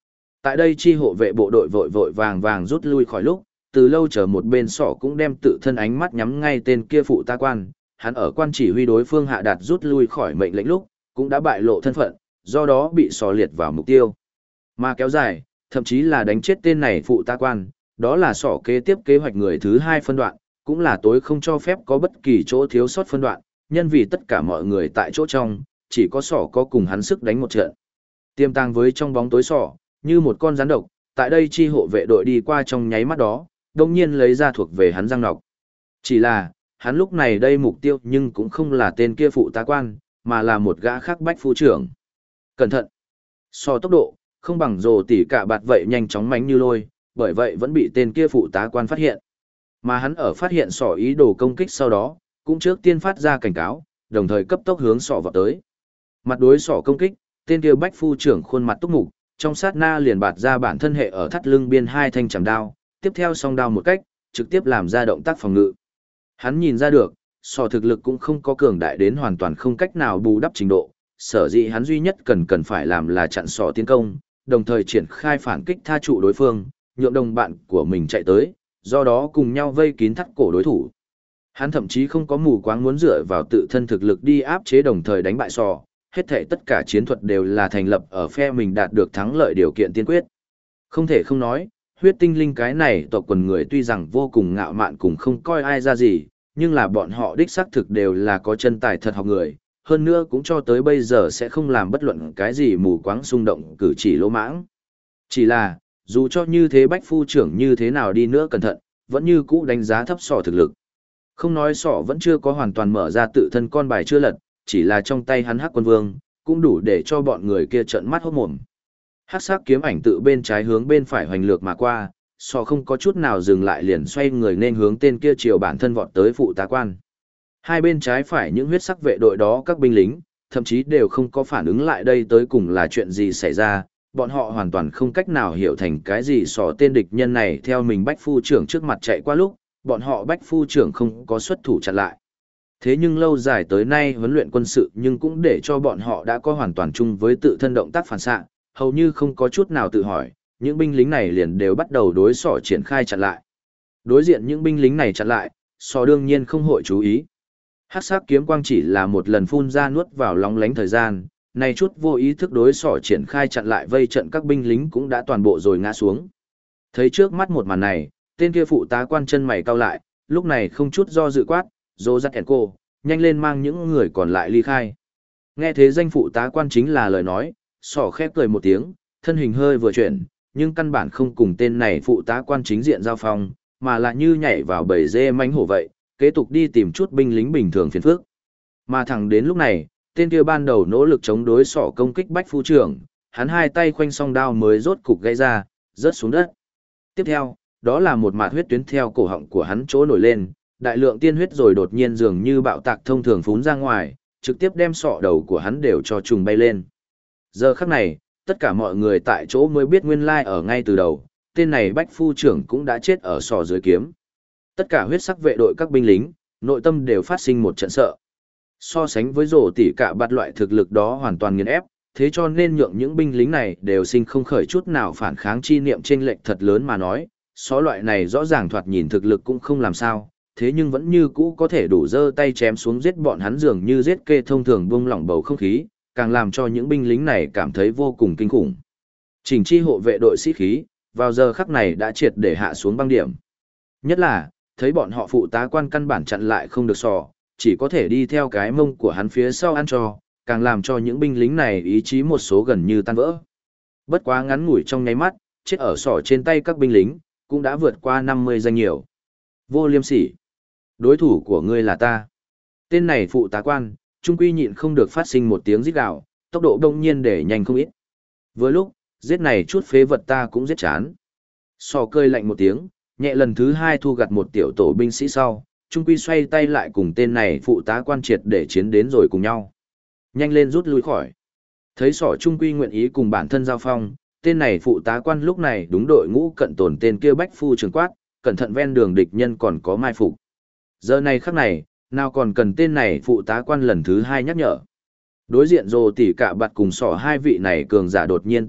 Tại đây chi hộ vệ bộ đội vội vội vàng vàng rút lui khỏi lúc, từ lâu chờ một bên sỏ cũng đem tự thân ánh mắt nhắm ngay tên kia phụ tá quan, hắn ở quan chỉ huy đối phương hạ đạt rút lui khỏi mệnh lệnh lúc, cũng đã bại lộ thân phận, do đó bị sỏ liệt vào mục tiêu. Mà kéo dài, thậm chí là đánh chết tên này phụ tá quan, đó là sỏ kế tiếp kế hoạch người thứ hai phân đoạn, cũng là tối không cho phép có bất kỳ chỗ thiếu sót phân đoạn, nhân vì tất cả mọi người tại chỗ trong, chỉ có sỏ có cùng hắn sức đánh một trận. Tiềm tàng với trong bóng tối sỏ, như một con rắn độc, tại đây chi hộ vệ đội đi qua trong nháy mắt đó, đồng nhiên lấy ra thuộc về hắn răng nọc. Chỉ là, hắn lúc này đây mục tiêu nhưng cũng không là tên kia phụ tá quan, mà là một gã khác bách phu trưởng. Cẩn thận! So tốc độ, không bằng rồ tỉ cả bạt vậy nhanh chóng mánh như lôi, bởi vậy vẫn bị tên kia phụ tá quan phát hiện. Mà hắn ở phát hiện sỏ ý đồ công kích sau đó, cũng trước tiên phát ra cảnh cáo, đồng thời cấp tốc hướng sỏ vào tới. Mặt đối sỏ công kích, tên kia bách phu trưởng khuôn mặt túc mục, trong sát na liền bạt ra bản thân hệ ở thắt lưng biên hai thanh chảm đao, tiếp theo song đao một cách, trực tiếp làm ra động tác phòng ngự. Hắn nhìn ra được, sỏ thực lực cũng không có cường đại đến hoàn toàn không cách nào bù đắp trình độ, sở dĩ hắn duy nhất cần phải làm là chặn sỏ tiến công, đồng thời triển khai phản kích tha trụ đối phương, nhượng đồng bạn của mình chạy tới, do đó cùng nhau vây kín thắt cổ đối thủ. Hắn thậm chí không có mù quáng muốn dựa vào tự thân thực lực đi áp chế đồng thời đánh bại sỏ, hết thảy tất cả chiến thuật đều là thành lập ở phe mình đạt được thắng lợi điều kiện tiên quyết. Không thể không nói, huyết tinh linh cái này tộc quần người tuy rằng vô cùng ngạo mạn cùng không coi ai ra gì, nhưng là bọn họ đích xác thực đều là có chân tài thật học người, hơn nữa cũng cho tới bây giờ sẽ không làm bất luận cái gì mù quáng xung động cử chỉ lỗ mãng. Chỉ là, dù cho như thế bách phu trưởng như thế nào đi nữa cẩn thận, vẫn như cũ đánh giá thấp sỏ thực lực. Không nói sỏ vẫn chưa có hoàn toàn mở ra tự thân con bài chưa lật, chỉ là trong tay hắn hắc quân vương, cũng đủ để cho bọn người kia trợn mắt hốt mồm. Hắc sắc kiếm ảnh tự bên trái hướng bên phải hoành lược mà qua, sỏ không có chút nào dừng lại liền xoay người nên hướng tên kia chiều bản thân vọt tới phụ tá quan. Hai bên trái phải những huyết sắc vệ đội đó các binh lính, thậm chí đều không có phản ứng lại đây tới cùng là chuyện gì xảy ra, bọn họ hoàn toàn không cách nào hiểu thành cái gì sỏ tên địch nhân này theo mình bách phu trưởng trước mặt chạy qua lúc, bọn họ bách phu trưởng không có xuất thủ chặn lại. Thế nhưng lâu dài tới nay huấn luyện quân sự nhưng cũng để cho bọn họ đã có hoàn toàn chung với tự thân động tác phản xạ, hầu như không có chút nào tự hỏi, những binh lính này liền đều bắt đầu đối sỏ triển khai chặn lại. Đối diện những binh lính này chặn lại, sỏ đương nhiên không hội chú ý. Hắc sắc kiếm quang chỉ là một lần phun ra nuốt vào lóng lánh thời gian, này chút vô ý thức đối sỏ triển khai chặn lại vây trận các binh lính cũng đã toàn bộ rồi ngã xuống. Thấy trước mắt một màn này, tên kia phụ tá quan chân mày cau lại, lúc này không chút do dự quát, "Dô dắt kẻn cô, nhanh lên mang những người còn lại ly khai." Nghe thế danh phụ tá quan chính là lời nói, sỏ khép cười một tiếng, thân hình hơi vừa chuyển, nhưng căn bản không cùng tên này phụ tá quan chính diện giao phong, mà là như nhảy vào bầy dê mánh hổ vậy, kế tục đi tìm chút binh lính bình thường phiền phức. Mà thẳng đến lúc này, tên kia ban đầu nỗ lực chống đối sỏ công kích bách phu trưởng, hắn hai tay khoanh song đao mới rốt cục gãy ra, rớt xuống đất. Tiếp theo, đó là một mạt huyết tuyến theo cổ họng của hắn chỗ nổi lên, đại lượng tiên huyết rồi đột nhiên dường như bạo tạc thông thường phún ra ngoài, trực tiếp đem sọ đầu của hắn đều cho trùng bay lên. Giờ khắc này, tất cả mọi người tại chỗ mới biết nguyên lai ở ngay từ đầu, tên này bách phu trưởng cũng đã chết ở sọ dưới kiếm. Tất cả huyết sắc vệ đội các binh lính, nội tâm đều phát sinh một trận sợ. So sánh với rổ tỉ cả bạt loại thực lực đó hoàn toàn nghiền ép, thế cho nên nhượng những binh lính này đều sinh không khởi chút nào phản kháng chi niệm chênh lệch thật lớn mà nói, số loại này rõ ràng thoạt nhìn thực lực cũng không làm sao, thế nhưng vẫn như cũ có thể đủ giơ tay chém xuống giết bọn hắn dường như giết kê thông thường buông lỏng bầu không khí, càng làm cho những binh lính này cảm thấy vô cùng kinh khủng. Chỉnh chi hộ vệ đội sĩ khí, vào giờ khắc này đã triệt để hạ xuống băng điểm. Nhất là, thấy bọn họ phụ tá quan căn bản chặn lại không được sò, chỉ có thể đi theo cái mông của hắn phía sau ăn cho, càng làm cho những binh lính này ý chí một số gần như tan vỡ. Bất quá ngắn ngủi trong nháy mắt, chết ở sỏ trên tay các binh lính, cũng đã vượt qua 50 danh nhiều. Vô liêm sỉ. Đối thủ của ngươi là ta. Tên này phụ tá quan, trung quy nhịn không được phát sinh một tiếng rít gào, tốc độ đông nhiên để nhanh không ít. Vừa lúc, giết này chút phế vật ta cũng giết chán. Sò cơi lạnh một tiếng, nhẹ lần thứ hai thu gặt một tiểu tổ binh sĩ sau, trung quy xoay tay lại cùng tên này phụ tá quan triệt để chiến đến rồi cùng nhau. Nhanh lên rút lui khỏi. Thấy sỏ trung quy nguyện ý cùng bản thân giao phong, tên này phụ tá quan lúc này đúng đội ngũ cận tồn tên kia bách phu trường quát, cẩn thận ven đường địch nhân còn có mai phục. Giờ này khắc này, nào còn cần tên này phụ tá quan lần thứ hai nhắc nhở. Đối diện rồ tỉ cả bạt cùng sỏ hai vị này cường giả đột nhiên tập kích,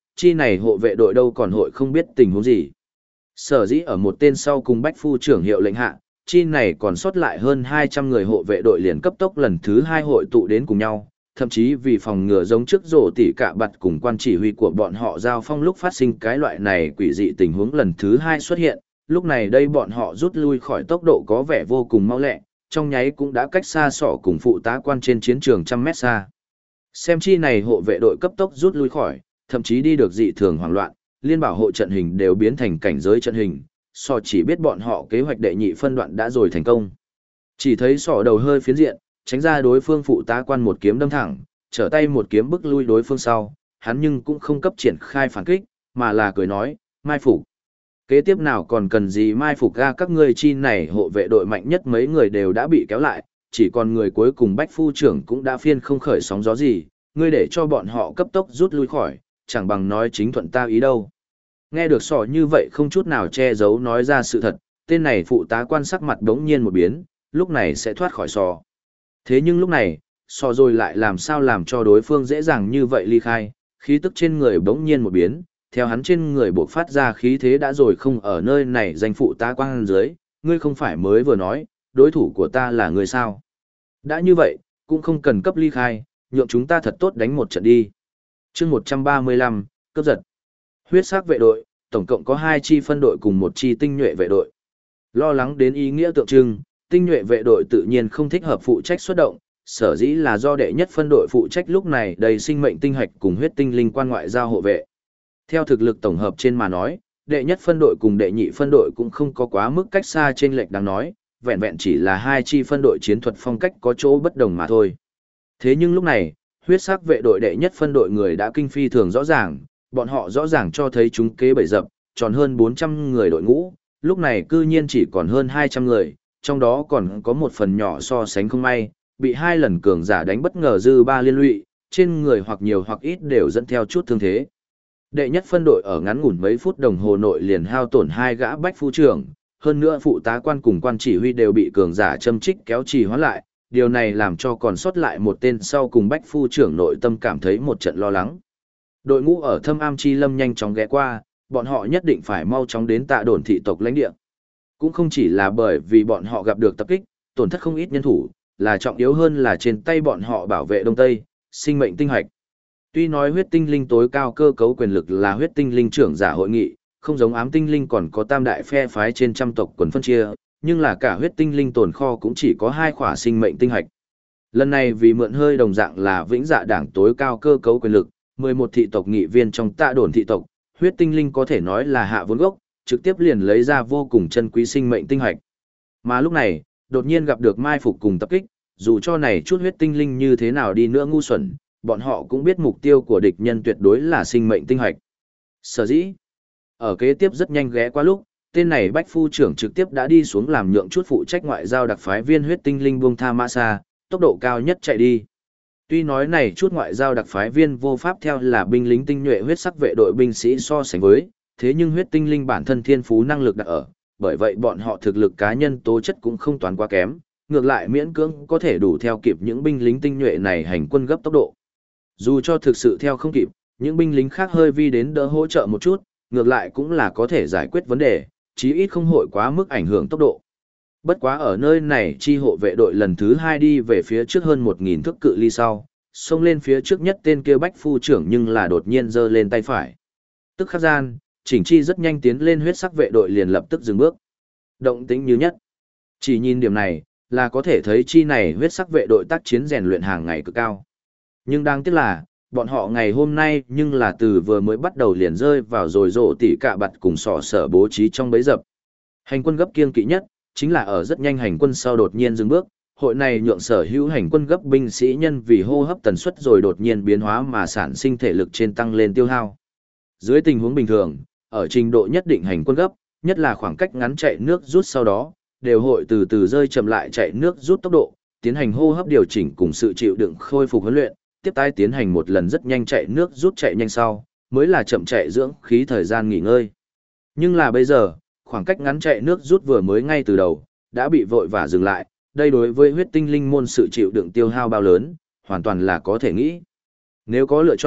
chi này hộ vệ đội đâu còn hội không biết tình huống gì. Sở dĩ ở một tên sau cùng bách phu trưởng hiệu lệnh hạ, chi này còn sót lại hơn 200 người hộ vệ đội liền cấp tốc lần thứ 2 hội tụ đến cùng nhau, thậm chí vì phòng ngừa giống trước rổ tỉ cả bặt cùng quan chỉ huy của bọn họ giao phong lúc phát sinh cái loại này quỷ dị tình huống lần thứ 2 xuất hiện, lúc này đây bọn họ rút lui khỏi tốc độ có vẻ vô cùng mau lẹ, trong nháy cũng đã cách xa sọ cùng phụ tá quan trên chiến trường trăm mét xa. Xem chi này hộ vệ đội cấp tốc rút lui khỏi, thậm chí đi được dị thường hoảng loạn, liên bảo hộ trận hình đều biến thành cảnh giới trận hình, sọ chỉ biết bọn họ kế hoạch đệ nhị phân đoạn đã rồi thành công. Chỉ thấy sọ đầu hơi phiến diện, tránh ra đối phương phụ tá quan một kiếm đâm thẳng, trở tay một kiếm bức lui đối phương sau, hắn nhưng cũng không cấp triển khai phản kích, mà là cười nói, mai phục. Kế tiếp nào còn cần gì mai phục ra các ngươi chi này hộ vệ đội mạnh nhất mấy người đều đã bị kéo lại, chỉ còn người cuối cùng bách phu trưởng cũng đã phiên không khởi sóng gió gì, ngươi để cho bọn họ cấp tốc rút lui khỏi, chẳng bằng nói chính thuận ta ý đâu. Nghe được sỏ như vậy không chút nào che giấu nói ra sự thật, tên này phụ tá quan sắc mặt đống nhiên một biến, lúc này sẽ thoát khỏi sò. Thế nhưng lúc này, sò rồi lại làm sao làm cho đối phương dễ dàng như vậy ly khai, khí tức trên người bỗng nhiên một biến, theo hắn trên người bộc phát ra khí thế đã rồi không ở nơi này danh phụ tá quan dưới, ngươi không phải mới vừa nói, đối thủ của ta là người sao. Đã như vậy, cũng không cần cấp ly khai, nhượng chúng ta thật tốt đánh một trận đi. chương 135, cướp giật. Huyết sắc vệ đội, tổng cộng có 2 chi phân đội cùng 1 chi tinh nhuệ vệ đội. Lo lắng đến ý nghĩa tượng trưng, tinh nhuệ vệ đội tự nhiên không thích hợp phụ trách xuất động, sở dĩ là do đệ nhất phân đội phụ trách lúc này đầy sinh mệnh tinh hạch cùng huyết tinh linh quan ngoại giao hộ vệ. Theo thực lực tổng hợp trên mà nói, đệ nhất phân đội cùng đệ nhị phân đội cũng không có quá mức cách xa trên lệch đáng nói, vẹn vẹn chỉ là 2 chi phân đội chiến thuật phong cách có chỗ bất đồng mà thôi. Thế nhưng lúc này, huyết sắc vệ đội đệ nhất phân đội người đã kinh phi thường rõ ràng, bọn họ rõ ràng cho thấy chúng kế bẫy dập, tròn hơn 400 người đội ngũ, lúc này cư nhiên chỉ còn hơn 200 người, trong đó còn có một phần nhỏ so sánh không may, bị 2 lần cường giả đánh bất ngờ dư 3 liên lụy, trên người hoặc nhiều hoặc ít đều dẫn theo chút thương thế. Đệ nhất phân đội ở ngắn ngủn mấy phút đồng hồ nội liền hao tổn 2 gã bách phu trưởng, hơn nữa phụ tá quan cùng quan chỉ huy đều bị cường giả châm trích kéo trì hoãn lại, điều này làm cho còn sót lại một tên sau cùng bách phu trưởng nội tâm cảm thấy một trận lo lắng. Đội ngũ ở Thâm Am Chi Lâm nhanh chóng ghé qua, bọn họ nhất định phải mau chóng đến Tạ Đồn thị tộc lãnh địa. Cũng không chỉ là bởi vì bọn họ gặp được tập kích, tổn thất không ít nhân thủ, là trọng yếu hơn là trên tay bọn họ bảo vệ Đông Tây, sinh mệnh tinh hạch. Tuy nói huyết tinh linh tối cao cơ cấu quyền lực là huyết tinh linh trưởng giả hội nghị, không giống ám tinh linh còn có tam đại phe phái trên trăm tộc quần phân chia, nhưng là cả huyết tinh linh tồn kho cũng chỉ có 2 khỏa sinh mệnh tinh hạch. Lần này vì mượn hơi đồng dạng là vĩnh dạ đảng tối cao cơ cấu quyền lực, 11 thị tộc nghị viên trong Tạ Đồn thị tộc, huyết tinh linh có thể nói là hạ vốn gốc, trực tiếp liền lấy ra vô cùng chân quý sinh mệnh tinh hạch. Mà lúc này, đột nhiên gặp được mai phục cùng tập kích, dù cho này chút huyết tinh linh như thế nào đi nữa ngu xuẩn, bọn họ cũng biết mục tiêu của địch nhân tuyệt đối là sinh mệnh tinh hạch. Sở dĩ, ở kế tiếp rất nhanh ghé qua lúc, tên này bách phu trưởng trực tiếp đã đi xuống làm nhượng chút phụ trách ngoại giao đặc phái viên huyết tinh linh buông tha mã xa, tốc độ cao nhất chạy đi. Tuy nói này chút ngoại giao đặc phái viên vô pháp theo là binh lính tinh nhuệ huyết sắc vệ đội binh sĩ so sánh với, thế nhưng huyết tinh linh bản thân thiên phú năng lực đã ở, bởi vậy bọn họ thực lực cá nhân tố chất cũng không toán quá kém, ngược lại miễn cưỡng có thể đủ theo kịp những binh lính tinh nhuệ này hành quân gấp tốc độ. Dù cho thực sự theo không kịp, những binh lính khác hơi vi đến đỡ hỗ trợ một chút, ngược lại cũng là có thể giải quyết vấn đề, chí ít không hội quá mức ảnh hưởng tốc độ. Bất quá ở nơi này chi hộ vệ đội lần thứ 2 đi về phía trước hơn 1000 thước cự ly sau, xông lên phía trước nhất tên kia bách phu trưởng nhưng là đột nhiên giơ lên tay phải. Tức khắc gian, chỉnh chi rất nhanh tiến lên huyết sắc vệ đội liền lập tức dừng bước. Động tĩnh như nhất. Chỉ nhìn điểm này, là có thể thấy chi này huyết sắc vệ đội tác chiến rèn luyện hàng ngày cực cao. Nhưng đáng tiếc là, bọn họ ngày hôm nay nhưng là từ vừa mới bắt đầu liền rơi vào rồi rộ tỉ cạ bặt cùng sọ sở bố trí trong bấy dập. Hành quân gấp kiêng kỵ nhất, chính là ở rất nhanh hành quân sau đột nhiên dừng bước, hội này nhượng sở hữu hành quân gấp binh sĩ nhân vì hô hấp tần suất rồi đột nhiên biến hóa mà sản sinh thể lực trên tăng lên tiêu hao. Dưới tình huống bình thường, ở trình độ nhất định hành quân gấp, nhất là khoảng cách ngắn chạy nước rút sau đó, đều hội từ từ rơi chậm lại chạy nước rút tốc độ, tiến hành hô hấp điều chỉnh cùng sự chịu đựng khôi phục huấn luyện, tiếp tái tiến hành một lần rất nhanh chạy nước rút chạy nhanh sau, mới là chậm chạy dưỡng khí thời gian nghỉ ngơi. Nhưng là bây giờ, khoảng cách ngắn chạy nước rút vừa mới ngay từ đầu, đã bị vội vã dừng lại, đây đối với huyết tinh linh môn sự chịu đựng tiêu hao bao lớn, hoàn toàn là có thể nghĩ. Nếu có lựa chọn,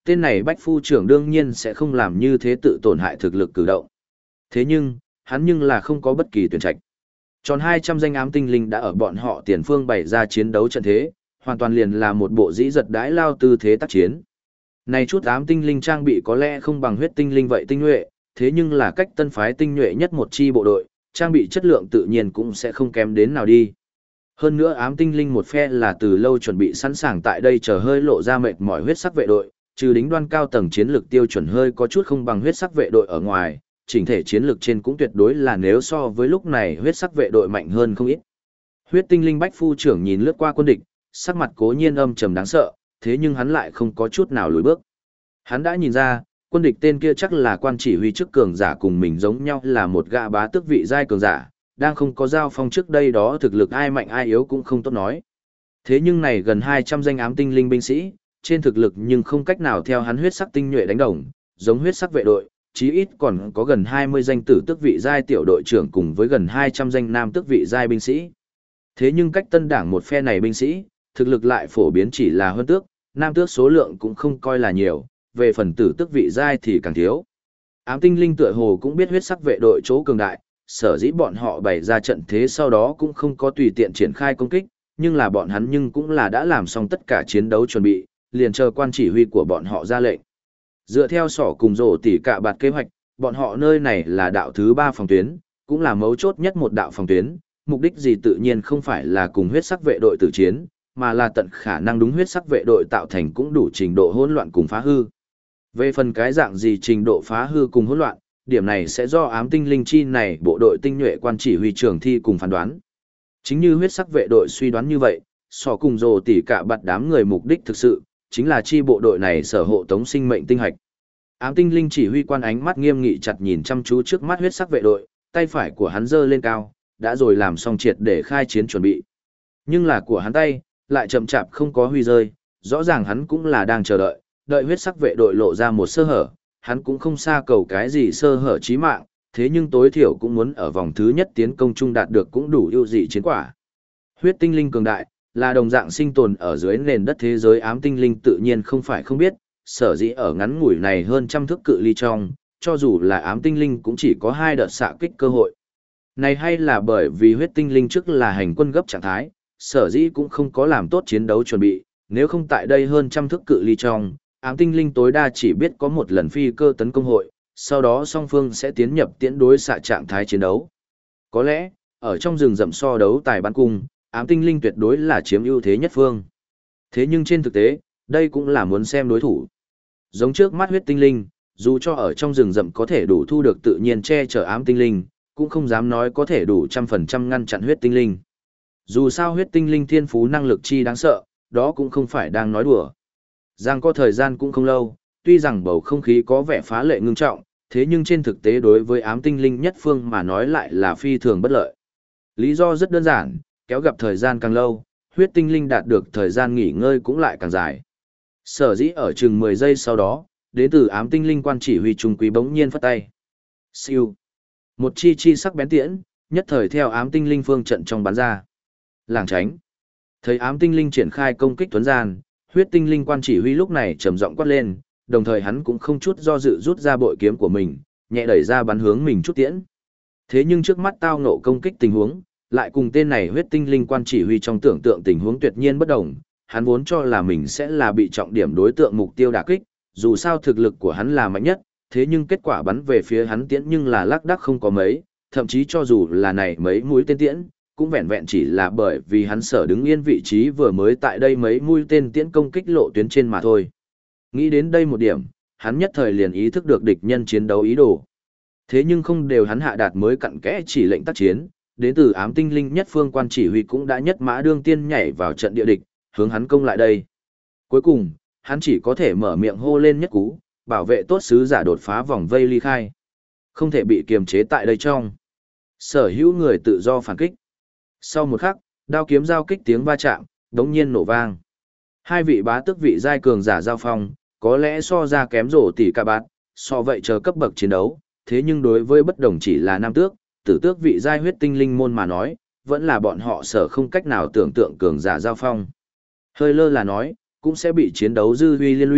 tên này Bách Phu trưởng đương nhiên sẽ không làm như thế tự tổn hại thực lực cử động. Thế nhưng, hắn nhưng là không có bất kỳ tuyển trạch. Tròn 200 danh ám tinh linh đã ở bọn họ tiền phương bày ra chiến đấu trận thế, hoàn toàn liền là một bộ dĩ giật đãi lao tư thế tác chiến. Này chút ám tinh linh trang bị có lẽ không bằng huyết tinh linh vậy tinh nhuệ, thế nhưng là cách tân phái tinh nhuệ nhất một chi bộ đội, trang bị chất lượng tự nhiên cũng sẽ không kém đến nào đi. Hơn nữa ám tinh linh một phe là từ lâu chuẩn bị sẵn sàng tại đây chờ hơi lộ ra mệt mỏi huyết sắc vệ đội, trừ đính đoan cao tầng chiến lược tiêu chuẩn hơi có chút không bằng huyết sắc vệ đội ở ngoài, chỉnh thể chiến lược trên cũng tuyệt đối là nếu so với lúc này huyết sắc vệ đội mạnh hơn không ít. Huyết tinh linh Bách Phu trưởng nhìn lướt qua quân địch, sắc mặt cố nhiên âm trầm đáng sợ, thế nhưng hắn lại không có chút nào lùi bước. Hắn đã nhìn ra, quân địch tên kia chắc là quan chỉ huy chức cường giả cùng mình giống nhau là một gã bá tước vị giai cường giả, đang không có giao phong trước đây đó thực lực ai mạnh ai yếu cũng không tốt nói. Thế nhưng này gần 200 danh ám tinh linh binh sĩ, trên thực lực nhưng không cách nào theo hắn huyết sắc tinh nhuệ đánh đồng, giống huyết sắc vệ đội, chí ít còn có gần 20 danh tử tước vị giai tiểu đội trưởng cùng với gần 200 danh nam tước vị giai binh sĩ. Thế nhưng cách tân đảng một phe này binh sĩ, thực lực lại phổ biến chỉ là hơn tước, nam tước số lượng cũng không coi là nhiều, về phần tử tước vị giai thì càng thiếu. Ám tinh linh tựa hồ cũng biết huyết sắc vệ đội chỗ cường đại, sở dĩ bọn họ bày ra trận thế sau đó cũng không có tùy tiện triển khai công kích, nhưng là bọn hắn nhưng cũng là đã làm xong tất cả chiến đấu chuẩn bị, liền chờ quan chỉ huy của bọn họ ra lệnh. Dựa theo sỏ cùng rổ tỉ cả bạt kế hoạch, bọn họ nơi này là đạo thứ 3 phòng tuyến, cũng là mấu chốt nhất một đạo phòng tuyến, mục đích gì tự nhiên không phải là cùng huyết sắc vệ đội tử chiến, mà là tận khả năng đúng huyết sắc vệ đội tạo thành cũng đủ trình độ hỗn loạn cùng phá hư. Về phần cái dạng gì trình độ phá hư cùng hỗn loạn, điểm này sẽ do ám tinh linh chi này bộ đội tinh nhuệ quan chỉ huy trưởng thi cùng phán đoán. Chính như huyết sắc vệ đội suy đoán như vậy, sỏ cùng rồ tỉ cả bạt đám người mục đích thực sự, chính là chi bộ đội này sở hộ tống sinh mệnh tinh hạch. Ám tinh linh chỉ huy quan ánh mắt nghiêm nghị chặt nhìn chăm chú trước mắt huyết sắc vệ đội, tay phải của hắn giơ lên cao, đã rồi làm xong triệt để khai chiến chuẩn bị. Nhưng là của hắn tay, lại chậm chạp không có huy rơi, rõ ràng hắn cũng là đang chờ đợi, đợi huyết sắc vệ đội lộ ra một sơ hở, hắn cũng không xa cầu cái gì sơ hở chí mạng, thế nhưng tối thiểu cũng muốn ở vòng thứ nhất tiến công chung đạt được cũng đủ ưu dị chiến quả. Huyết tinh linh cường đại, là đồng dạng sinh tồn ở dưới nền đất thế giới ám tinh linh tự nhiên không phải không biết, sở dĩ ở ngắn ngủi này hơn trăm thước cự ly trong, cho dù là ám tinh linh cũng chỉ có 2 đợt xạ kích cơ hội. Này hay là bởi vì huyết tinh linh trước là hành quân gấp trạng thái, sở dĩ cũng không có làm tốt chiến đấu chuẩn bị, nếu không tại đây hơn trăm thước cự ly trong, ám tinh linh tối đa chỉ biết có một lần phi cơ tấn công hội, sau đó song phương sẽ tiến nhập tiễn đối xạ trạng thái chiến đấu. Có lẽ, ở trong rừng rậm so đấu tài bắn cung, ám tinh linh tuyệt đối là chiếm ưu thế nhất phương. Thế nhưng trên thực tế, đây cũng là muốn xem đối thủ. Giống trước mắt huyết tinh linh, dù cho ở trong rừng rậm có thể đủ thu được tự nhiên che chở ám tinh linh, cũng không dám nói có thể đủ 100% ngăn chặn huyết tinh linh. Dù sao huyết tinh linh thiên phú năng lực chi đáng sợ, đó cũng không phải đang nói đùa. Giang có thời gian cũng không lâu, tuy rằng bầu không khí có vẻ phá lệ ngưng trọng, thế nhưng trên thực tế đối với ám tinh linh nhất phương mà nói lại là phi thường bất lợi. Lý do rất đơn giản, kéo gặp thời gian càng lâu, huyết tinh linh đạt được thời gian nghỉ ngơi cũng lại càng dài. Sở dĩ ở chừng 10 giây sau đó, đến từ ám tinh linh quan chỉ huy trung quý bỗng nhiên phất tay. Siêu. Một chi sắc bén tiễn, nhất thời theo ám tinh linh phương trận trong bắn ra. Làng tránh. Thấy ám tinh linh triển khai công kích tuấn gian, huyết tinh linh quan chỉ huy lúc này trầm giọng quát lên, đồng thời hắn cũng không chút do dự rút ra bội kiếm của mình, nhẹ đẩy ra bắn hướng mình chút tiễn. Thế nhưng trước mắt tao ngộ công kích tình huống, lại cùng tên này huyết tinh linh quan chỉ huy trong tưởng tượng tình huống tuyệt nhiên bất đồng, hắn vốn cho là mình sẽ là bị trọng điểm đối tượng mục tiêu đả kích, dù sao thực lực của hắn là mạnh nhất, thế nhưng kết quả bắn về phía hắn tiễn nhưng là lác đác không có mấy, thậm chí cho dù là này mấy mũi tên tiễn, cũng vẹn vẹn chỉ là bởi vì hắn sở đứng yên vị trí vừa mới tại đây mấy mũi tên tiễn công kích lộ tuyến trên mà thôi. Nghĩ đến đây một điểm, hắn nhất thời liền ý thức được địch nhân chiến đấu ý đồ. Thế nhưng không đều hắn hạ đạt mới cặn kẽ chỉ lệnh tác chiến, đến từ ám tinh linh nhất phương quan chỉ huy cũng đã nhất mã đương tiên nhảy vào trận địa địch, hướng hắn công lại đây. Cuối cùng, hắn chỉ có thể mở miệng hô lên nhất cú, bảo vệ tốt sứ giả đột phá vòng vây ly khai. Không thể bị kiềm chế tại đây trong. Sở hữu người tự do phản kích. Sau một khắc, đao kiếm giao kích tiếng va chạm, đống nhiên nổ vang. Hai vị bá tước vị giai cường giả giao phong, có lẽ so ra kém rổ tỷ cả bát, so vậy chờ cấp bậc chiến đấu, thế nhưng đối với bất đồng chỉ là nam tước, tử tước vị giai huyết tinh linh môn mà nói, vẫn là bọn họ sở không cách nào tưởng tượng cường giả giao phong. Hơi lơ là nói, cũng sẽ bị chiến đấu dư huy liên lụy,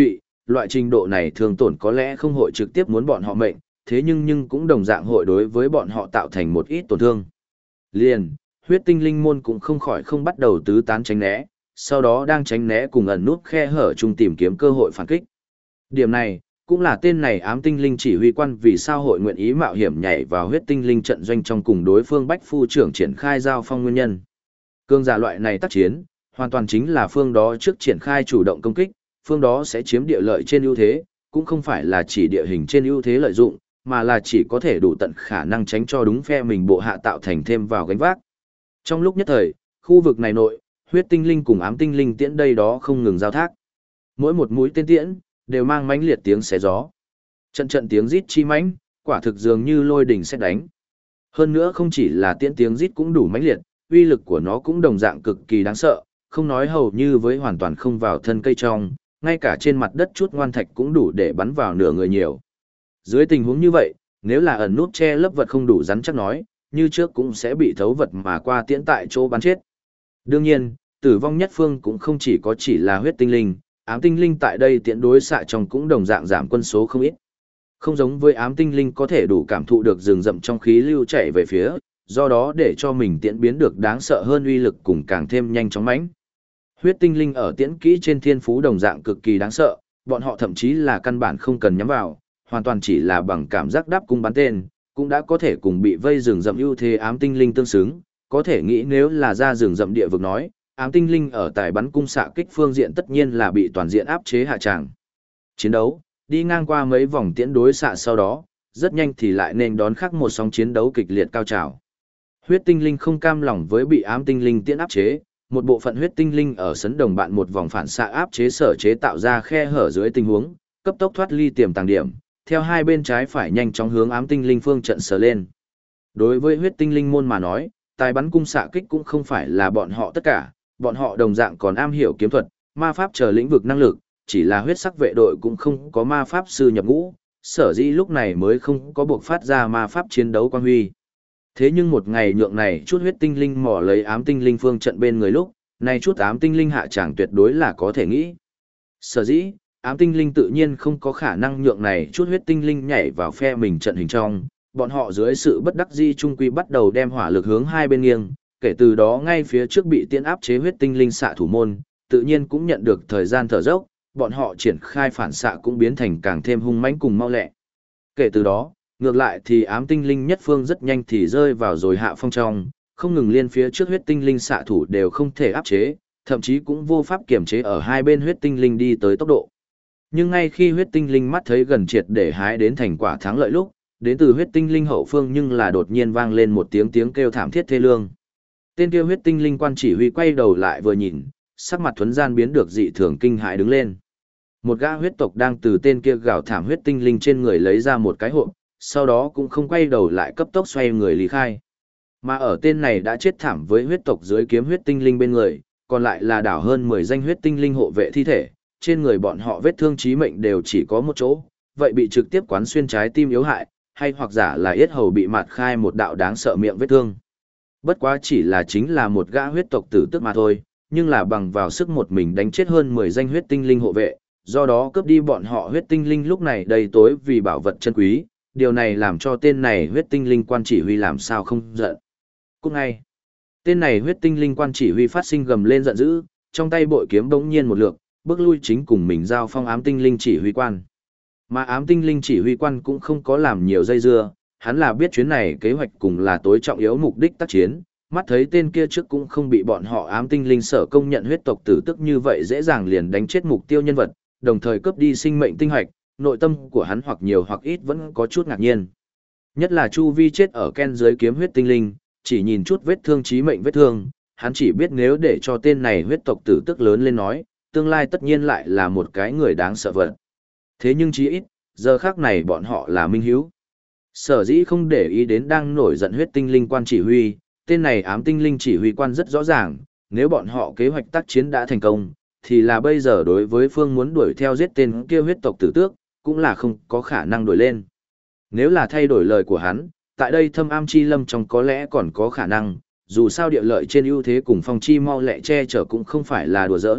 loại trình độ này thương tổn có lẽ không hội trực tiếp muốn bọn họ mệnh, thế nhưng cũng đồng dạng hội đối với bọn họ tạo thành một ít tổn thương. Liền, huyết tinh linh môn cũng không khỏi không bắt đầu tứ tán tránh né, sau đó đang tránh né cùng ẩn nút khe hở chung tìm kiếm cơ hội phản kích. Điểm này, cũng là tên này ám tinh linh chỉ huy quan vì sao hội nguyện ý mạo hiểm nhảy vào huyết tinh linh trận doanh trong cùng đối phương Bách Phu trưởng triển khai giao phong nguyên nhân. Cương giả loại này tác chiến, hoàn toàn chính là phương đó trước triển khai chủ động công kích, phương đó sẽ chiếm địa lợi trên ưu thế, cũng không phải là chỉ địa hình trên ưu thế lợi dụng, mà là chỉ có thể đủ tận khả năng tránh cho đúng phe mình bộ hạ tạo thành thêm vào gánh vác. Trong lúc nhất thời, khu vực này nội, huyết tinh linh cùng ám tinh linh tiễn đây đó không ngừng giao thác. Mỗi một mũi tên tiễn đều mang mãnh liệt tiếng xé gió. Trận trận tiếng rít chi mãnh, quả thực dường như lôi đỉnh sét đánh. Hơn nữa không chỉ là tiễn tiếng rít cũng đủ mãnh liệt, uy lực của nó cũng đồng dạng cực kỳ đáng sợ, không nói hầu như với hoàn toàn không vào thân cây trong, ngay cả trên mặt đất chút ngoan thạch cũng đủ để bắn vào nửa người nhiều. Dưới tình huống như vậy, nếu là ẩn nút che lấp vật không đủ rắn chắc nói, như trước cũng sẽ bị thấu vật mà qua tiễn tại chỗ bắn chết. Đương nhiên, tử vong nhất phương cũng không chỉ là huyết tinh linh, ám tinh linh tại đây tiễn đối xạ trong cũng đồng dạng giảm quân số không ít. Không giống với ám tinh linh có thể đủ cảm thụ được rừng rậm trong khí lưu chạy về phía, do đó để cho mình tiễn biến được đáng sợ hơn uy lực cùng càng thêm nhanh chóng mãnh. Huyết tinh linh ở tiễn kỹ trên thiên phú đồng dạng cực kỳ đáng sợ, bọn họ thậm chí là căn bản không cần nhắm vào, hoàn toàn chỉ là bằng cảm giác đáp cung bắn tên, cũng đã có thể cùng bị vây rừng rậm ưu thế ám tinh linh tương xứng, có thể nghĩ nếu là ra rừng rậm địa vực nói, ám tinh linh ở tại bắn cung xạ kích phương diện tất nhiên là bị toàn diện áp chế hạ tràng. Chiến đấu, đi ngang qua mấy vòng tiễn đối xạ sau đó, rất nhanh thì lại nên đón khắc một sóng chiến đấu kịch liệt cao trào. Huyết tinh linh không cam lòng với bị ám tinh linh tiễn áp chế, một bộ phận huyết tinh linh ở sấn đồng bạn một vòng phản xạ áp chế sở chế tạo ra khe hở dưới tình huống, cấp tốc thoát ly tiềm tàng điểm, theo hai bên trái phải nhanh chóng hướng ám tinh linh phương trận sờ lên. Đối với huyết tinh linh môn mà nói, tài bắn cung xạ kích cũng không phải là bọn họ tất cả, bọn họ đồng dạng còn am hiểu kiếm thuật, ma pháp chờ lĩnh vực năng lực, chỉ là huyết sắc vệ đội cũng không có ma pháp sư nhập ngũ, sở dĩ lúc này mới không có buộc phát ra ma pháp chiến đấu quang huy. Thế nhưng một ngày nhượng này chút huyết tinh linh mò lấy ám tinh linh phương trận bên người lúc, này chút ám tinh linh hạ chẳng tuyệt đối là có thể nghĩ. Sở dĩ, ám tinh linh tự nhiên không có khả năng nhượng này chút huyết tinh linh nhảy vào phe mình trận hình trong, bọn họ dưới sự bất đắc dĩ trung quy bắt đầu đem hỏa lực hướng hai bên nghiêng, kể từ đó ngay phía trước bị tiễn áp chế huyết tinh linh xạ thủ môn, tự nhiên cũng nhận được thời gian thở dốc, bọn họ triển khai phản xạ cũng biến thành càng thêm hung mãnh cùng mau lẹ. Kể từ đó, ngược lại thì ám tinh linh nhất phương rất nhanh thì rơi vào rồi hạ phong trong, không ngừng liên phía trước huyết tinh linh xạ thủ đều không thể áp chế, thậm chí cũng vô pháp kiểm chế ở hai bên huyết tinh linh đi tới tốc độ. Nhưng ngay khi huyết tinh linh mắt thấy gần triệt để hái đến thành quả thắng lợi lúc, đến từ huyết tinh linh hậu phương nhưng là đột nhiên vang lên một tiếng tiếng kêu thảm thiết thê lương. Tên kia huyết tinh linh quan chỉ huy quay đầu lại vừa nhìn, sắc mặt thuấn gian biến được dị thường kinh hãi đứng lên. Một gã huyết tộc đang từ tên kia gào thảm huyết tinh linh trên người lấy ra một cái hộp, sau đó cũng không quay đầu lại cấp tốc xoay người lý khai. Mà ở tên này đã chết thảm với huyết tộc dưới kiếm huyết tinh linh bên người, còn lại là đảo hơn 10 danh huyết tinh linh hộ vệ thi thể, trên người bọn họ vết thương chí mệnh đều chỉ có một chỗ, vậy bị trực tiếp quán xuyên trái tim yếu hại, hay hoặc giả là yết hầu bị mạt khai một đạo đáng sợ miệng vết thương. Bất quá chỉ là chính là một gã huyết tộc tử tức mà thôi, nhưng là bằng vào sức một mình đánh chết hơn 10 danh huyết tinh linh hộ vệ, do đó cướp đi bọn họ huyết tinh linh lúc này đầy tối vì bảo vật chân quý, điều này làm cho tên này huyết tinh linh quan chỉ huy làm sao không giận. Cũng ngay, tên này huyết tinh linh quan chỉ huy phát sinh gầm lên giận dữ, trong tay bội kiếm bỗng nhiên một lượt, bước lui chính cùng mình giao phong ám tinh linh chỉ huy quan. Mà ám tinh linh chỉ huy quan cũng không có làm nhiều dây dưa, hắn là biết chuyến này kế hoạch cùng là tối trọng yếu mục đích tác chiến, mắt thấy tên kia trước cũng không bị bọn họ ám tinh linh sở công nhận huyết tộc tử tức như vậy dễ dàng liền đánh chết mục tiêu nhân vật, đồng thời cướp đi sinh mệnh tinh hoạch, nội tâm của hắn hoặc nhiều hoặc ít vẫn có chút ngạc nhiên. Nhất là Chu Vi chết ở Ken dưới kiếm huyết tinh linh, chỉ nhìn chút vết thương chí mệnh vết thương, hắn chỉ biết nếu để cho tên này huyết tộc tử tức lớn lên nói, tương lai tất nhiên lại là một cái người đáng sợ vật. Thế nhưng chí ít, giờ khác này bọn họ là minh hiếu. Sở dĩ không để ý đến đang nổi giận huyết tinh linh quan chỉ huy, tên này ám tinh linh chỉ huy quan rất rõ ràng, nếu bọn họ kế hoạch tác chiến đã thành công, thì là bây giờ đối với phương muốn đuổi theo giết tên kia huyết tộc tử tước, cũng là không có khả năng đuổi lên. Nếu là thay đổi lời của hắn, tại đây thâm am chi lâm trong có lẽ còn có khả năng, dù sao địa lợi trên ưu thế cùng phong chi mau lẹ che chở cũng không phải là đùa giỡn,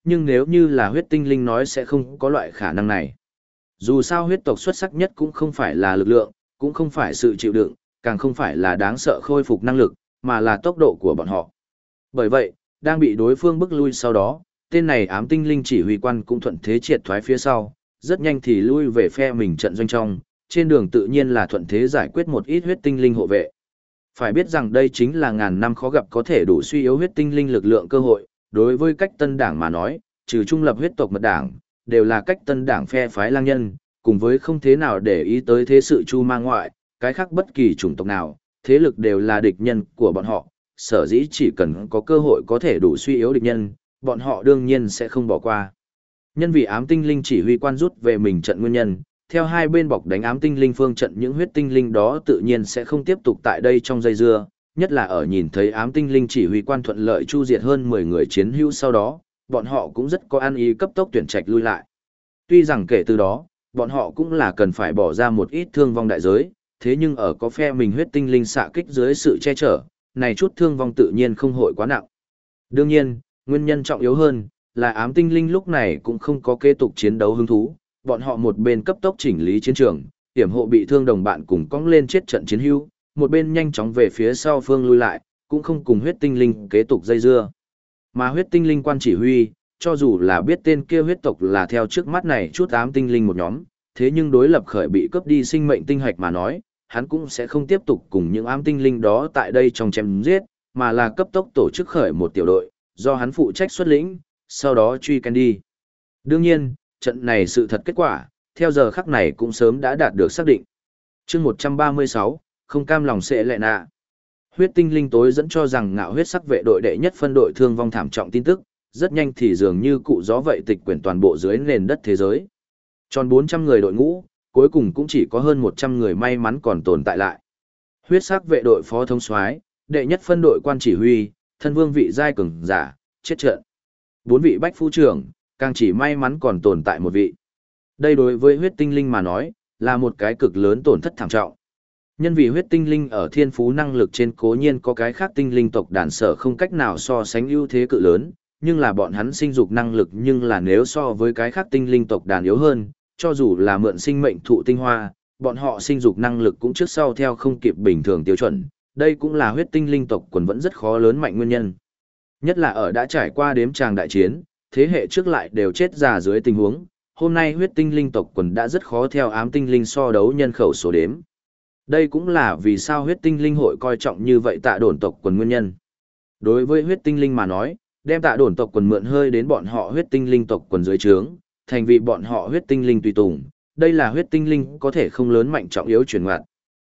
nhưng nếu như là huyết tinh linh nói sẽ không có loại khả năng này. Dù sao huyết tộc xuất sắc nhất cũng không phải là lực lượng, cũng không phải sự chịu đựng, càng không phải là đáng sợ khôi phục năng lực, mà là tốc độ của bọn họ. Bởi vậy, đang bị đối phương bức lui sau đó, tên này ám tinh linh chỉ huy quan cũng thuận thế triệt thoái phía sau, rất nhanh thì lui về phe mình trận doanh trong, trên đường tự nhiên là thuận thế giải quyết một ít huyết tinh linh hộ vệ. Phải biết rằng đây chính là ngàn năm khó gặp có thể đủ suy yếu huyết tinh linh lực lượng cơ hội, đối với cách tân đảng mà nói, trừ trung lập huyết tộc mật đảng, đều là cách tân đảng phe phái lang nhân, cùng với không thế nào để ý tới thế sự chu ma ngoại, cái khác bất kỳ chủng tộc nào, thế lực đều là địch nhân của bọn họ, sở dĩ chỉ cần có cơ hội có thể đủ suy yếu địch nhân, bọn họ đương nhiên sẽ không bỏ qua. Nhân vì ám tinh linh chỉ huy quan rút về mình trận nguyên nhân, theo hai bên bọc đánh ám tinh linh phương trận những huyết tinh linh đó tự nhiên sẽ không tiếp tục tại đây trong dây dưa, nhất là ở nhìn thấy ám tinh linh chỉ huy quan thuận lợi chu diệt hơn 10 người chiến hữu sau đó, bọn họ cũng rất có ăn ý cấp tốc tuyển trạch lui lại. Tuy rằng kể từ đó, bọn họ cũng là cần phải bỏ ra một ít thương vong đại giới, thế nhưng ở có phe mình huyết tinh linh xạ kích dưới sự che chở, này chút thương vong tự nhiên không hội quá nặng. Đương nhiên, nguyên nhân trọng yếu hơn là ám tinh linh lúc này cũng không có kế tục chiến đấu hứng thú, bọn họ một bên cấp tốc chỉnh lý chiến trường, hiểm hộ bị thương đồng bạn cùng cong lên chết trận chiến hữu, một bên nhanh chóng về phía sau phương lui lại, cũng không cùng huyết tinh linh kế tục dây dưa. Mà huyết tinh linh quan chỉ huy, cho dù là biết tên kia huyết tộc là theo trước mắt này chút ám tinh linh một nhóm, thế nhưng đối lập khởi bị cướp đi sinh mệnh tinh hạch mà nói, hắn cũng sẽ không tiếp tục cùng những ám tinh linh đó tại đây trong chém giết, mà là cấp tốc tổ chức khởi một tiểu đội, do hắn phụ trách xuất lĩnh, sau đó truy canh đi. Đương nhiên, trận này sự thật kết quả, theo giờ khắc này cũng sớm đã đạt được xác định. Chương 136, không cam lòng sẽ lệ nạ. Huyết tinh linh tối dẫn cho rằng ngạo huyết sắc vệ đội đệ nhất phân đội thương vong thảm trọng tin tức, rất nhanh thì dường như cụ gió vậy tịch quyển toàn bộ dưới nền đất thế giới. Tròn 400 người đội ngũ, cuối cùng cũng chỉ có hơn 100 người may mắn còn tồn tại lại. Huyết sắc vệ đội phó thống soái, đệ nhất phân đội quan chỉ huy, thân vương vị giai cường giả, chết trận. 4 vị bách phu trưởng, càng chỉ may mắn còn tồn tại một vị. Đây đối với huyết tinh linh mà nói, là một cái cực lớn tổn thất thảm trọng. Nhân vì huyết tinh linh ở thiên phú năng lực trên cố nhiên có cái khác tinh linh tộc đàn sở không cách nào so sánh ưu thế cự lớn, nhưng là bọn hắn sinh dục năng lực nhưng là nếu so với cái khác tinh linh tộc đàn yếu hơn, cho dù là mượn sinh mệnh thụ tinh hoa, bọn họ sinh dục năng lực cũng trước sau theo không kịp bình thường tiêu chuẩn, đây cũng là huyết tinh linh tộc quần vẫn rất khó lớn mạnh nguyên nhân. Nhất là ở đã trải qua đếm tràng đại chiến, thế hệ trước lại đều chết già dưới tình huống, hôm nay huyết tinh linh tộc quần đã rất khó theo ám tinh linh so đấu nhân khẩu số đếm. Đây cũng là vì sao huyết tinh linh hội coi trọng như vậy tạ đồn tộc quần nguyên nhân. Đối với huyết tinh linh mà nói, đem tạ đồn tộc quần mượn hơi đến bọn họ huyết tinh linh tộc quần dưới trướng, thành vì bọn họ huyết tinh linh tùy tùng, đây là huyết tinh linh có thể không lớn mạnh trọng yếu chuyển ngoặt.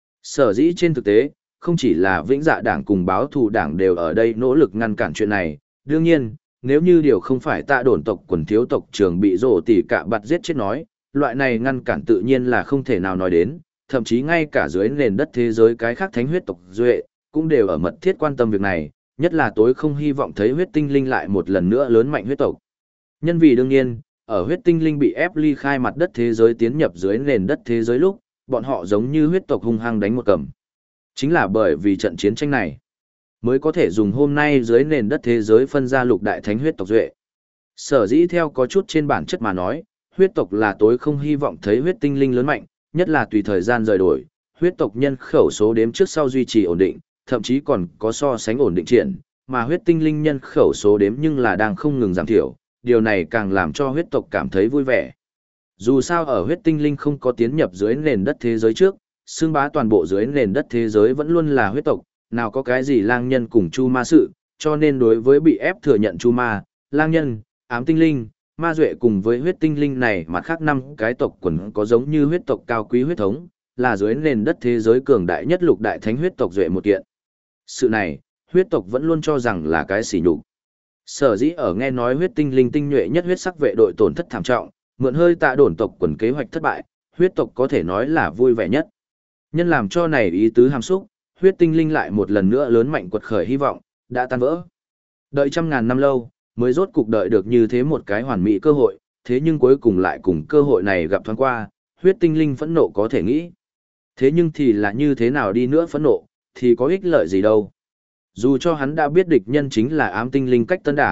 Sở dĩ trên thực tế, không chỉ là vĩnh dạ đảng cùng báo thù đảng đều ở đây nỗ lực ngăn cản chuyện này, đương nhiên, nếu như điều không phải tạ đồn tộc quần thiếu tộc trưởng bị rổ tỉ cả bạt giết chết nói, loại này ngăn cản tự nhiên là không thể nào nói đến, thậm chí ngay cả dưới nền đất thế giới cái khác thánh huyết tộc duệ, cũng đều ở mật thiết quan tâm việc này, nhất là tối không hy vọng thấy huyết tinh linh lại một lần nữa lớn mạnh huyết tộc. Nhân vì đương nhiên, ở huyết tinh linh bị ép ly khai mặt đất thế giới tiến nhập dưới nền đất thế giới lúc, bọn họ giống như huyết tộc hung hăng đánh một cầm. Chính là bởi vì trận chiến tranh này, mới có thể dùng hôm nay dưới nền đất thế giới phân ra lục đại thánh huyết tộc duệ. Sở dĩ theo có chút trên bản chất mà nói, huyết tộc là tối không hy vọng thấy huyết tinh linh lớn mạnh, nhất là tùy thời gian rời đổi, huyết tộc nhân khẩu số đếm trước sau duy trì ổn định, thậm chí còn có so sánh ổn định triển, mà huyết tinh linh nhân khẩu số đếm nhưng là đang không ngừng giảm thiểu, điều này càng làm cho huyết tộc cảm thấy vui vẻ. Dù sao ở huyết tinh linh không có tiến nhập dưới nền đất thế giới trước, xương bá toàn bộ dưới nền đất thế giới vẫn luôn là huyết tộc, nào có cái gì lang nhân cùng chu ma sự, cho nên đối với bị ép thừa nhận chu ma, lang nhân, ám tinh linh, ma duệ cùng với huyết tinh linh này mặt khác 5 cái tộc quần có giống như huyết tộc cao quý huyết thống, là dưới nền đất thế giới cường đại nhất lục đại thánh huyết tộc duệ một kiện. Sự này, huyết tộc vẫn luôn cho rằng là cái sỉ nhục. Sở dĩ ở nghe nói huyết tinh linh tinh nhuệ nhất huyết sắc vệ đội tổn thất thảm trọng, mượn hơi tạ đồn tộc quần kế hoạch thất bại, huyết tộc có thể nói là vui vẻ nhất. Nhân làm cho này ý tứ hàm xúc, huyết tinh linh lại một lần nữa lớn mạnh quật khởi hy vọng, đã tan vỡ. Đợi trăm ngàn năm lâu, mới rốt cục đợi được như thế một cái hoàn mỹ cơ hội, thế nhưng cuối cùng lại cùng cơ hội này gặp thoáng qua, huyết tinh linh phẫn nộ có thể nghĩ. Thế nhưng thì là như thế nào đi nữa phẫn nộ, thì có ích lợi gì đâu. Dù cho hắn đã biết địch nhân chính là ám tinh linh cách tân đảng,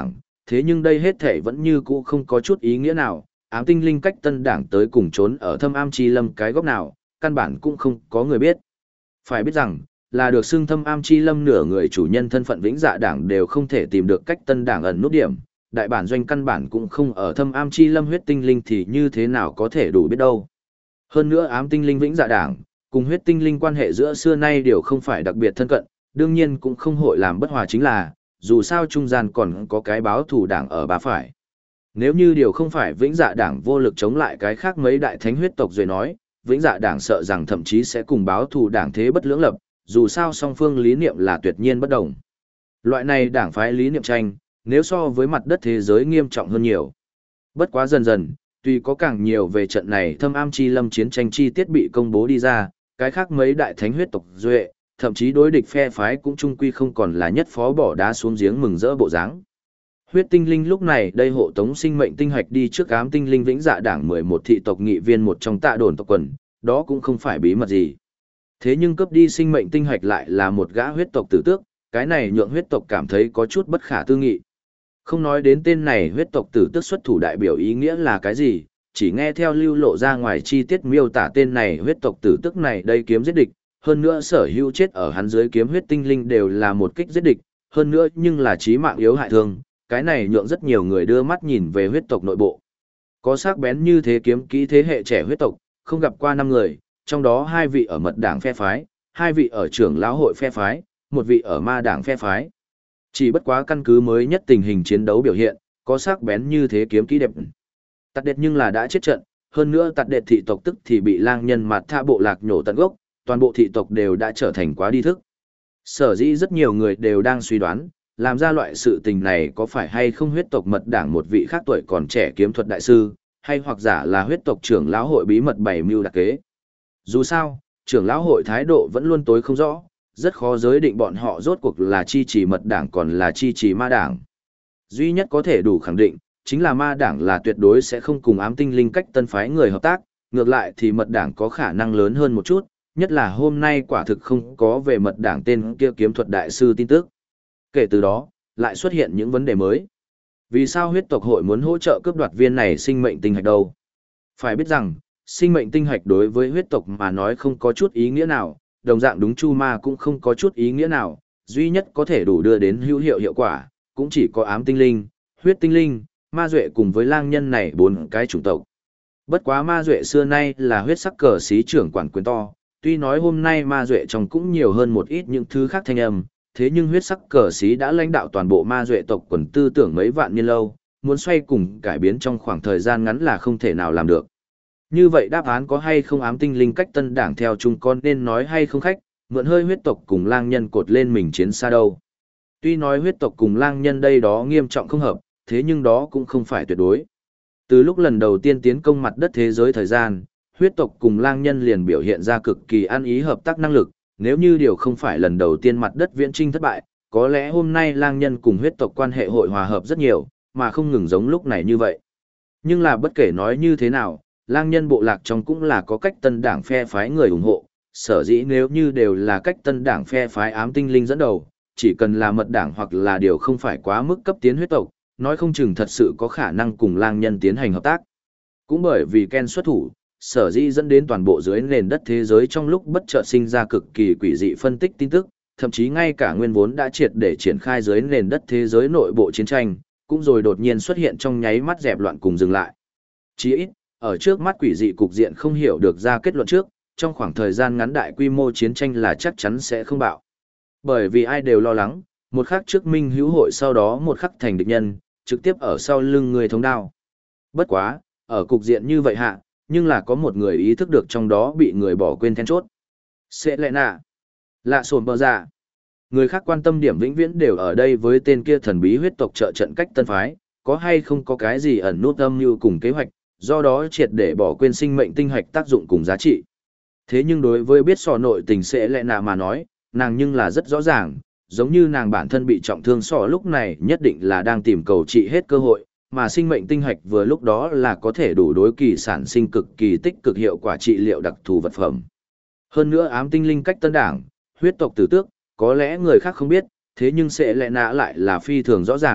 thế nhưng đây hết thể vẫn như cũ không có chút ý nghĩa nào, ám tinh linh cách tân đảng tới cùng trốn ở thâm am chi lâm cái góc nào, căn bản cũng không có người biết. Phải biết rằng, là được xưng thâm am chi lâm nửa người chủ nhân thân phận vĩnh dạ đảng đều không thể tìm được cách tân đảng ẩn nút điểm, đại bản doanh căn bản cũng không ở thâm am chi lâm huyết tinh linh thì như thế nào có thể đủ biết đâu. Hơn nữa ám tinh linh vĩnh dạ đảng, cùng huyết tinh linh quan hệ giữa xưa nay đều không phải đặc biệt thân cận, đương nhiên cũng không hội làm bất hòa chính là, dù sao trung gian còn có cái báo thủ đảng ở bá phải. Nếu như điều không phải vĩnh dạ đảng vô lực chống lại cái khác mấy đại thánh huyết tộc rồi nói, vĩnh dạ đảng sợ rằng thậm chí sẽ cùng báo thù đảng thế bất lưỡng lập, dù sao song phương lý niệm là tuyệt nhiên bất đồng. Loại này đảng phái lý niệm tranh, nếu so với mặt đất thế giới nghiêm trọng hơn nhiều. Bất quá dần dần, tuy có càng nhiều về trận này thâm am chi lâm chiến tranh chi tiết bị công bố đi ra, cái khác mấy đại thánh huyết tộc duệ, thậm chí đối địch phe phái cũng chung quy không còn là nhất phó bỏ đá xuống giếng mừng rỡ bộ dáng. Huyết tinh linh lúc này đây hộ tống sinh mệnh tinh hạch đi trước ám tinh linh vĩnh dạ đảng 11 thị tộc nghị viên một trong tạ đồn tộc quần, đó cũng không phải bí mật gì. Thế nhưng cướp đi sinh mệnh tinh hạch lại là một gã huyết tộc tử tước, cái này nhượng huyết tộc cảm thấy có chút bất khả tư nghị. Không nói đến tên này huyết tộc tử tước xuất thủ đại biểu ý nghĩa là cái gì, chỉ nghe theo lưu lộ ra ngoài chi tiết miêu tả tên này huyết tộc tử tước này đây kiếm giết địch, hơn nữa sở hữu chết ở hắn dưới kiếm huyết tinh linh đều là một kích giết địch, hơn nữa nhưng là chí mạng yếu hại thương, cái này nhượng rất nhiều người đưa mắt nhìn về huyết tộc nội bộ. Có sắc bén như thế kiếm kỹ thế hệ trẻ huyết tộc, không gặp qua 5 người, trong đó 2 vị ở mật đảng phe phái, 2 vị ở trưởng lão hội phe phái, 1 vị ở ma đảng phe phái. Chỉ bất quá căn cứ mới nhất tình hình chiến đấu biểu hiện, có sắc bén như thế kiếm kỹ đẹp. Tạt đệt nhưng là đã chết trận, hơn nữa tạt đệt thị tộc tức thì bị lang nhân mặt tha bộ lạc nhổ tận gốc, toàn bộ thị tộc đều đã trở thành quá đi thức. Sở dĩ rất nhiều người đều đang suy đoán, làm ra loại sự tình này có phải hay không huyết tộc mật đảng một vị khác tuổi còn trẻ kiếm thuật đại sư, hay hoặc giả là huyết tộc trưởng lão hội bí mật bày mưu đặc kế. Dù sao, trưởng lão hội thái độ vẫn luôn tối không rõ, rất khó giới định bọn họ rốt cuộc là chi trì mật đảng còn là chi trì ma đảng. Duy nhất có thể đủ khẳng định, chính là ma đảng là tuyệt đối sẽ không cùng ám tinh linh cách tân phái người hợp tác, ngược lại thì mật đảng có khả năng lớn hơn một chút, nhất là hôm nay quả thực không có về mật đảng tên kia kiếm thuật đại sư tin tức. Kể từ đó, lại xuất hiện những vấn đề mới. Vì sao huyết tộc hội muốn hỗ trợ cướp đoạt viên này sinh mệnh tinh hạch đâu? Phải biết rằng, sinh mệnh tinh hạch đối với huyết tộc mà nói không có chút ý nghĩa nào, đồng dạng đúng chu ma cũng không có chút ý nghĩa nào, duy nhất có thể đủ đưa đến hữu hiệu hiệu quả, cũng chỉ có ám tinh linh, huyết tinh linh, ma duệ cùng với lang nhân này 4 cái chủng tộc. Bất quá ma duệ xưa nay là huyết sắc cờ xí trưởng quản quyền to, tuy nói hôm nay ma duệ trong cũng nhiều hơn một ít những thứ khác thanh âm, thế nhưng huyết sắc cờ xí đã lãnh đạo toàn bộ ma duệ tộc quần tư tưởng mấy vạn niên lâu, muốn xoay cùng cải biến trong khoảng thời gian ngắn là không thể nào làm được. Như vậy đáp án có hay không ám tinh linh cách tân đảng theo chung con nên nói hay không khách, mượn hơi huyết tộc cùng lang nhân cột lên mình chiến xa đâu. Tuy nói huyết tộc cùng lang nhân đây đó nghiêm trọng không hợp, thế nhưng đó cũng không phải tuyệt đối. Từ lúc lần đầu tiên tiến công mặt đất thế giới thời gian, huyết tộc cùng lang nhân liền biểu hiện ra cực kỳ ăn ý hợp tác năng lực, nếu như điều không phải lần đầu tiên mặt đất viễn trinh thất bại, có lẽ hôm nay lang nhân cùng huyết tộc quan hệ hội hòa hợp rất nhiều, mà không ngừng giống lúc này như vậy. Nhưng là bất kể nói như thế nào, lang nhân bộ lạc trong cũng là có cách tân đảng phe phái người ủng hộ, sở dĩ nếu như đều là cách tân đảng phe phái ám tinh linh dẫn đầu, chỉ cần là mật đảng hoặc là điều không phải quá mức cấp tiến huyết tộc, nói không chừng thật sự có khả năng cùng lang nhân tiến hành hợp tác. Cũng bởi vì Ken xuất thủ, sở dĩ dẫn đến toàn bộ dưới nền đất thế giới trong lúc bất chợt sinh ra cực kỳ quỷ dị phân tích tin tức, thậm chí ngay cả nguyên vốn đã triệt để triển khai dưới nền đất thế giới nội bộ chiến tranh, cũng rồi đột nhiên xuất hiện trong nháy mắt dẹp loạn cùng dừng lại. Chỉ ít, ở trước mắt quỷ dị cục diện không hiểu được ra kết luận trước, trong khoảng thời gian ngắn đại quy mô chiến tranh là chắc chắn sẽ không bạo. Bởi vì ai đều lo lắng, một khắc trước minh hữu hội sau đó một khắc thành địch nhân, trực tiếp ở sau lưng người thống đao. Bất quá, ở cục diện như vậy hạ, nhưng là có một người ý thức được trong đó bị người bỏ quên then chốt. Sẽ lẽ nạ. Lạ sồn bờ dạ. Người khác quan tâm điểm vĩnh viễn đều ở đây với tên kia thần bí huyết tộc trợ trận cách tân phái, có hay không có cái gì ẩn nút âm mưu cùng kế hoạch, do đó triệt để bỏ quên sinh mệnh tinh hạch tác dụng cùng giá trị. Thế nhưng đối với biết sò nội tình sẽ lẽ nạ mà nói, nàng nhưng là rất rõ ràng, giống như nàng bản thân bị trọng thương sọ lúc này nhất định là đang tìm cầu trị hết cơ hội, mà sinh mệnh tinh hạch vừa lúc đó là có thể đủ đối kỳ sản sinh cực kỳ tích cực hiệu quả trị liệu đặc thù vật phẩm. Hơn nữa ám tinh linh cách tân đảng, huyết tộc tử tước, có lẽ người khác không biết, thế nhưng sẽ lẽ nạ lại là phi thường rõ ràng,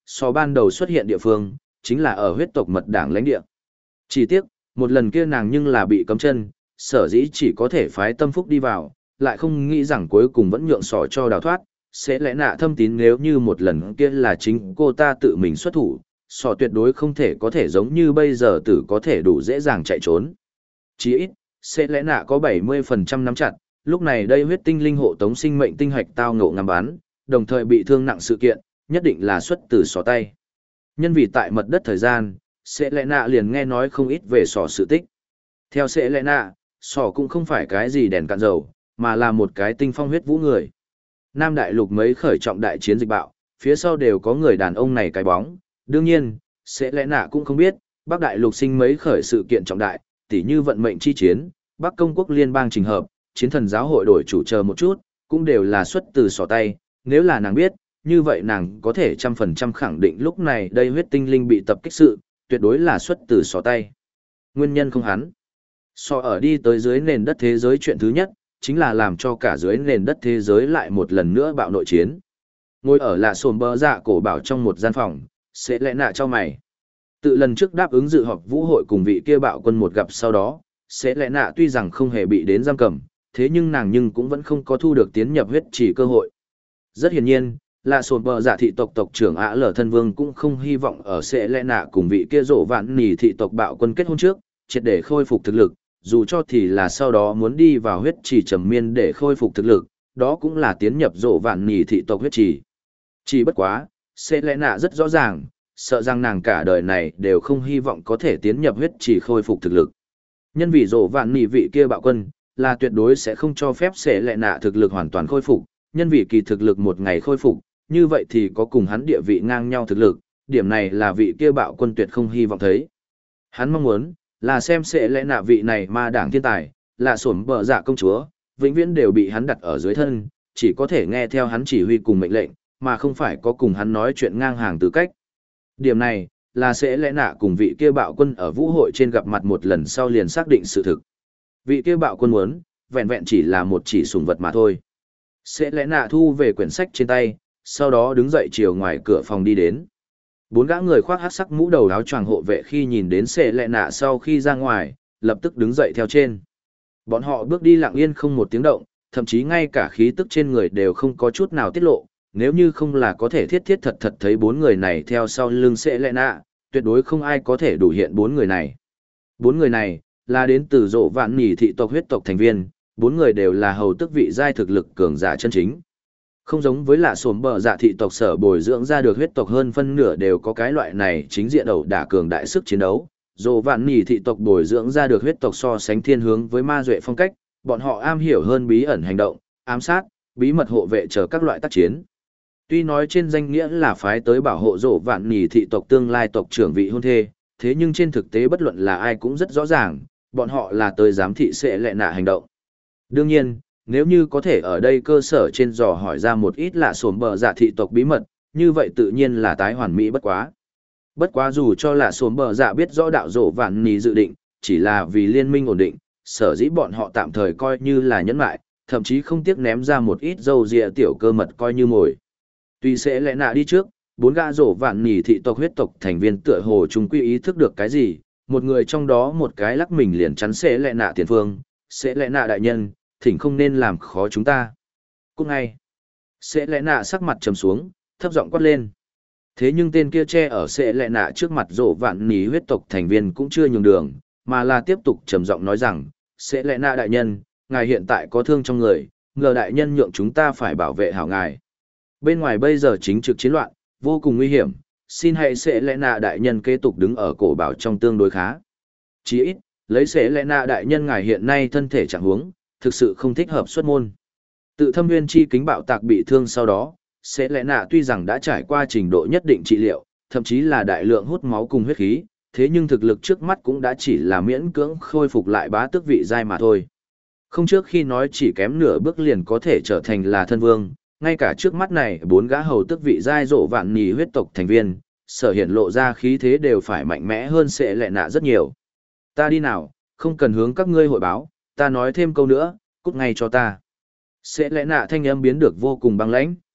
So ban đầu xuất hiện địa phương, chính là ở huyết tộc mật đảng lãnh địa. Chỉ tiếc, một lần kia nàng nhưng là bị cấm chân, sở dĩ chỉ có thể phái tâm phúc đi vào, lại không nghĩ rằng cuối cùng vẫn nhượng sỏ cho đào thoát. Sẽ lẽ nạ thâm tín nếu như một lần kia là chính cô ta tự mình xuất thủ, sỏ tuyệt đối không thể có thể giống như bây giờ tử có thể đủ dễ dàng chạy trốn. Chỉ ít, sẽ lẽ nạ có 70% nắm chặt, lúc này đây huyết tinh linh hộ tống sinh mệnh tinh hạch tao ngộ ngắm bắn, đồng thời bị thương nặng sự kiện, nhất định là xuất từ sỏ tay. Nhân vì tại mật đất thời gian, sẽ lẽ nạ liền nghe nói không ít về sỏ sự tích. Theo sẽ lẽ nạ, sỏ cũng không phải cái gì đèn cạn dầu, mà là một cái tinh phong huyết vũ người. Nam đại lục mấy khởi trọng đại chiến dịch bạo, phía sau đều có người đàn ông này cái bóng. Đương nhiên, sẽ lẽ nạ cũng không biết, Bắc đại lục sinh mấy khởi sự kiện trọng đại, tỉ như vận mệnh chi chiến, Bắc công quốc liên bang trình hợp, chiến thần giáo hội đổi chủ chờ một chút, cũng đều là xuất từ sỏ tay. Nếu là nàng biết, như vậy nàng có thể 100% khẳng định lúc này đây huyết tinh linh bị tập kích sự, tuyệt đối là xuất từ sỏ tay. Nguyên nhân không hắn. Sỏ ở đi tới dưới nền đất thế giới chuyện thứ nhất, chính là làm cho cả dưới nền đất thế giới lại một lần nữa bạo nội chiến. Ngồi ở lạ sồn bờ dạ cổ bảo trong một gian phòng, sẽ lẽ nạ cho mày. Tự lần trước đáp ứng dự họp vũ hội cùng vị kia bạo quân một gặp sau đó, sẽ lẽ nạ tuy rằng không hề bị đến giam cầm, thế nhưng nàng cũng vẫn không có thu được tiến nhập huyết chỉ cơ hội. Rất hiển nhiên, lạ sồn bờ dạ thị tộc tộc trưởng Ả Lở Thân Vương cũng không hy vọng ở sẽ lẽ nạ cùng vị kia rộ vạn nỉ thị tộc bạo quân kết hôn trước, triệt để khôi phục thực lực, dù cho thì là sau đó muốn đi vào huyết trì trầm miên để khôi phục thực lực, đó cũng là tiến nhập rộ vạn nỉ thị tộc huyết trì. Chỉ bất quá, sẽ lẽ nạ rất rõ ràng, sợ rằng nàng cả đời này đều không hy vọng có thể tiến nhập huyết trì khôi phục thực lực. Nhân vì rộ vạn nỉ vị kia bạo quân, là tuyệt đối sẽ không cho phép sẽ lẽ nạ thực lực hoàn toàn khôi phục, nhân vì kỳ thực lực một ngày khôi phục, như vậy thì có cùng hắn địa vị ngang nhau thực lực, điểm này là vị kia bạo quân tuyệt không hy vọng thấy. Hắn mong muốn, là xem sẽ lẽ nạ vị này ma đảng thiên tài, là sổm bờ dạ công chúa, vĩnh viễn đều bị hắn đặt ở dưới thân, chỉ có thể nghe theo hắn chỉ huy cùng mệnh lệnh, mà không phải có cùng hắn nói chuyện ngang hàng tư cách. Điểm này, là sẽ lẽ nạ cùng vị kia bạo quân ở vũ hội trên gặp mặt một lần sau liền xác định sự thực. Vị kia bạo quân muốn, vẹn vẹn chỉ là một chỉ sùng vật mà thôi. Sẽ lẽ nạ thu về quyển sách trên tay, sau đó đứng dậy chiều ngoài cửa phòng đi đến. Bốn gã người khoác hắc sắc mũ đầu áo choàng hộ vệ khi nhìn đến sẽ lẽ nạ sau khi ra ngoài, lập tức đứng dậy theo trên. Bọn họ bước đi lặng yên không một tiếng động, thậm chí ngay cả khí tức trên người đều không có chút nào tiết lộ, nếu như không là có thể thiết thiết thật thật thấy bốn người này theo sau lưng sẽ lẽ nạ, tuyệt đối không ai có thể đủ hiện bốn người này. Bốn người này, là đến từ rộ vạn nỉ thị tộc huyết tộc thành viên, bốn người đều là hầu tức vị giai thực lực cường giả chân chính. Không giống với lạ sổm bờ dạ thị tộc sở bồi dưỡng ra được huyết tộc hơn phân nửa đều có cái loại này chính diện ẩu đả cường đại sức chiến đấu. Rộ vạn nỉ thị tộc bồi dưỡng ra được huyết tộc so sánh thiên hướng với ma duệ phong cách, bọn họ am hiểu hơn bí ẩn hành động, ám sát, bí mật hộ vệ chờ các loại tác chiến. Tuy nói trên danh nghĩa là phái tới bảo hộ rộ vạn nỉ thị tộc tương lai tộc trưởng vị hôn thê, thế nhưng trên thực tế bất luận là ai cũng rất rõ ràng, bọn họ là tới giám thị sẽ lệ nạ hành động. Đương nhiên, nếu như có thể ở đây cơ sở trên dò hỏi ra một ít lạ sổm bờ dạ thị tộc bí mật, như vậy tự nhiên là tái hoàn mỹ bất quá. Bất quá dù cho lạ sổm bờ dạ biết rõ đạo rộ vạn nỉ dự định, chỉ là vì liên minh ổn định, sở dĩ bọn họ tạm thời coi như là nhẫn mại, thậm chí không tiếc ném ra một ít dâu dịa tiểu cơ mật coi như mồi. Tuy sẽ lẽ nạ đi trước, bốn gã rổ vạn nỉ thị tộc huyết tộc thành viên tựa hồ chúng quy ý thức được cái gì, một người trong đó một cái lắc mình liền chắn sẽ lẽ nạ tiền phương, sẽ lẽ nạ đại nhân, thỉnh không nên làm khó chúng ta. Cũng ngay, sẽ lẽ nạ sắc mặt trầm xuống, thấp giọng quát lên. Thế nhưng tên kia che ở sẽ lẽ nạ trước mặt rổ vạn nỉ huyết tộc thành viên cũng chưa nhường đường, mà là tiếp tục trầm giọng nói rằng, sẽ lẽ nạ đại nhân, ngài hiện tại có thương trong người, ngờ đại nhân nhượng chúng ta phải bảo vệ hảo ngài. Bên ngoài bây giờ chính trực chiến loạn, vô cùng nguy hiểm, xin hãy sẽ lẽ nạ đại nhân kế tục đứng ở cổ bảo trong tương đối khá. Chỉ ít, lấy sẽ lẽ nạ đại nhân ngài hiện nay thân thể trạng huống, thực sự không thích hợp xuất môn. Tự thâm nguyên chi kính bạo tạc bị thương sau đó, sẽ lẽ nạ tuy rằng đã trải qua trình độ nhất định trị liệu, thậm chí là đại lượng hút máu cùng huyết khí, thế nhưng thực lực trước mắt cũng đã chỉ là miễn cưỡng khôi phục lại bá tước vị giai mà thôi. Không trước khi nói chỉ kém nửa bước liền có thể trở thành là thân vương, ngay cả trước mắt này bốn gã hầu tước vị giai rộ vạn nỉ huyết tộc thành viên, sở hiện lộ ra khí thế đều phải mạnh mẽ hơn sẽ lệ nạ rất nhiều. Ta đi nào, không cần hướng các ngươi hội báo, ta nói thêm câu nữa, cút ngay cho ta. Sẽ lệ nạ thanh âm biến được vô cùng băng lãnh.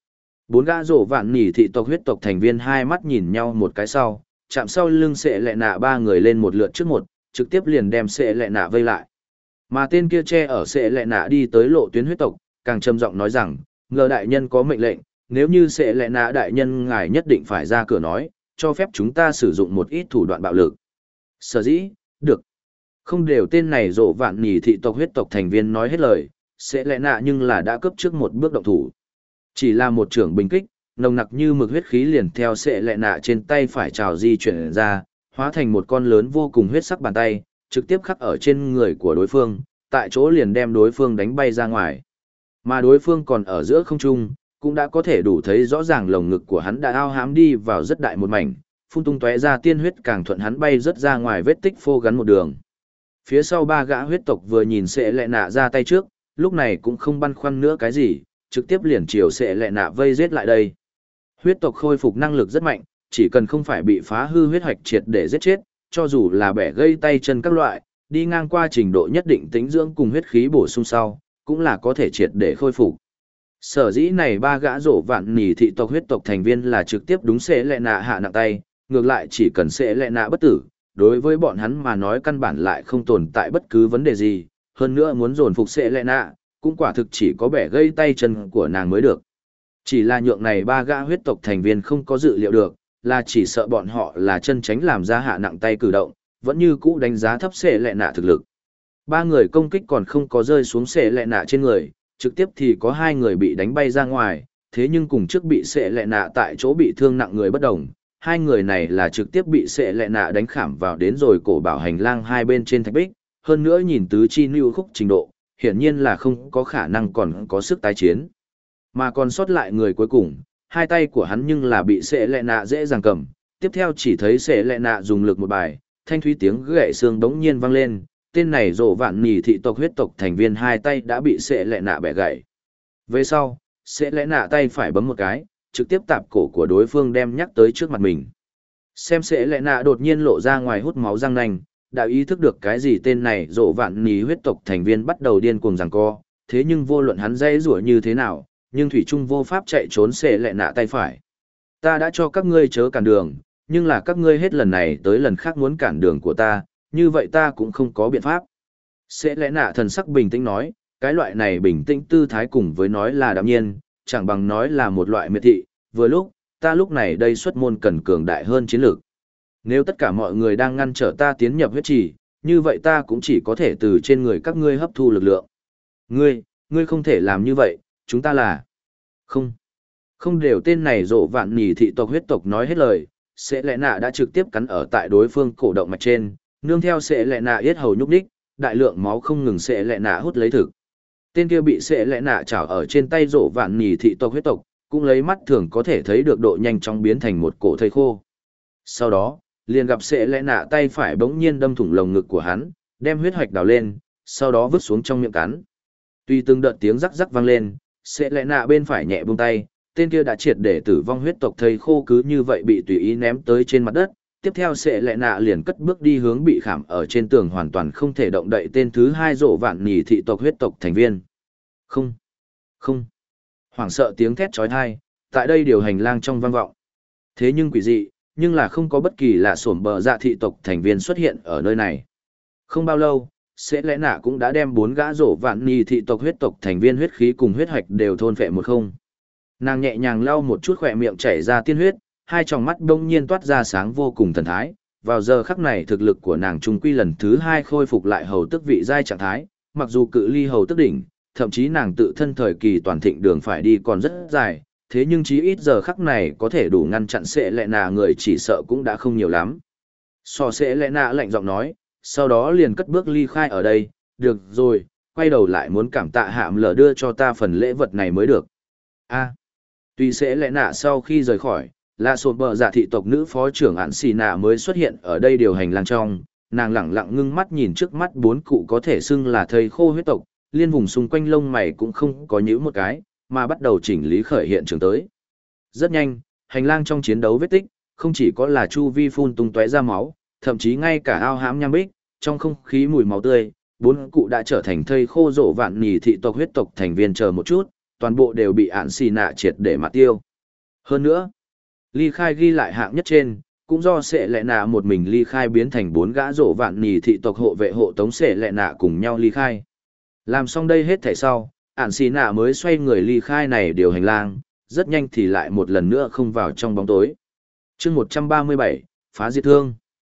Bốn gã rổ vạn nỉ thị tộc huyết tộc thành viên hai mắt nhìn nhau một cái sau, chạm sau lưng sệ lệ nạ ba người lên một lượt trước một, trực tiếp liền đem sệ lệ nạ vây lại. Mà tên kia che ở sệ lệ nạ đi tới lộ tuyến huyết tộc, càng trầm giọng nói rằng, ngờ đại nhân có mệnh lệnh, nếu như sệ lệ nạ đại nhân ngài nhất định phải ra cửa nói, cho phép chúng ta sử dụng một ít thủ đoạn bạo lực. Sở dĩ, được. Không đều tên này rộ vạn nỉ thị tộc huyết tộc thành viên nói hết lời, sệ lệ nạ nhưng là đã cấp trước một bước động thủ. Chỉ là một trưởng bình kích, nồng nặc như mực huyết khí liền theo sệ lệ nạ trên tay phải trào di chuyển ra, hóa thành một con lớn vô cùng huyết sắc bàn tay, trực tiếp khắc ở trên người của đối phương, tại chỗ liền đem đối phương đánh bay ra ngoài. Mà đối phương còn ở giữa không trung, cũng đã có thể đủ thấy rõ ràng lồng ngực của hắn đã ao hám đi vào rất đại một mảnh, phun tung tóe ra tiên huyết càng thuận hắn bay rất ra ngoài vết tích phô gắn một đường. Phía sau ba gã huyết tộc vừa nhìn sệ lệ nạ ra tay trước, lúc này cũng không băn khoăn nữa cái gì, trực tiếp liền chiều sệ lệ nạ vây giết lại đây. Huyết tộc khôi phục năng lực rất mạnh, chỉ cần không phải bị phá hư huyết hoạch triệt để giết chết, cho dù là bẻ gây tay chân các loại, đi ngang qua trình độ nhất định tĩnh dưỡng cùng huyết khí bổ sung sau, cũng là có thể triệt để khôi phục. Sở dĩ này ba gã rổ vạn nỉ thị tộc huyết tộc thành viên là trực tiếp đúng sệ lệ nạ hạ nặng tay, ngược lại chỉ cần sệ lệ nạ bất tử, đối với bọn hắn mà nói căn bản lại không tồn tại bất cứ vấn đề gì, hơn nữa muốn dồn phục sệ lệ nạ, cũng quả thực chỉ có bẻ gây tay chân của nàng mới được. Chỉ là nhượng này ba gã huyết tộc thành viên không có dự liệu được, là chỉ sợ bọn họ là chân tránh làm ra hạ nặng tay cử động, vẫn như cũ đánh giá thấp sệ lệ nạ thực lực. Ba người công kích còn không có rơi xuống sệ lệ nạ trên người, trực tiếp thì có hai người bị đánh bay ra ngoài, thế nhưng cùng trước bị sệ lệ nạ tại chỗ bị thương nặng người bất đồng, hai người này là trực tiếp bị sệ lệ nạ đánh khảm vào đến rồi cổ bảo hành lang hai bên trên thạch bích, hơn nữa nhìn tứ chi lưu khúc trình độ, hiển nhiên là không có khả năng còn có sức tái chiến. Mà còn sót lại người cuối cùng, hai tay của hắn nhưng là bị sệ lệ nạ dễ dàng cầm, tiếp theo chỉ thấy sệ lệ nạ dùng lực một bài, thanh thúy tiếng gãy xương bỗng nhiên vang lên, tên này rộ vạn nỉ thị tộc huyết tộc thành viên hai tay đã bị sệ lệ nạ bẻ gãy. Về sau, sệ lệ nạ tay phải bấm một cái, trực tiếp tạp cổ của đối phương đem nhắc tới trước mặt mình. Xem sệ lệ nạ đột nhiên lộ ra ngoài hút máu răng nanh, đã ý thức được cái gì tên này rộ vạn nỉ huyết tộc thành viên bắt đầu điên cuồng giằng co, thế nhưng vô luận hắn dãy rủa như thế nào, nhưng thủy trung vô pháp chạy trốn sệ lệ nạ tay phải. Ta đã cho các ngươi chớ cản đường, nhưng là các ngươi hết lần này tới lần khác muốn cản đường của ta, như vậy ta cũng không có biện pháp. Sệ lệ nạ thần sắc bình tĩnh nói, cái loại này bình tĩnh tư thái cùng với nói là đạm nhiên, chẳng bằng nói là một loại miệt thị, vừa lúc, ta lúc này đây xuất môn cần cường đại hơn chiến lược. Nếu tất cả mọi người đang ngăn trở ta tiến nhập huyết trì, như vậy ta cũng chỉ có thể từ trên người các ngươi hấp thu lực lượng. Ngươi không thể làm như vậy, chúng ta là... Không đều tên này rộ vạn nỉ thị tộc huyết tộc nói hết lời, sệ lệ nạ đã trực tiếp cắn ở tại đối phương cổ động mạch trên, nương theo sệ lệ nạ yết hầu nhúc đích, đại lượng máu không ngừng sệ lệ nạ hút lấy thực. Tên kia bị sệ lệ nạ chảo ở trên tay rộ vạn nỉ thị tộc huyết tộc, cũng lấy mắt thường có thể thấy được độ nhanh chóng biến thành một cổ thây khô. Sau đó, liền gặp sệ lệ nạ tay phải bỗng nhiên đâm thủng lồng ngực của hắn, đem huyết hoạch đào lên, sau đó vứt xuống trong miệng cắn. Tuy từng đợt tiếng rắc rắc vang lên, sệ lệ nạ bên phải nhẹ buông tay, tên kia đã triệt để tử vong huyết tộc thây khô cứ như vậy bị tùy ý ném tới trên mặt đất. Tiếp theo sệ lệ nạ liền cất bước đi hướng bị khảm ở trên tường hoàn toàn không thể động đậy tên thứ hai rộ vạn nỉ thị tộc huyết tộc thành viên. Không. Hoảng sợ tiếng thét chói tai, tại đây điều hành lang trong vang vọng. Thế nhưng quỷ dị, nhưng là không có bất kỳ lạ sổm bờ dạ thị tộc thành viên xuất hiện ở nơi này. Không bao lâu, sẽ lẽ nạ cũng đã đem 4 gã rổ vạn nỉ thị tộc huyết tộc thành viên huyết khí cùng huyết hạch đều thôn phệ một không. Nàng nhẹ nhàng lau một chút khỏe miệng chảy ra tiên huyết, hai tròng mắt đông nhiên toát ra sáng vô cùng thần thái. Vào giờ khắc này thực lực của nàng trung quy lần thứ 2 khôi phục lại hầu tức vị giai trạng thái, mặc dù cự ly hầu tức đỉnh, thậm chí nàng tự thân thời kỳ toàn thịnh đường phải đi còn rất dài, thế nhưng chí ít giờ khắc này có thể đủ ngăn chặn sẽ lẽ nạ người chỉ sợ cũng đã không nhiều lắm. Sẽ lẽ nạ lạnh giọng nói, sau đó liền cất bước ly khai ở đây, được rồi, quay đầu lại muốn cảm tạ hạm lờ đưa cho ta phần lễ vật này mới được. Tuy sẽ lẽ nạ sau khi rời khỏi, là sột bờ giả thị tộc nữ phó trưởng ản xì nạ mới xuất hiện ở đây điều hành lang trong, nàng lẳng lặng ngưng mắt nhìn trước mắt 4 cụ có thể xưng là thây khô huyết tộc, liên vùng xung quanh lông mày cũng không có nhíu một cái, mà bắt đầu chỉnh lý khởi hiện trường tới. Rất nhanh, hành lang trong chiến đấu vết tích, không chỉ có là chu vi phun tung tóe ra máu, thậm chí ngay cả ao hãm nham bích, trong không khí mùi máu tươi, 4 cụ đã trở thành thây khô rổ vạn nỉ thị tộc huyết tộc thành viên chờ một chút, toàn bộ đều bị ản xì nạ triệt để mặt tiêu. Hơn nữa, ly khai ghi lại hạng nhất trên, cũng do sệ lệ nạ một mình ly khai biến thành 4 gã rổ vạn nì thị tộc hộ vệ hộ tống sệ lệ nạ cùng nhau ly khai. Làm xong đây hết thảy sau, ản xì nạ mới xoay người ly khai này điều hành lang, rất nhanh thì lại một lần nữa không vào trong bóng tối. chương 137, phá diệt thương.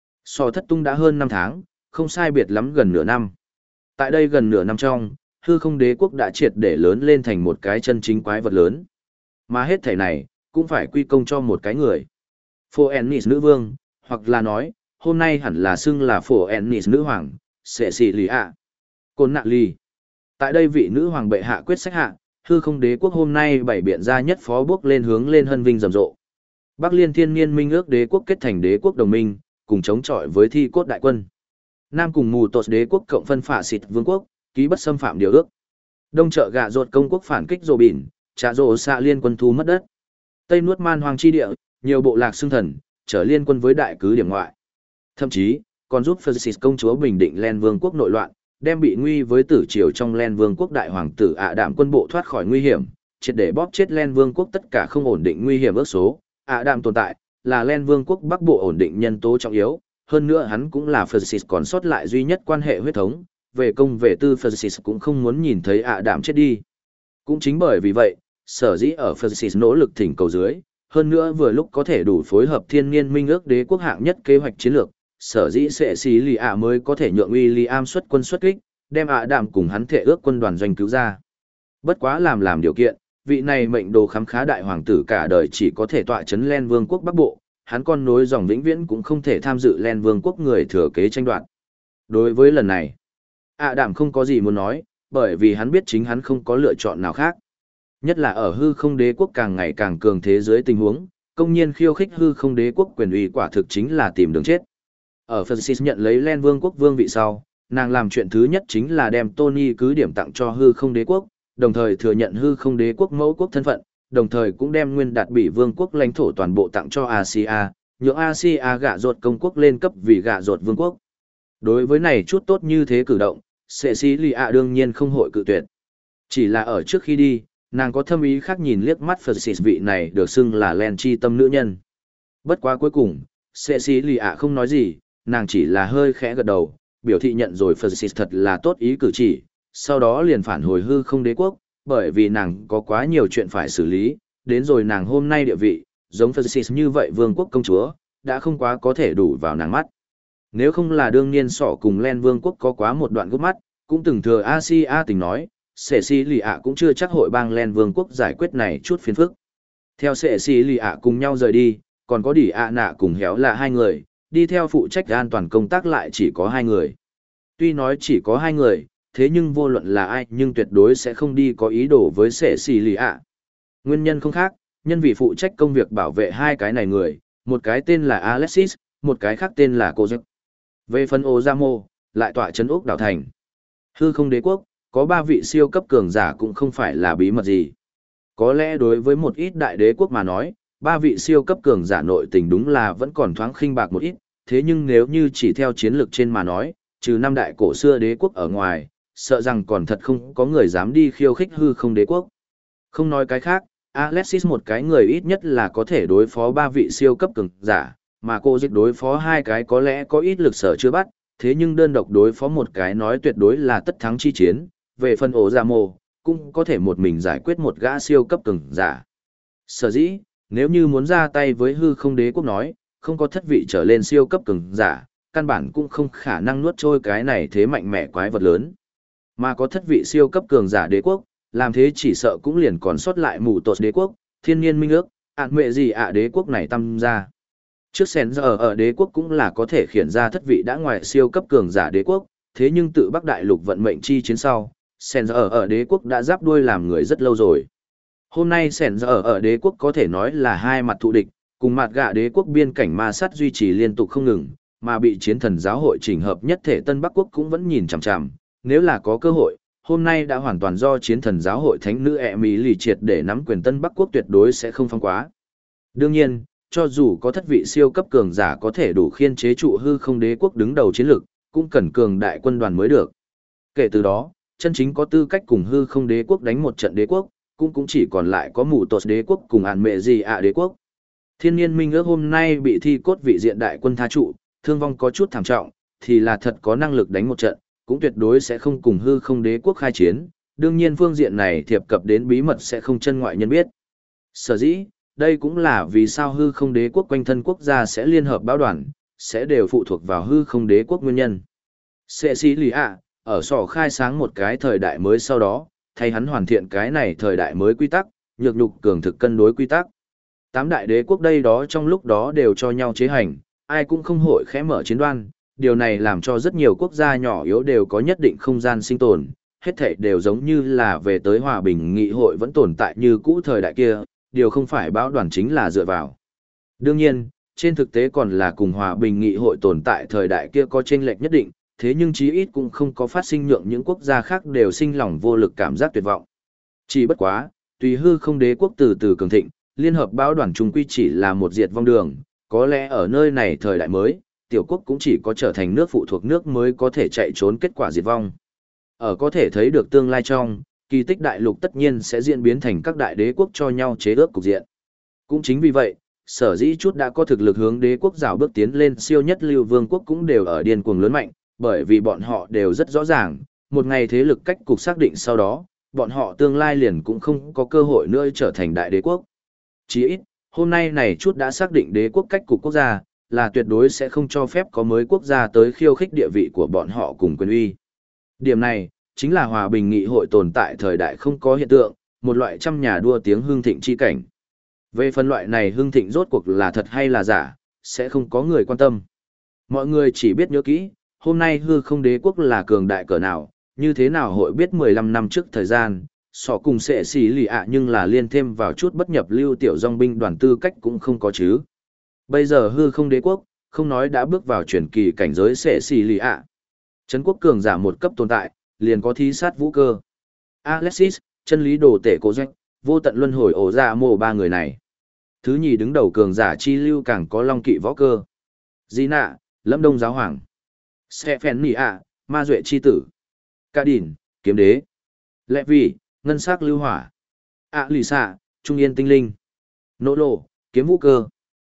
So thất tung đã hơn 5 tháng, không sai biệt lắm gần nửa năm. Tại đây gần nửa năm trong, hư không đế quốc đã triệt để lớn lên thành một cái chân chính quái vật lớn. Mà hết thảy này, cũng phải quy công cho một cái người. Phổ Ennis nữ vương, hoặc là nói, hôm nay hẳn là xưng là Phổ Ennis nữ hoàng, sẽ xì lì ạ. Côn nạ ly. Tại đây vị nữ hoàng bệ hạ quyết sách hạ, hư không đế quốc hôm nay bảy biện ra nhất phó bước lên hướng lên hân vinh rầm rộ. Bắc Liên Thiên Niên Minh ước đế quốc kết thành đế quốc đồng minh, cùng chống chọi với thi cốt đại quân. Nam cùng mù tột đế quốc cộng phân phả xịt vương quốc, ký bất xâm phạm điều ước. Đông trợ gạ ruột công quốc phản kích rồ bỉn, trả rồ xạ liên quân thu mất đất. Tây nuốt man hoang chi địa, nhiều bộ lạc xưng thần, trở liên quân với đại cứ điểm ngoại. Thậm chí, còn giúp Phật công chúa bình định Len vương quốc nội loạn, đem bị nguy với tử triều trong Len vương quốc đại hoàng tử ạ đạm quân bộ thoát khỏi nguy hiểm, triệt để bóp chết Len vương quốc tất cả không ổn định nguy hiểm ước số. ạ đạm tồn tại, là Len vương quốc bắc bộ ổn định nhân tố trọng yếu, hơn nữa hắn cũng là Phật còn sót lại duy nhất quan hệ huyết thống, về công về tư Phật cũng không muốn nhìn thấy ạ đạm chết đi. Cũng chính bởi vì vậy, sở dĩ ở Phật nỗ lực thỉnh cầu dưới, hơn nữa vừa lúc có thể đủ phối hợp thiên niên minh ước đế quốc hạng nhất kế hoạch chiến lược, sở dĩ sẽ xí lì ạ mới có thể nhượng William xuất quân xuất kích, đem ạ đạm cùng hắn thể ước quân đoàn doanh cứu ra. Bất quá làm điều kiện, vị này mệnh đồ khám khá đại hoàng tử cả đời chỉ có thể tọa chấn Len vương quốc bắc bộ, hắn con nối dòng vĩnh viễn cũng không thể tham dự Len vương quốc người thừa kế tranh đoạt. Đối với lần này, ạ đạm không có gì muốn nói, bởi vì hắn biết chính hắn không có lựa chọn nào khác. Nhất là ở hư không đế quốc càng ngày càng cường thế giới tình huống, công nhiên khiêu khích hư không đế quốc quyền uy quả thực chính là tìm đường chết. Ở Francis nhận lấy Len vương quốc vương vị sau, nàng làm chuyện thứ nhất chính là đem Tony cứ điểm tặng cho hư không đế quốc, đồng thời thừa nhận hư không đế quốc mẫu quốc thân phận, đồng thời cũng đem nguyên đạt bị vương quốc lãnh thổ toàn bộ tặng cho Asia, nhượng Asia gạ ruột công quốc lên cấp vì gạ ruột vương quốc. Đối với này chút tốt như thế cử động, Cecilia đương nhiên không hội cự tuyệt. Chỉ là ở trước khi đi, nàng có thâm ý khác nhìn liếc mắt Francis vị này được xưng là Len chi tâm nữ nhân. Bất quá cuối cùng, Cecilia không nói gì, nàng chỉ là hơi khẽ gật đầu, biểu thị nhận rồi Francis thật là tốt ý cử chỉ, sau đó liền phản hồi hư không đế quốc, bởi vì nàng có quá nhiều chuyện phải xử lý, đến rồi nàng hôm nay địa vị, giống Francis như vậy vương quốc công chúa, đã không quá có thể đủ vào nàng mắt. Nếu không là đương niên sọ cùng Len vương quốc có quá một đoạn gốc mắt, cũng từng thừa Asia tình nói, Cecilia cũng chưa chắc hội bang Len vương quốc giải quyết này chút phiền phức. Theo Cecilia cùng nhau rời đi, còn có Đỉ ạ nạ cùng Héo là hai người, đi theo phụ trách an toàn công tác lại chỉ có hai người. Tuy nói chỉ có hai người, thế nhưng vô luận là ai nhưng tuyệt đối sẽ không đi có ý đồ với Cecilia. Nguyên nhân không khác, nhân vì phụ trách công việc bảo vệ hai cái này người, một cái tên là Alexis, một cái khác tên là Cô Giấc. Về phần Ozamo, lại tọa trấn úc đảo thành. Hư không đế quốc, có 3 vị siêu cấp cường giả cũng không phải là bí mật gì. Có lẽ đối với một ít đại đế quốc mà nói, 3 vị siêu cấp cường giả nội tình đúng là vẫn còn thoáng khinh bạc một ít, thế nhưng nếu như chỉ theo chiến lược trên mà nói, trừ 5 đại cổ xưa đế quốc ở ngoài, sợ rằng còn thật không có người dám đi khiêu khích hư không đế quốc. Không nói cái khác, Alexis một cái người ít nhất là có thể đối phó 3 vị siêu cấp cường giả, mà cô dịch đối phó 2 cái có lẽ có ít lực sở chưa bắt, thế nhưng đơn độc đối phó một cái nói tuyệt đối là tất thắng chi chiến, về phần ổ giả mồ, cũng có thể một mình giải quyết một gã siêu cấp cường giả. Sở dĩ, nếu như muốn ra tay với hư không đế quốc nói, không có thất vị trở lên siêu cấp cường giả, căn bản cũng không khả năng nuốt trôi cái này thế mạnh mẽ quái vật lớn. Mà có thất vị siêu cấp cường giả đế quốc, làm thế chỉ sợ cũng liền còn sót lại mù tột đế quốc, thiên nhiên minh ước, ạn mệ gì ạ đế quốc này tăng ra. Trước sen giờ ở đế quốc cũng là có thể khiển ra thất vị đã ngoài siêu cấp cường giả đế quốc, thế nhưng tự Bắc Đại Lục vận mệnh chi chiến sau, sen giờ ở đế quốc đã giáp đuôi làm người rất lâu rồi. Hôm nay sen giờ ở đế quốc có thể nói là hai mặt thù địch, cùng mặt gạ đế quốc biên cảnh ma sát duy trì liên tục không ngừng, mà bị chiến thần giáo hội chỉnh hợp nhất thể Tân Bắc quốc cũng vẫn nhìn chằm chằm, nếu là có cơ hội, hôm nay đã hoàn toàn do chiến thần giáo hội thánh nữ Mỹ lì triệt để nắm quyền Tân Bắc quốc tuyệt đối sẽ không phong quá. Đương nhiên, cho dù có thất vị siêu cấp cường giả có thể đủ khiên chế trụ hư không đế quốc đứng đầu chiến lực, cũng cần cường đại quân đoàn mới được. Kể từ đó, chân chính có tư cách cùng hư không đế quốc đánh một trận đế quốc, cũng chỉ còn lại có mù tột đế quốc cùng ản mệ gì ạ đế quốc. Thiên nhiên minh ước hôm nay bị thi cốt vị diện đại quân tha trụ, thương vong có chút thảm trọng, thì là thật có năng lực đánh một trận, cũng tuyệt đối sẽ không cùng hư không đế quốc khai chiến, đương nhiên phương diện này thiệp cập đến bí mật sẽ không chân ngoại nhân biết. Sở dĩ, đây cũng là vì sao hư không đế quốc quanh thân quốc gia sẽ liên hợp báo đoàn, sẽ đều phụ thuộc vào hư không đế quốc nguyên nhân. Sệ sĩ lì ạ, ở sỏ khai sáng một cái thời đại mới sau đó, thay hắn hoàn thiện cái này thời đại mới quy tắc, nhược nhục cường thực cân đối quy tắc. Tám đại đế quốc đây đó trong lúc đó đều cho nhau chế hành, ai cũng không hội khẽ mở chiến đoan, điều này làm cho rất nhiều quốc gia nhỏ yếu đều có nhất định không gian sinh tồn, hết thảy đều giống như là về tới hòa bình nghị hội vẫn tồn tại như cũ thời đại kia, điều không phải báo đoàn chính là dựa vào. Đương nhiên, trên thực tế còn là cùng hòa bình nghị hội tồn tại thời đại kia có chênh lệch nhất định, thế nhưng chí ít cũng không có phát sinh nhượng những quốc gia khác đều sinh lòng vô lực cảm giác tuyệt vọng. Chỉ bất quá, tùy hư không đế quốc từ từ cường thịnh, liên hợp báo đoàn trung quy chỉ là một diệt vong đường, có lẽ ở nơi này thời đại mới, tiểu quốc cũng chỉ có trở thành nước phụ thuộc nước mới có thể chạy trốn kết quả diệt vong. Ở có thể thấy được tương lai trong, kỳ tích đại lục tất nhiên sẽ diễn biến thành các đại đế quốc cho nhau chế ước cục diện. Cũng chính vì vậy, sở dĩ chút đã có thực lực hướng đế quốc rào bước tiến lên siêu nhất lưu vương quốc cũng đều ở điên cuồng lớn mạnh, bởi vì bọn họ đều rất rõ ràng, một ngày thế lực cách cục xác định sau đó, bọn họ tương lai liền cũng không có cơ hội nữa trở thành đại đế quốc. Chỉ ít, hôm nay này chút đã xác định đế quốc cách cục quốc gia, là tuyệt đối sẽ không cho phép có mới quốc gia tới khiêu khích địa vị của bọn họ cùng quyền uy. Điểm này, chính là hòa bình nghị hội tồn tại thời đại không có hiện tượng, một loại trăm nhà đua tiếng hưng thịnh chi cảnh. Về phân loại này hưng thịnh rốt cuộc là thật hay là giả, sẽ không có người quan tâm. Mọi người chỉ biết nhớ kỹ, hôm nay hư không đế quốc là cường đại cỡ nào, như thế nào hội biết 15 năm trước thời gian, sọ cùng sẽ xỉ lì ạ nhưng là liên thêm vào chút bất nhập lưu tiểu dòng binh đoàn tư cách cũng không có chứ. Bây giờ hư không đế quốc, không nói đã bước vào chuyển kỳ cảnh giới sẽ xỉ lì ạ. Trấn quốc cường giả một cấp tồn tại, liền có thí sát vũ cơ. Alexis, chân lý đồ tể cố doanh, vô tận luân hồi ổ ra mồ ba người này. Thứ nhì đứng đầu cường giả chi lưu càng có long kỵ võ cơ. Di nạ, lâm đông giáo hoàng. Sẽ phèn nỉ ạ, ma duệ chi tử. Ca đỉn, kiếm đế. Lệ vị, ngân sắc lưu hỏa. ạ lì xạ, trung yên tinh linh. Nỗ lộ, kiếm vũ cơ.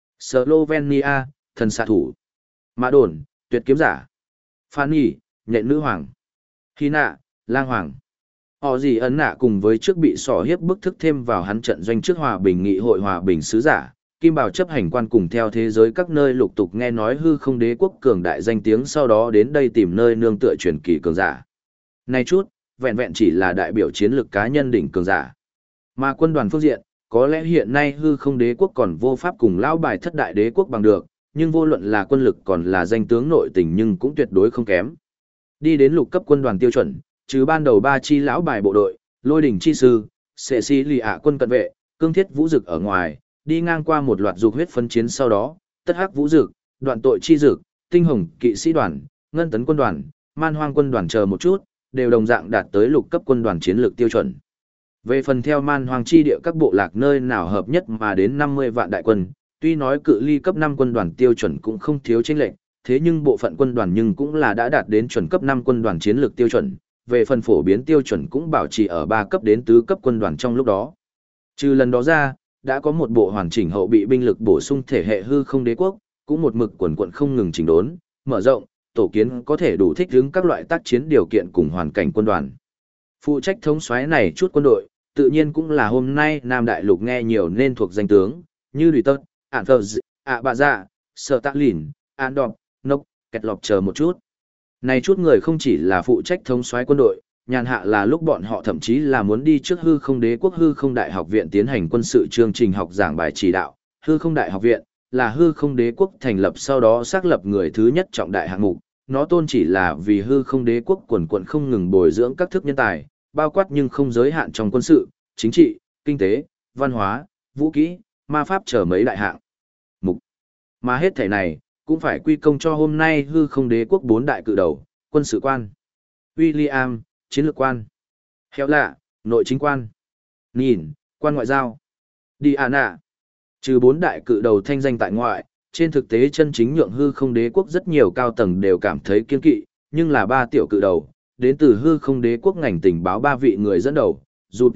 Slovenia, thần xạ thủ. Mã đồn, tuyệt kiếm giả. Phan nhỉ, nhện nữ hoàng. Hy nạ, lang hoàng. Họ gì ấn nạ cùng với trước bị sỏ hiếp bức thức thêm vào hắn trận doanh trước hòa bình nghị hội hòa bình sứ giả, Kim Bảo chấp hành quan cùng theo thế giới các nơi lục tục nghe nói hư không đế quốc cường đại danh tiếng sau đó đến đây tìm nơi nương tựa truyền kỳ cường giả. Này chút, vẹn vẹn chỉ là đại biểu chiến lược cá nhân đỉnh cường giả. Mà quân đoàn phương diện, có lẽ hiện nay hư không đế quốc còn vô pháp cùng lão bài thất đại đế quốc bằng được, nhưng vô luận là quân lực còn là danh tướng nội tình nhưng cũng tuyệt đối không kém. Đi đến lục cấp quân đoàn tiêu chuẩn, trừ ban đầu 3 chi lão bài bộ đội, lôi đỉnh chi sư, sệ sĩ lì ạ quân cận vệ, cương thiết vũ dực ở ngoài, đi ngang qua một loạt dục huyết phân chiến sau đó, tất hắc vũ dực, đoạn tội chi dực, tinh hồng kỵ sĩ đoàn, ngân tấn quân đoàn, man hoang quân đoàn chờ một chút, đều đồng dạng đạt tới lục cấp quân đoàn chiến lược tiêu chuẩn. Về phần theo man hoang chi địa các bộ lạc nơi nào hợp nhất mà đến 50 vạn đại quân, tuy nói cự ly cấp 5 quân đoàn tiêu chuẩn cũng không thiếu chênh lệch, thế nhưng bộ phận quân đoàn nhưng cũng là đã đạt đến chuẩn cấp 5 quân đoàn chiến lược tiêu chuẩn, về phần phổ biến tiêu chuẩn cũng bảo trì ở 3 cấp đến 4 cấp quân đoàn trong lúc đó. Trừ lần đó ra, đã có một bộ hoàn chỉnh hậu bị binh lực bổ sung thể hệ hư không đế quốc, cũng một mực quần quận không ngừng chỉnh đốn, mở rộng, tổ kiến có thể đủ thích ứng các loại tác chiến điều kiện cùng hoàn cảnh quân đoàn. Phụ trách thống soái này chút quân đội, tự nhiên cũng là hôm nay Nam Đại Lục nghe nhiều nên thuộc danh tướng, như Lùi Tớt, Ản Phờ ạ Bạ Dạ, Sở Tạ Lìn, An Đọc, Nốc, Kẹt Lọc chờ một chút. Này chút người không chỉ là phụ trách thống soái quân đội, nhàn hạ là lúc bọn họ thậm chí là muốn đi trước hư không đế quốc hư không đại học viện tiến hành quân sự chương trình học giảng bài chỉ đạo. Hư không đại học viện là hư không đế quốc thành lập sau đó xác lập người thứ nhất trọng đại hạng mục. Nó tôn chỉ là vì hư không đế quốc quần quận không ngừng bồi dưỡng các thức nhân tài, bao quát nhưng không giới hạn trong quân sự, chính trị, kinh tế, văn hóa, vũ kỹ, ma pháp chờ mấy đại hạng mục. Mà hết thể này, cũng phải quy công cho hôm nay hư không đế quốc 4 đại cự đầu, quân sự quan, William, chiến lược quan, Heo lạ, nội chính quan, Nhìn, quan ngoại giao, Diana. Trừ 4 đại cự đầu thanh danh tại ngoại, trên thực tế chân chính nhượng hư không đế quốc rất nhiều cao tầng đều cảm thấy kiên kỵ, nhưng là 3 tiểu cự đầu, đến từ hư không đế quốc ngành tình báo 3 vị người dẫn đầu, Judy,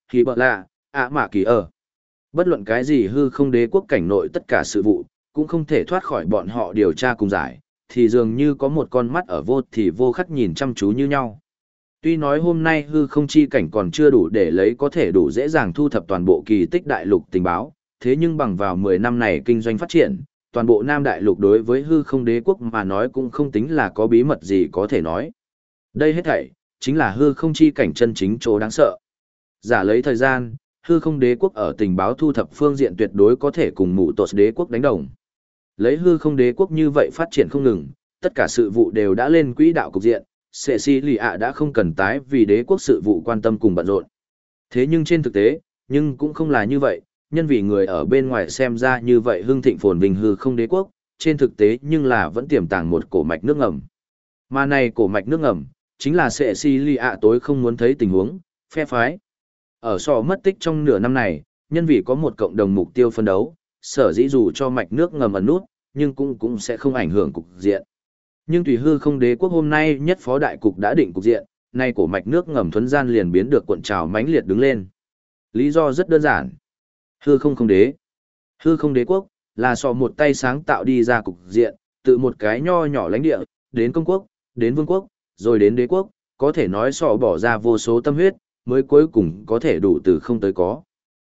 Hỉ Bợ Lạ, ạ mạ kỳ ở. Bất luận cái gì hư không đế quốc cảnh nội tất cả sự vụ, cũng không thể thoát khỏi bọn họ điều tra cùng giải, thì dường như có một con mắt ở vô thì vô khắc nhìn chăm chú như nhau. Tuy nói hôm nay hư không chi cảnh còn chưa đủ để lấy có thể đủ dễ dàng thu thập toàn bộ kỳ tích đại lục tình báo, thế nhưng bằng vào 10 năm này kinh doanh phát triển, toàn bộ Nam Đại Lục đối với hư không đế quốc mà nói cũng không tính là có bí mật gì có thể nói. Đây hết thảy, chính là hư không chi cảnh chân chính chỗ đáng sợ. Giả lấy thời gian, hư không đế quốc ở tình báo thu thập phương diện tuyệt đối có thể cùng mụ tột đế quốc đánh đồng. Lấy hư không đế quốc như vậy phát triển không ngừng, tất cả sự vụ đều đã lên quỹ đạo cục diện, Cecilia đã không cần tái vì đế quốc sự vụ quan tâm cùng bận rộn. Thế nhưng trên thực tế, nhưng cũng không là như vậy, nhân vì người ở bên ngoài xem ra như vậy hưng thịnh phồn vinh hư không đế quốc, trên thực tế nhưng là vẫn tiềm tàng một cổ mạch nước ngầm. Mà này cổ mạch nước ngầm, chính là Cecilia tối không muốn thấy tình huống, phe phái. Ở sò mất tích trong nửa năm này, nhân vì có một cộng đồng mục tiêu phân đấu, sở dĩ dù cho mạch nước ngầm ẩn nút, nhưng cũng sẽ không ảnh hưởng cục diện. Nhưng tùy hư không đế quốc hôm nay nhất phó đại cục đã định cục diện, nay cổ mạch nước ngầm thuấn gian liền biến được cuộn trào mãnh liệt đứng lên. Lý do rất đơn giản. Hư không đế. Hư không đế quốc, là sò một tay sáng tạo đi ra cục diện, từ một cái nho nhỏ lãnh địa, đến công quốc, đến vương quốc, rồi đến đế quốc, có thể nói sò bỏ ra vô số tâm huyết, mới cuối cùng có thể đủ từ không tới có.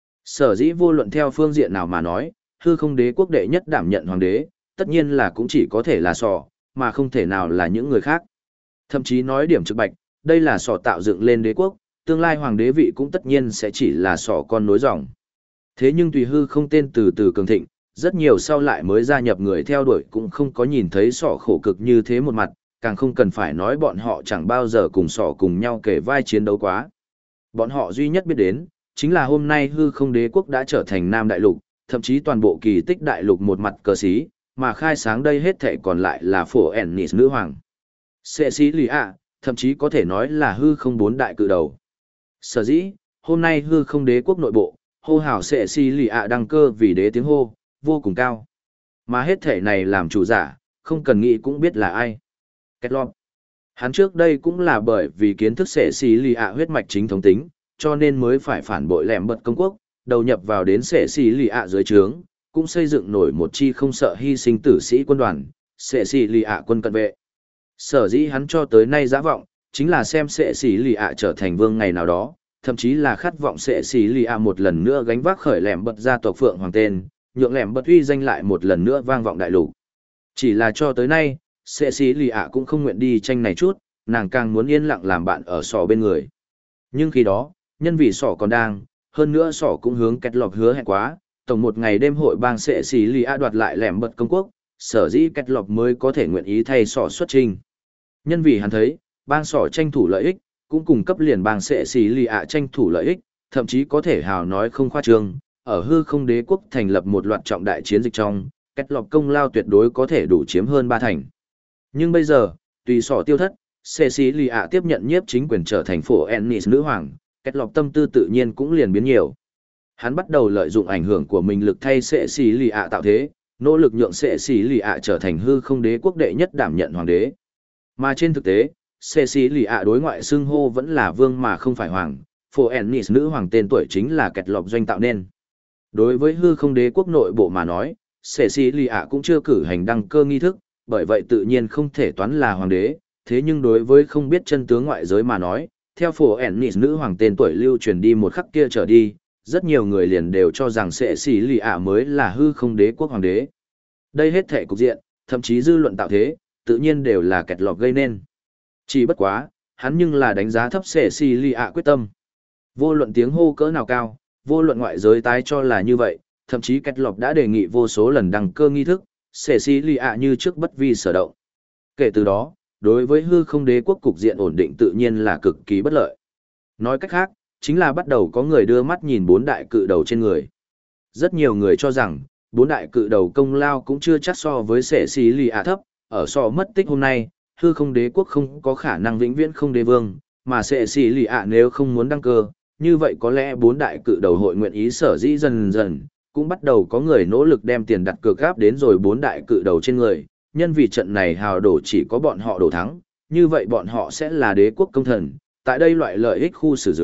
Sở dĩ vô luận theo phương diện nào mà nói, hư không đế quốc đệ nhất đảm nhận hoàng đế, tất nhiên là cũng chỉ có thể là sò, mà không thể nào là những người khác. Thậm chí nói điểm trực bạch, đây là sò tạo dựng lên đế quốc, tương lai hoàng đế vị cũng tất nhiên sẽ chỉ là sò con nối dòng. Thế nhưng tùy hư không tên từ từ cường thịnh, rất nhiều sau lại mới gia nhập người theo đuổi cũng không có nhìn thấy sò khổ cực như thế một mặt, càng không cần phải nói bọn họ chẳng bao giờ cùng sò cùng nhau kể vai chiến đấu quá. Bọn họ duy nhất biết đến, chính là hôm nay hư không đế quốc đã trở thành Nam Đại Lục, thậm chí toàn bộ kỳ tích đại lục một mặt cờ xí, mà khai sáng đây hết thảy còn lại là phổ Ennis nữ hoàng. Cecilia, thậm chí có thể nói là hư không bốn đại cự đầu. Sở dĩ, hôm nay hư không đế quốc nội bộ, hô hào Cecilia đăng cơ vì đế tiếng hô, vô cùng cao. Mà hết thảy này làm chủ giả, không cần nghĩ cũng biết là ai. Ketlop. Hắn trước đây cũng là bởi vì kiến thức Cecilia huyết mạch chính thống tính, cho nên mới phải phản bội lẻm bật công quốc, đầu nhập vào đến Cecilia dưới trướng, cũng xây dựng nổi một chi không sợ hy sinh tử sĩ quân đoàn, Cecilia quân cận vệ. Sở dĩ hắn cho tới nay giả vọng, chính là xem Cecilia trở thành vương ngày nào đó, thậm chí là khát vọng Cecilia một lần nữa gánh vác khởi lẻm bật gia tộc Phượng Hoàng tên, nhượng lẻm bật uy danh lại một lần nữa vang vọng đại lục. Chỉ là cho tới nay, Cecilia cũng không nguyện đi tranh này chút, nàng càng muốn yên lặng làm bạn ở sò bên người. Nhưng khi đó, nhân vì sò còn đang, hơn nữa sò cũng hướng Ketlop hứa hẹn quá, tổng một ngày đêm hội bang Cecilia đoạt lại lẻm bật công quốc, sở dĩ Ketlop mới có thể nguyện ý thay sò xuất trình. Nhân vì hắn thấy, bang sò tranh thủ lợi ích, cũng cùng cấp liền bang Cecilia tranh thủ lợi ích, thậm chí có thể hào nói không khoa trương, ở hư không đế quốc thành lập một loạt trọng đại chiến dịch trong, Ketlop công lao tuyệt đối có thể đủ chiếm hơn 3 thành. Nhưng bây giờ, tùy sò tiêu thất, Cecilia tiếp nhận nhiếp chính quyền trở thành phổ Ennis nữ hoàng, Ketlop tâm tư tự nhiên cũng liền biến nhiều. Hắn bắt đầu lợi dụng ảnh hưởng của mình lực thay Cecilia tạo thế, nỗ lực nhượng Cecilia trở thành hư không đế quốc đệ nhất đảm nhận hoàng đế. Mà trên thực tế, Cecilia đối ngoại xưng hô vẫn là vương mà không phải hoàng, phổ Ennis nữ hoàng tên tuổi chính là Ketlop doanh tạo nên. Đối với hư không đế quốc nội bộ mà nói, Cecilia cũng chưa cử hành đăng cơ nghi thức, bởi vậy tự nhiên không thể toán là hoàng đế, thế nhưng đối với không biết chân tướng ngoại giới mà nói, theo phổ Ennis nữ hoàng tên tuổi lưu truyền đi một khắc kia trở đi, rất nhiều người liền đều cho rằng Cecilia mới là hư không đế quốc hoàng đế. Đây hết thể cục diện, thậm chí dư luận tạo thế, tự nhiên đều là Ketlop gây nên. Chỉ bất quá, hắn nhưng là đánh giá thấp Cecilia quyết tâm. Vô luận tiếng hô cỡ nào cao, vô luận ngoại giới tái cho là như vậy, thậm chí Ketlop đã đề nghị vô số lần đăng cơ nghi thức, Cecilia như trước bất vi sở động. Kể từ đó, đối với hư không đế quốc cục diện ổn định tự nhiên là cực kỳ bất lợi. Nói cách khác, chính là bắt đầu có người đưa mắt nhìn bốn đại cự đầu trên người. Rất nhiều người cho rằng, bốn đại cự đầu công lao cũng chưa chắc so với Cecilia thấp, ở so mất tích hôm nay, hư không đế quốc không có khả năng vĩnh viễn không đế vương, mà Cecilia nếu không muốn đăng cơ, như vậy có lẽ bốn đại cự đầu hội nguyện ý sở dĩ dần dần, cũng bắt đầu có người nỗ lực đem tiền đặt cược gáp đến rồi bốn đại cự đầu trên người, nhân vì trận này hào đổ chỉ có bọn họ đổ thắng, như vậy bọn họ sẽ là đế quốc công thần, tại đây loại lợi ích khu xử dưới,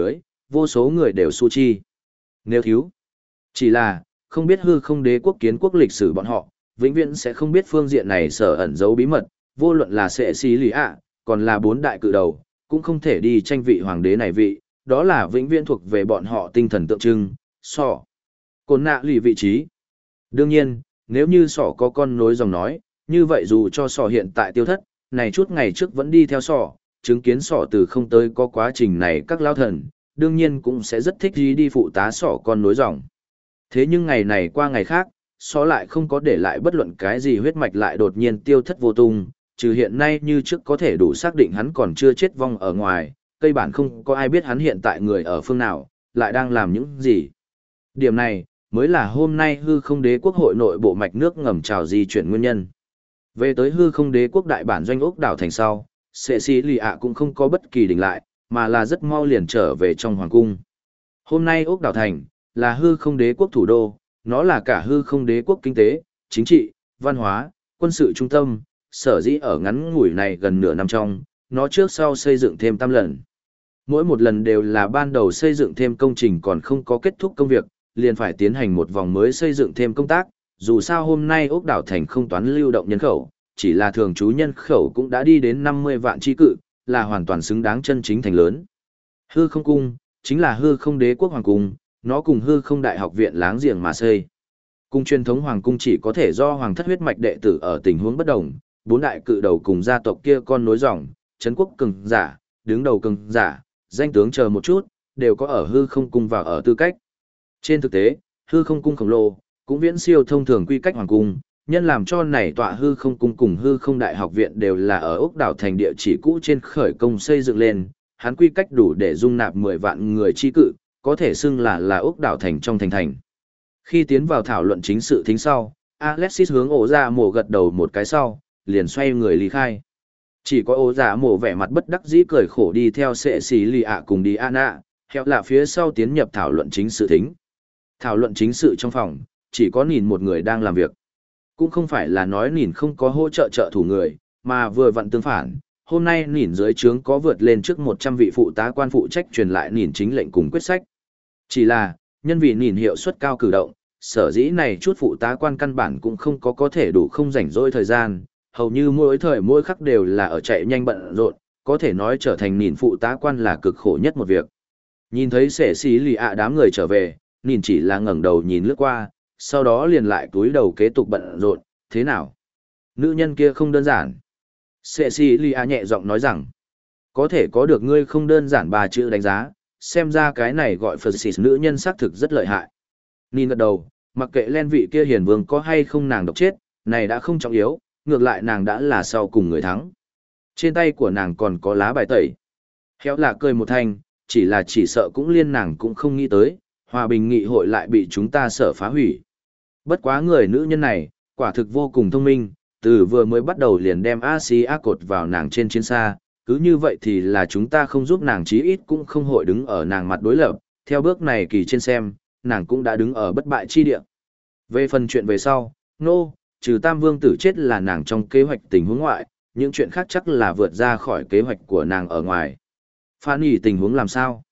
vô số người đều su chi. Nếu thiếu, chỉ là, không biết hư không đế quốc kiến quốc lịch sử bọn họ, vĩnh viễn sẽ không biết phương diện này sở ẩn giấu bí mật, vô luận là sẽ xí lì ạ, còn là bốn đại cự đầu, cũng không thể đi tranh vị hoàng đế này vị, đó là vĩnh viễn thuộc về bọn họ tinh thần tượng trưng, sọ. Cồn nạ lì vị trí. Đương nhiên, nếu như sọ có con nối dòng nói, như vậy dù cho sọ hiện tại tiêu thất, này chút ngày trước vẫn đi theo sọ, chứng kiến sọ từ không tới có quá trình này các lao thần, đương nhiên cũng sẽ rất thích đi phụ tá sọ con nối dòng. Thế nhưng ngày này qua ngày khác, sọ lại không có để lại bất luận cái gì huyết mạch lại đột nhiên tiêu thất vô tung, trừ hiện nay như trước có thể đủ xác định hắn còn chưa chết vong ở ngoài, cây bản không có ai biết hắn hiện tại người ở phương nào, lại đang làm những gì. Điểm này, mới là hôm nay hư không đế quốc hội nội bộ mạch nước ngầm trào di chuyển nguyên nhân. Về tới hư không đế quốc đại bản doanh ốc đảo thành sau, sệ sĩ lì ạ cũng không có bất kỳ đỉnh lại, mà là rất mau liền trở về trong hoàng cung. Hôm nay ốc đảo thành, là hư không đế quốc thủ đô, nó là cả hư không đế quốc kinh tế, chính trị, văn hóa, quân sự trung tâm, sở dĩ ở ngắn ngủi này gần nửa năm trong, nó trước sau xây dựng thêm 5 lần. Mỗi một lần đều là ban đầu xây dựng thêm công trình còn không có kết thúc công việc, liền phải tiến hành một vòng mới xây dựng thêm công tác, dù sao hôm nay ốc đảo thành không toán lưu động nhân khẩu, chỉ là thường trú nhân khẩu cũng đã đi đến 50 vạn chi cự, là hoàn toàn xứng đáng chân chính thành lớn. Hư không cung, chính là hư không đế quốc hoàng cung, nó cùng hư không đại học viện láng giềng mà xây. Cung truyền thống hoàng cung chỉ có thể do hoàng thất huyết mạch đệ tử ở tình huống bất đồng, bốn đại cự đầu cùng gia tộc kia con nối dòng, trấn quốc cường giả, đứng đầu cường giả, danh tướng chờ một chút, đều có ở hư không cung vào ở tư cách. Trên thực tế, hư không cung khổng lồ, cũng viễn siêu thông thường quy cách hoàng cung, nhân làm cho này tọa hư không cung cùng hư không đại học viện đều là ở ốc đảo thành địa chỉ cũ trên khởi công xây dựng lên, hắn quy cách đủ để dung nạp 10 vạn người chi cự, có thể xưng là ốc đảo thành trong thành. Khi tiến vào thảo luận chính sự thính sau, Alexis hướng ổ dạ mổ gật đầu một cái sau, liền xoay người lý khai. Chỉ có ổ dạ mổ vẻ mặt bất đắc dĩ cười khổ đi theo sệ xì lì ạ cùng đi Anna, theo là phía sau tiến nhập thảo luận chính sự thính. Thảo luận chính sự trong phòng, chỉ có nhìn một người đang làm việc. Cũng không phải là nói nhìn không có hỗ trợ trợ thủ người, mà vừa vặn tương phản, hôm nay nhìn dưới trướng có vượt lên trước 100 vị phụ tá quan phụ trách truyền lại nhìn chính lệnh cùng quyết sách. Chỉ là, nhân vì nhìn hiệu suất cao cử động, sở dĩ này chút phụ tá quan căn bản cũng không có thể đủ không rảnh rỗi thời gian, hầu như mỗi thời mỗi khắc đều là ở chạy nhanh bận rộn, có thể nói trở thành nhìn phụ tá quan là cực khổ nhất một việc. Nhìn thấy sẻ xí lì ạ đám người trở về, nhìn chỉ là ngẩng đầu nhìn lướt qua, sau đó liền lại túi đầu kế tục bận rộn, thế nào? Nữ nhân kia không đơn giản. Sẻ xí lì ạ nhẹ giọng nói rằng, có thể có được ngươi không đơn giản 3 chữ đánh giá, xem ra cái này gọi phật xịt nữ nhân xác thực rất lợi hại. Nhìn gật đầu, mặc kệ len vị kia hiền vương có hay không nàng độc chết, này đã không trọng yếu, ngược lại nàng đã là sau cùng người thắng. Trên tay của nàng còn có lá bài tẩy. Khéo là cười một thanh, chỉ sợ cũng liên nàng cũng không nghĩ tới, hòa bình nghị hội lại bị chúng ta sợ phá hủy. Bất quá người nữ nhân này, quả thực vô cùng thông minh, từ vừa mới bắt đầu liền đem Asia cột vào nàng trên chiến xa, cứ như vậy thì là chúng ta không giúp nàng chí ít cũng không hội đứng ở nàng mặt đối lập, theo bước này kỳ trên xem, nàng cũng đã đứng ở bất bại chi địa. Về phần chuyện về sau, trừ Tam Vương tử chết là nàng trong kế hoạch tình huống ngoại, những chuyện khác chắc là vượt ra khỏi kế hoạch của nàng ở ngoài. Phan nhỉ tình huống làm sao?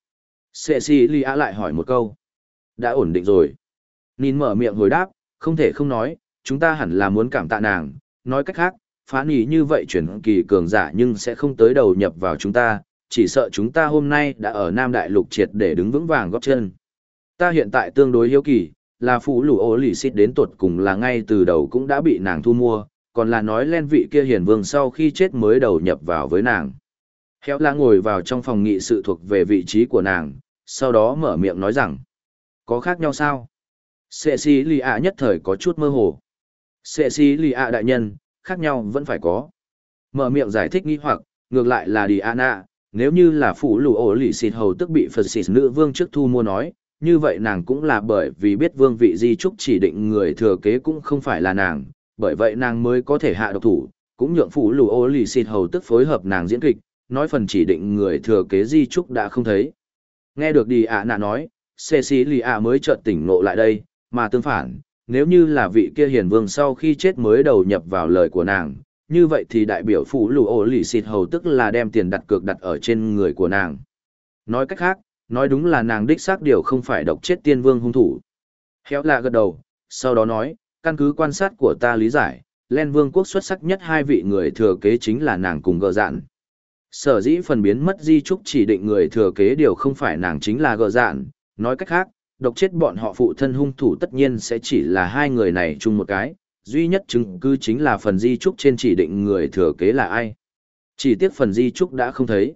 Cecilia lại hỏi một câu. Đã ổn định rồi. Nín mở miệng hồi đáp, không thể không nói, chúng ta hẳn là muốn cảm tạ nàng, nói cách khác, Phan nhỉ như vậy chuyển kỳ cường giả nhưng sẽ không tới đầu nhập vào chúng ta, chỉ sợ chúng ta hôm nay đã ở Nam Đại Lục triệt để đứng vững vàng góp chân. Ta hiện tại tương đối hiếu kỳ, là phụ lũ ố lì xịt đến tuột cùng là ngay từ đầu cũng đã bị nàng thu mua, còn là nói len vị kia hiền vương sau khi chết mới đầu nhập vào với nàng. Héo là ngồi vào trong phòng nghị sự thuộc về vị trí của nàng, sau đó mở miệng nói rằng, có khác nhau sao? Cecilia nhất thời có chút mơ hồ. Cecilia đại nhân, khác nhau vẫn phải có. Mở miệng giải thích nghi hoặc, ngược lại là Diana, nếu như là phụ lũ ổ lì xịt hầu tức bị Phật xịt nữ vương trước thu mua nói, như vậy nàng cũng là bởi vì biết vương vị di trúc chỉ định người thừa kế cũng không phải là nàng, bởi vậy nàng mới có thể hạ độc thủ, cũng nhượng phụ lù ô lì xịt hầu tức phối hợp nàng diễn kịch, nói phần chỉ định người thừa kế di trúc đã không thấy. Nghe được đi ạ nạ nói, Cecilia mới chợt tỉnh ngộ lại đây, mà tương phản, nếu như là vị kia hiền vương sau khi chết mới đầu nhập vào lời của nàng, như vậy thì đại biểu phụ lù ô lì xịt hầu tức là đem tiền đặt cược đặt ở trên người của nàng. Nói cách khác, Nói đúng là nàng đích xác điều không phải độc chết tiên vương hung thủ. Héo lạ gật đầu, sau đó nói, căn cứ quan sát của ta lý giải, Len Vương quốc xuất sắc nhất hai vị người thừa kế chính là nàng cùng gờ dạn. Sở dĩ phần biến mất di trúc chỉ định người thừa kế điều không phải nàng chính là gờ dạn, nói cách khác, độc chết bọn họ phụ thân hung thủ tất nhiên sẽ chỉ là hai người này chung một cái, duy nhất chứng cứ chính là phần di trúc trên chỉ định người thừa kế là ai. Chỉ tiếc phần di trúc đã không thấy.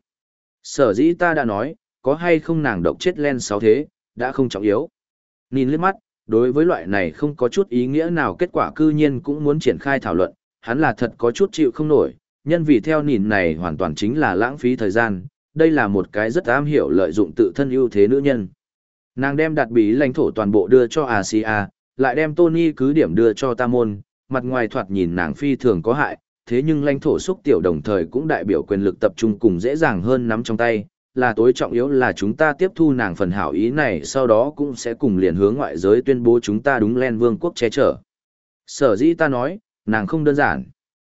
Sở dĩ ta đã nói, có hay không nàng độc chết Len sáu thế, đã không trọng yếu. Nhìn liếc mắt, đối với loại này không có chút ý nghĩa nào kết quả cư nhiên cũng muốn triển khai thảo luận, hắn là thật có chút chịu không nổi, nhân vì theo nhìn này hoàn toàn chính là lãng phí thời gian, đây là một cái rất am hiểu lợi dụng tự thân ưu thế nữ nhân. Nàng đem đặt bí lãnh thổ toàn bộ đưa cho Asia, lại đem Tony cứ điểm đưa cho Tamon, mặt ngoài thoạt nhìn nàng phi thường có hại, thế nhưng lãnh thổ xúc tiểu đồng thời cũng đại biểu quyền lực tập trung cùng dễ dàng hơn nắm trong tay, là tối trọng yếu là chúng ta tiếp thu nàng phần hảo ý này sau đó cũng sẽ cùng liền hướng ngoại giới tuyên bố chúng ta đúng Len Vương quốc che chở. Sở dĩ ta nói, nàng không đơn giản.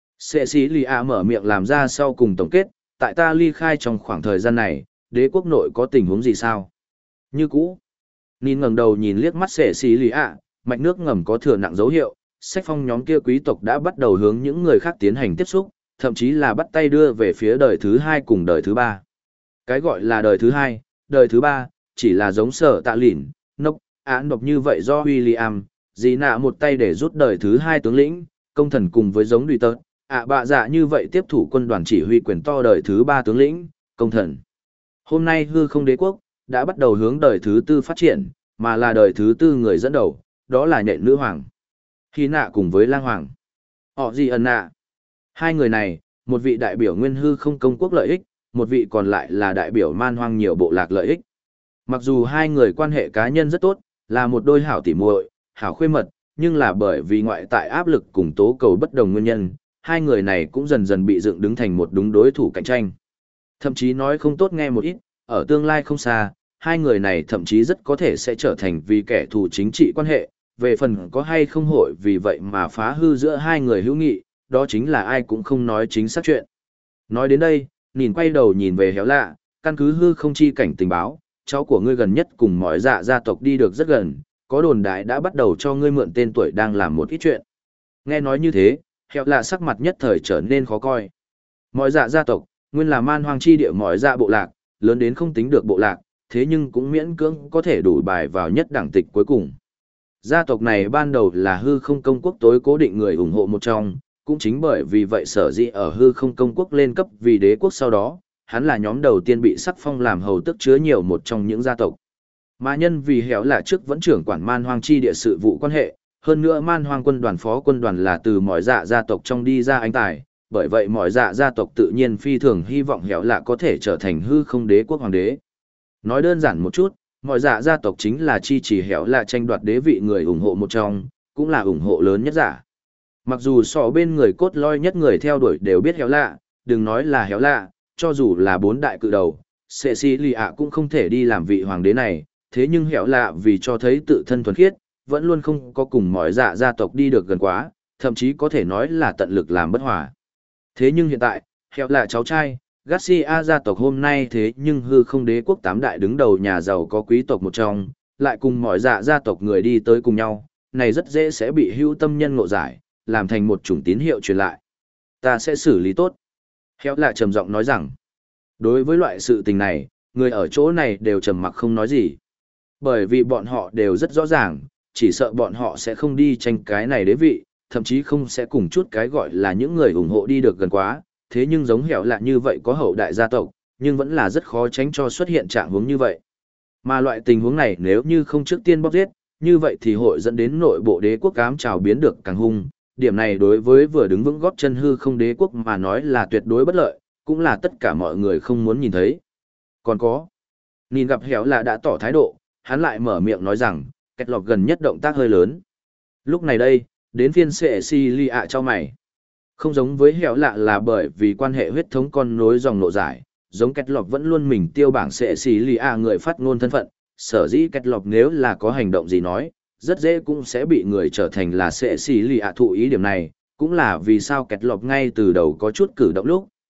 Cecilia mở miệng làm ra sau cùng tổng kết, tại ta ly khai trong khoảng thời gian này, đế quốc nội có tình huống gì sao? Như cũ. Nhìn ngẩng đầu nhìn liếc mắt Cecilia, mạch nước ngầm có thừa nặng dấu hiệu, sách phong nhóm kia quý tộc đã bắt đầu hướng những người khác tiến hành tiếp xúc, thậm chí là bắt tay đưa về phía đời thứ hai cùng đời thứ ba. Cái gọi là đời thứ hai, đời thứ ba, chỉ là giống sở tạ lỉn, nốc, án độc như vậy do William, dì nạ một tay để rút đời thứ hai tướng lĩnh, công thần cùng với giống đùi tớt, bạ dạ như vậy tiếp thủ quân đoàn chỉ huy quyền to đời thứ ba tướng lĩnh, công thần. Hôm nay hư không đế quốc, đã bắt đầu hướng đời thứ tư phát triển, mà là đời thứ tư người dẫn đầu, đó là nhện nữ hoàng. Hy nạ cùng với lang hoàng. Họ gì ẩn nạ. Hai người này, một vị đại biểu nguyên hư không công quốc lợi ích, một vị còn lại là đại biểu man hoang nhiều bộ lạc lợi ích. Mặc dù hai người quan hệ cá nhân rất tốt, là một đôi hảo tỉ muội, hảo khuê mật, nhưng là bởi vì ngoại tại áp lực cùng tố cầu bất đồng nguyên nhân, hai người này cũng dần dần bị dựng đứng thành một đúng đối thủ cạnh tranh. Thậm chí nói không tốt nghe một ít, ở tương lai không xa, hai người này thậm chí rất có thể sẽ trở thành vì kẻ thù chính trị quan hệ, về phần có hay không hội vì vậy mà phá hư giữa hai người hữu nghị, đó chính là ai cũng không nói chính xác chuyện. Nói đến đây, nhìn quay đầu nhìn về Héo lạ, căn cứ hư không chi cảnh tình báo, cháu của ngươi gần nhất cùng mọi dạ gia tộc đi được rất gần, có đồn đại đã bắt đầu cho ngươi mượn tên tuổi đang làm một ít chuyện. Nghe nói như thế, Héo lạ sắc mặt nhất thời trở nên khó coi. Mọi dạ gia tộc, nguyên là man hoang chi địa mọi dạ bộ lạc, lớn đến không tính được bộ lạc, thế nhưng cũng miễn cưỡng có thể đủ bài vào nhất đẳng tịch cuối cùng. Gia tộc này ban đầu là hư không công quốc tối cố định người ủng hộ một trong, cũng chính bởi vì vậy sở dĩ ở hư không công quốc lên cấp vì đế quốc sau đó, hắn là nhóm đầu tiên bị sắc phong làm hầu tức chứa nhiều một trong những gia tộc. Mà nhân vì Héo là trước vẫn trưởng quản man hoang chi địa sự vụ quan hệ, hơn nữa man hoang quân đoàn phó quân đoàn là từ mọi dạ gia tộc trong đi ra anh tài, bởi vậy mọi dạ gia tộc tự nhiên phi thường hy vọng Héo là có thể trở thành hư không đế quốc hoàng đế. Nói đơn giản một chút, mọi dạ gia tộc chính là chi chỉ Héo là tranh đoạt đế vị người ủng hộ một trong, cũng là ủng hộ lớn nhất giả. Mặc dù so bên người cốt lõi nhất người theo đuổi đều biết Héo lạ, đừng nói là Héo lạ, cho dù là bốn đại cự đầu, Cecilia cũng không thể đi làm vị hoàng đế này, thế nhưng Héo lạ vì cho thấy tự thân thuần khiết, vẫn luôn không có cùng mọi dạ gia tộc đi được gần quá, thậm chí có thể nói là tận lực làm bất hòa. Thế nhưng hiện tại, Héo lạ cháu trai, Garcia gia tộc hôm nay thế nhưng hư không đế quốc tám đại đứng đầu nhà giàu có quý tộc một trong, lại cùng mọi dạ gia tộc người đi tới cùng nhau, này rất dễ sẽ bị hữu tâm nhân ngộ giải, làm thành một chủng tín hiệu truyền lại. Ta sẽ xử lý tốt. Héo lạ trầm giọng nói rằng, đối với loại sự tình này, người ở chỗ này đều trầm mặc không nói gì. Bởi vì bọn họ đều rất rõ ràng, chỉ sợ bọn họ sẽ không đi tranh cái này đế vị, thậm chí không sẽ cùng chút cái gọi là những người ủng hộ đi được gần quá, thế nhưng giống Héo lạ như vậy có hậu đại gia tộc, nhưng vẫn là rất khó tránh cho xuất hiện trạng huống như vậy. Mà loại tình huống này nếu như không trước tiên bóc giết, như vậy thì hội dẫn đến nội bộ đế quốc ám trào biến được càng hung. Điểm này đối với vừa đứng vững góp chân hư không đế quốc mà nói là tuyệt đối bất lợi, cũng là tất cả mọi người không muốn nhìn thấy. Còn có, nhìn gặp Héo lạ đã tỏ thái độ, hắn lại mở miệng nói rằng, Kết Lọc gần nhất động tác hơi lớn. Lúc này đây, đến phiên Cecilia cho mày. Không giống với Héo lạ là bởi vì quan hệ huyết thống con nối dòng nộ giải, giống Kết Lọc vẫn luôn mình tiêu bảng Cecilia người phát ngôn thân phận, sở dĩ Kết Lọc nếu là có hành động gì nói, rất dễ cũng sẽ bị người trở thành là Cecilia thụ ý điểm này, cũng là vì sao Kết Lọc ngay từ đầu có chút cử động lúc,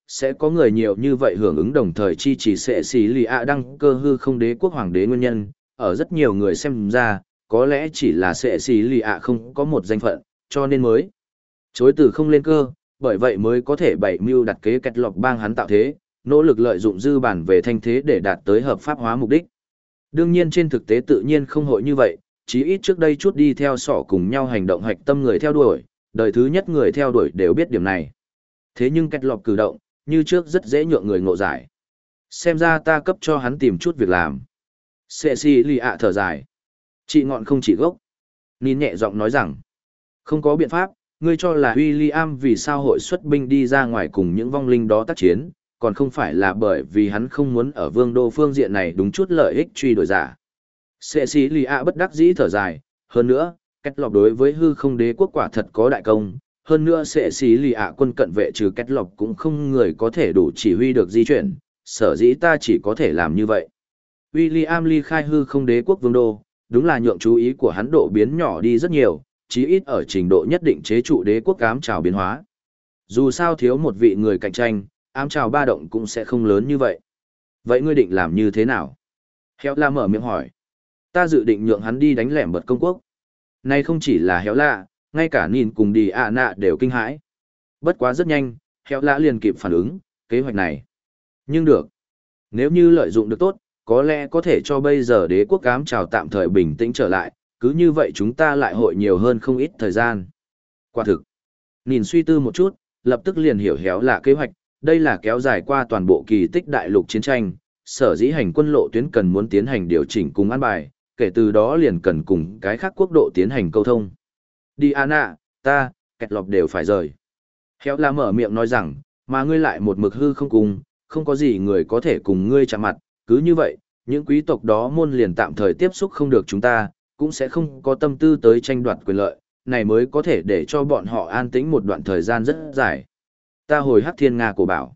sẽ có người nhiều như vậy hưởng ứng đồng thời chi chỉ sẽ xì lì ạ đăng cơ hư không đế quốc hoàng đế nguyên nhân, ở rất nhiều người xem ra, có lẽ chỉ là sẽ xì lì ạ không có một danh phận, cho nên mới chối từ không lên cơ, bởi vậy mới có thể bảy mưu đặt kế kẹt lọc bang hắn tạo thế, nỗ lực lợi dụng dư bản về thanh thế để đạt tới hợp pháp hóa mục đích. Đương nhiên trên thực tế tự nhiên không hội như vậy, chí ít trước đây chút đi theo sỏ cùng nhau hành động hạch tâm người theo đuổi, đời thứ nhất người theo đuổi đều biết điểm này. Thế nhưng kẹt lọc cử động, như trước rất dễ nhượng người ngộ giải. Xem ra ta cấp cho hắn tìm chút việc làm. Sệ xì lì ạ thở dài. Chị ngọn không chỉ gốc. Nín nhẹ giọng nói rằng, không có biện pháp, ngươi cho là William vì sao hội xuất binh đi ra ngoài cùng những vong linh đó tác chiến, còn không phải là bởi vì hắn không muốn ở vương đô phương diện này đúng chút lợi ích truy đuổi giả. Sệ xì lì ạ bất đắc dĩ thở dài, hơn nữa, kết lọc đối với hư không đế quốc quả thật có đại công, hơn nữa sệ xì lì ạ quân cận vệ trừ kết lọc cũng không người có thể đủ chỉ huy được di chuyển, sở dĩ ta chỉ có thể làm như vậy. William ly khai hư không đế quốc vương đô, đúng là nhượng chú ý của hắn độ biến nhỏ đi rất nhiều, chí ít ở trình độ nhất định chế trụ đế quốc ám trào biến hóa. Dù sao thiếu một vị người cạnh tranh, ám trào ba động cũng sẽ không lớn như vậy. Vậy ngươi định làm như thế nào? Héo La mở miệng hỏi. Ta dự định nhượng hắn đi đánh lẻm bật công quốc. Này không chỉ là Héo La, ngay cả nhìn cùng đi ạ nạ đều kinh hãi. Bất quá rất nhanh, Héo La liền kịp phản ứng, kế hoạch này. Nhưng được. Nếu như lợi dụng được tốt, có lẽ có thể cho bây giờ đế quốc ám trào tạm thời bình tĩnh trở lại, cứ như vậy chúng ta lại hội nhiều hơn không ít thời gian. Quả thực. Nhìn suy tư một chút, lập tức liền hiểu Héo La kế hoạch, đây là kéo dài qua toàn bộ kỳ tích đại lục chiến tranh, sở dĩ hành quân lộ tuyến cần muốn tiến hành điều chỉnh cùng an bài, kể từ đó liền cần cùng cái khác quốc độ tiến hành câu thông. Diana, ta, kẹt lọc đều phải rời. Héo La mở miệng nói rằng, mà ngươi lại một mực hư không cùng, không có gì người có thể cùng ngươi chạm mặt, cứ như vậy, những quý tộc đó môn liền tạm thời tiếp xúc không được chúng ta, cũng sẽ không có tâm tư tới tranh đoạt quyền lợi, này mới có thể để cho bọn họ an tĩnh một đoạn thời gian rất dài. Ta hồi Hắc Thiên Nga cổ bảo.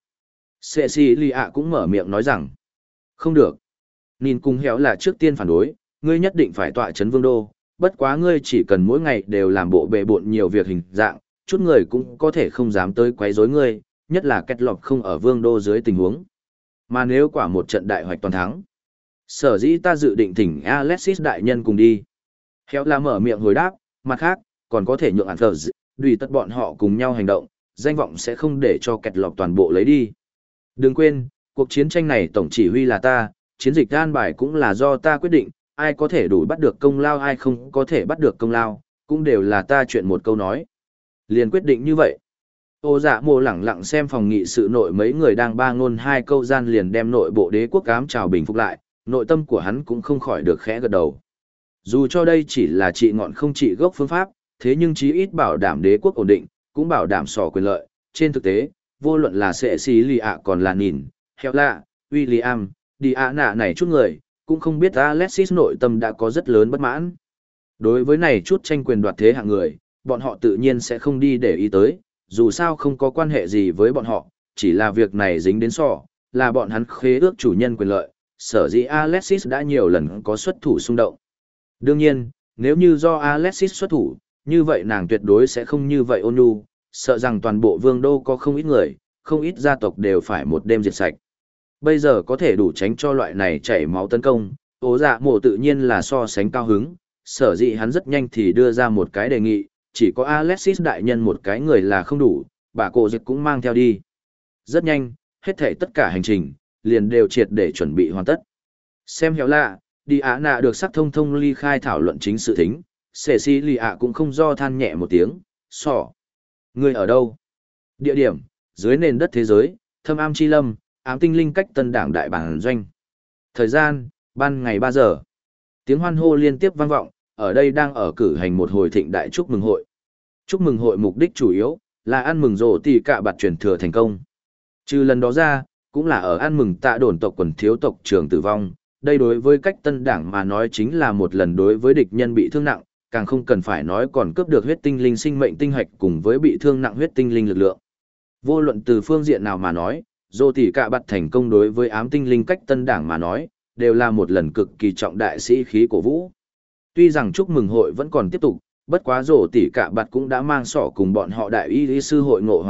Cecilia cũng mở miệng nói rằng, không được. Nhìn cùng Héo là trước tiên phản đối, ngươi nhất định phải tọa chấn vương đô, bất quá ngươi chỉ cần mỗi ngày đều làm bộ bề bộn nhiều việc hình dạng, chút người cũng có thể không dám tới quấy rối ngươi, nhất là kết lọc không ở vương đô dưới tình huống. Mà nếu quả một trận đại hoạch toàn thắng, sở dĩ ta dự định thỉnh Alexis đại nhân cùng đi. Héo là mở miệng hồi đáp, mặt khác, còn có thể nhượng Anthers, đùi tất bọn họ cùng nhau hành động, danh vọng sẽ không để cho kẹt lọc toàn bộ lấy đi. Đừng quên, cuộc chiến tranh này tổng chỉ huy là ta, chiến dịch an bài cũng là do ta quyết định, ai có thể đủ bắt được công lao ai không có thể bắt được công lao, cũng đều là ta chuyện một câu nói. Liền quyết định như vậy. Ô dạ mồ lẳng lặng xem phòng nghị sự nội mấy người đang ba ngôn hai câu gian liền đem nội bộ đế quốc ám trào bình phục lại, nội tâm của hắn cũng không khỏi được khẽ gật đầu. Dù cho đây chỉ là trị ngọn không trị gốc phương pháp, thế nhưng chí ít bảo đảm đế quốc ổn định, cũng bảo đảm sỏ quyền lợi. Trên thực tế, vô luận là sẽ xí lì ạ còn là nhìn, heo lạ, William, Diana này chút người, cũng không biết Alexis nội tâm đã có rất lớn bất mãn. Đối với này chút tranh quyền đoạt thế hạng người, bọn họ tự nhiên sẽ không đi để ý tới, dù sao không có quan hệ gì với bọn họ, chỉ là việc này dính đến sỏ, là bọn hắn khế ước chủ nhân quyền lợi, sở dĩ Alexis đã nhiều lần có xuất thủ xung động. Đương nhiên, nếu như do Alexis xuất thủ, như vậy nàng tuyệt đối sẽ không như vậy ôn nhu, sợ rằng toàn bộ vương đô có không ít người, không ít gia tộc đều phải một đêm diệt sạch. Bây giờ có thể đủ tránh cho loại này chảy máu tấn công, ố dạ mộ tự nhiên là so sánh cao hứng, sở dĩ hắn rất nhanh thì đưa ra một cái đề nghị, chỉ có Alexis đại nhân một cái người là không đủ, bà cổ dịch cũng mang theo đi. Rất nhanh, hết thảy tất cả hành trình, liền đều triệt để chuẩn bị hoàn tất. Xem héo lạ, đi á nạ được sắc thông thông ly khai thảo luận chính sự thính, Cecilia cũng không do than nhẹ một tiếng, sỏ. Người ở đâu? Địa điểm, dưới nền đất thế giới, thâm am chi lâm, ám tinh linh cách tân đảng đại bản doanh. Thời gian, ban ngày 3 giờ. Tiếng hoan hô liên tiếp vang vọng, ở đây đang ở cử hành một hồi thịnh đại chúc mừng hội. Chúc mừng hội mục đích chủ yếu là ăn mừng rổ tỷ cạ bạt truyền thừa thành công. Trừ lần đó ra, cũng là ở ăn mừng tạ đồn tộc quần thiếu tộc trưởng tử vong. Đây đối với cách tân đảng mà nói chính là một lần đối với địch nhân bị thương nặng, càng không cần phải nói còn cướp được huyết tinh linh sinh mệnh tinh hạch cùng với bị thương nặng huyết tinh linh lực lượng. Vô luận từ phương diện nào mà nói, rổ tỷ cạ bạt thành công đối với ám tinh linh cách tân đảng mà nói, đều là một lần cực kỳ trọng đại sĩ khí cổ vũ. Tuy rằng chúc mừng hội vẫn còn tiếp tục, bất quá rổ tỷ cạ bạt cũng đã mang sỏ cùng bọn họ đại y lý sư hội ngộ hoàn tất,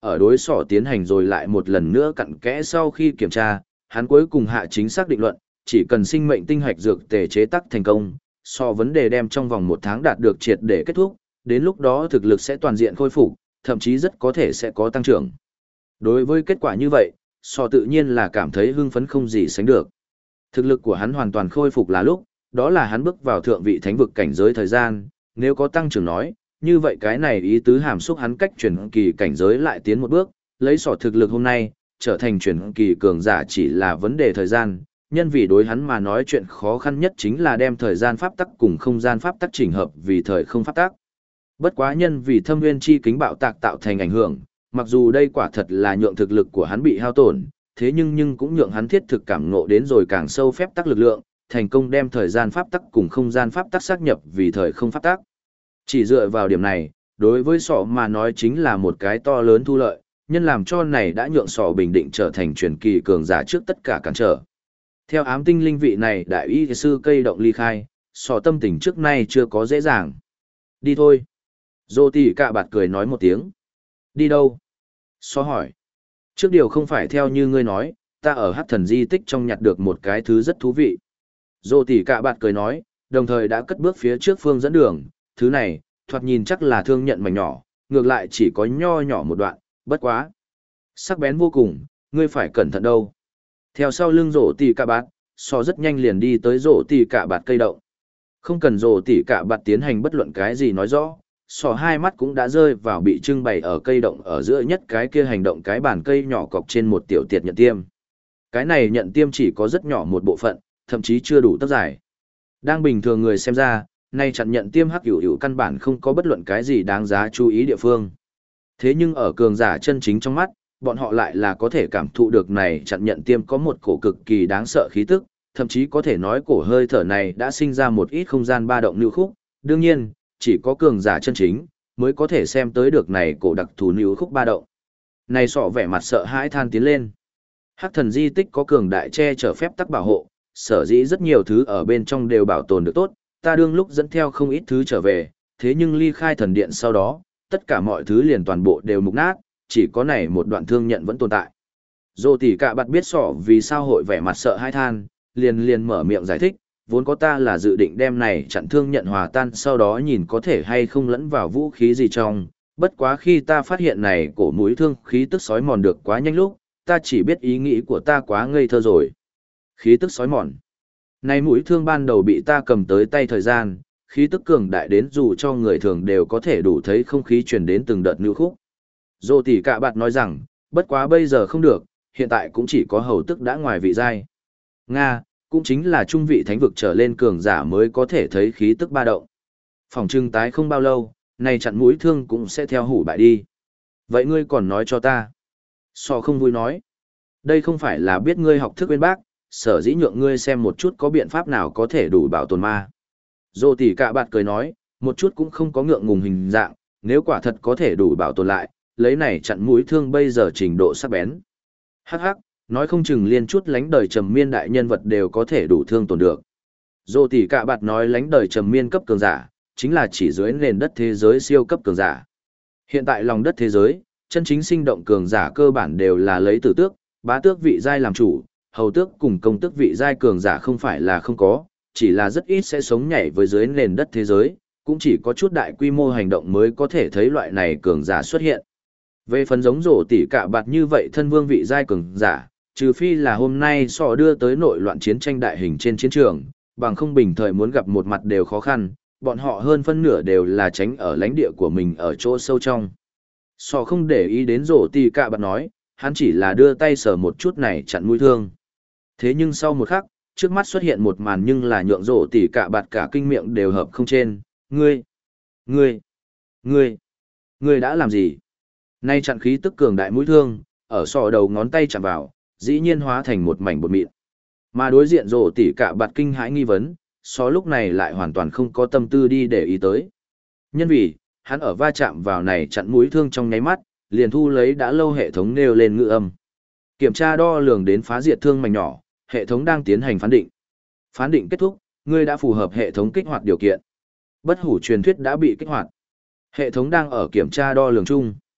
ở đối sỏ tiến hành rồi lại một lần nữa cặn kẽ sau khi kiểm tra, hắn cuối cùng hạ chính xác định luận, chỉ cần sinh mệnh tinh hạch dược tề chế tác thành công, so vấn đề đem trong vòng 1 tháng đạt được triệt để kết thúc, đến lúc đó thực lực sẽ toàn diện khôi phục, thậm chí rất có thể sẽ có tăng trưởng. Đối với kết quả như vậy, so tự nhiên là cảm thấy hưng phấn không gì sánh được. Thực lực của hắn hoàn toàn khôi phục là lúc, đó là hắn bước vào thượng vị thánh vực cảnh giới thời gian, nếu có tăng trưởng nói, như vậy cái này ý tứ hàm xúc hắn cách chuyển kỳ cảnh giới lại tiến một bước, lấy sỏ thực lực hôm nay, trở thành chuyển kỳ cường giả chỉ là vấn đề thời gian, nhân vì đối hắn mà nói chuyện khó khăn nhất chính là đem thời gian pháp tắc cùng không gian pháp tắc chỉnh hợp vì thời không pháp tắc. Bất quá nhân vì thâm nguyên chi kính bạo tạc tạo thành ảnh hưởng, mặc dù đây quả thật là nhượng thực lực của hắn bị hao tổn, thế nhưng cũng nhượng hắn thiết thực cảm ngộ đến rồi càng sâu phép tắc lực lượng, thành công đem thời gian pháp tắc cùng không gian pháp tắc xác nhập vì thời không pháp tắc. Chỉ dựa vào điểm này, đối với sọ mà nói chính là một cái to lớn thu lợi, nhân làm cho này đã nhượng sọ bình định trở thành truyền kỳ cường giả trước tất cả cản trở. Theo ám tinh linh vị này đại y sư cây động ly khai, sọ tâm tình trước nay chưa có dễ dàng. Đi thôi. Dô tỷ cạ bạt cười nói một tiếng. Đi đâu? Sọ hỏi. Trước điều không phải theo như ngươi nói, ta ở hắc thần di tích trong nhặt được một cái thứ rất thú vị. Dô tỷ cạ bạt cười nói, đồng thời đã cất bước phía trước phương dẫn đường, thứ này, thoạt nhìn chắc là thương nhận mảnh nhỏ, ngược lại chỉ có nho nhỏ một đoạn, bất quá. Sắc bén vô cùng, ngươi phải cẩn thận đâu. Theo sau lưng rổ tỷ cạ bạt, so rất nhanh liền đi tới rổ tỷ cạ bạt cây đậu. Không cần rổ tỷ cạ bạt tiến hành bất luận cái gì nói rõ, sò hai mắt cũng đã rơi vào bị trưng bày ở cây động ở giữa nhất cái kia hành động cái bàn cây nhỏ cọc trên một tiểu tiệt nhận tiêm. Cái này nhận tiêm chỉ có rất nhỏ một bộ phận, thậm chí chưa đủ tấc dài. Đang bình thường người xem ra, nay chặn nhận tiêm hắc hữu căn bản không có bất luận cái gì đáng giá chú ý địa phương. Thế nhưng ở cường giả chân chính trong mắt, bọn họ lại là có thể cảm thụ được này chặn nhận tiêm có một cổ cực kỳ đáng sợ khí tức, thậm chí có thể nói cổ hơi thở này đã sinh ra một ít không gian ba động lưu khúc. Đương nhiên, chỉ có cường giả chân chính mới có thể xem tới được này cổ đặc thù lưu khúc ba động. Này sọ vẻ mặt sợ hãi than tiến lên. Hắc thần di tích có cường đại che chở phép tắc bảo hộ, sở dĩ rất nhiều thứ ở bên trong đều bảo tồn được tốt, ta đương lúc dẫn theo không ít thứ trở về, thế nhưng ly khai thần điện sau đó, tất cả mọi thứ liền toàn bộ đều mục nát, chỉ có này một đoạn thương nhận vẫn tồn tại. Dô tỷ cạ bạt biết sọ vì sao hội vẻ mặt sợ hãi than, liền mở miệng giải thích, vốn có ta là dự định đem này chặn thương nhận hòa tan sau đó nhìn có thể hay không lẫn vào vũ khí gì trong, bất quá khi ta phát hiện này cổ mũi thương khí tức sói mòn được quá nhanh lúc, ta chỉ biết ý nghĩ của ta quá ngây thơ rồi. Khí tức sói mòn. Này mũi thương ban đầu bị ta cầm tới tay thời gian, khí tức cường đại đến dù cho người thường đều có thể đủ thấy không khí truyền đến từng đợt lưu khúc. Dô tỷ cạ bạt nói rằng, bất quá bây giờ không được, hiện tại cũng chỉ có hầu tức đã ngoài vị giai. Nga, cũng chính là trung vị thánh vực trở lên cường giả mới có thể thấy khí tức ba động. Phòng trưng tái không bao lâu, này chặn mũi thương cũng sẽ theo hủ bại đi. Vậy ngươi còn nói cho ta. So không vui nói. Đây không phải là biết ngươi học thức bên bác, sở dĩ nhượng ngươi xem một chút có biện pháp nào có thể đủ bảo tồn ma. Dô tỷ cạ bạt cười nói, một chút cũng không có ngượng ngùng hình dạng, nếu quả thật có thể đủ bảo tồn lại, lấy này chặn mũi thương bây giờ trình độ sắc bén. Hắc hắc, nói không chừng liên chút lánh đời trầm miên đại nhân vật đều có thể đủ thương tổn được. Dô tỷ cạ bạt nói lánh đời trầm miên cấp cường giả, chính là chỉ dưới nền đất thế giới siêu cấp cường giả. Hiện tại lòng đất thế giới, chân chính sinh động cường giả cơ bản đều là lấy tử tước, bá tước vị giai làm chủ, hầu tước cùng công tước vị giai cường giả không phải là không có, chỉ là rất ít sẽ sống nhảy với dưới nền đất thế giới, cũng chỉ có chút đại quy mô hành động mới có thể thấy loại này cường giả xuất hiện. Về phần giống rổ tỷ cạ bạt như vậy thân vương vị giai cường giả, trừ phi là hôm nay sọ đưa tới nội loạn chiến tranh đại hình trên chiến trường, bằng không bình thời muốn gặp một mặt đều khó khăn, bọn họ hơn phân nửa đều là tránh ở lãnh địa của mình ở chỗ sâu trong. Sọ không để ý đến rổ tỷ cạ bạt nói, hắn chỉ là đưa tay sờ một chút này chặn mũi thương. Thế nhưng sau một khắc, trước mắt xuất hiện một màn nhưng là nhượng rổ tỷ cạ bạt cả kinh miệng đều hợp không trên, ngươi đã làm gì? Nay chặn khí tức cường đại mũi thương, ở sọ đầu ngón tay chạm vào, dĩ nhiên hóa thành một mảnh bột mịn. Mà đối diện rổ tỷ cạ bạt kinh hãi nghi vấn, sọ lúc này lại hoàn toàn không có tâm tư đi để ý tới. Nhân vì, hắn ở va chạm vào này chặn mũi thương trong nháy mắt, liền thu lấy đã lâu hệ thống nêu lên ngữ âm. Kiểm tra đo lường đến phá diệt thương mảnh nhỏ, hệ thống đang tiến hành phán định. Phán định kết thúc, ngươi đã phù hợp hệ thống kích hoạt điều kiện. Bất hủ truyền thuyết đã bị kích hoạt. Hệ thống đang ở kiểm tra đo lường chung.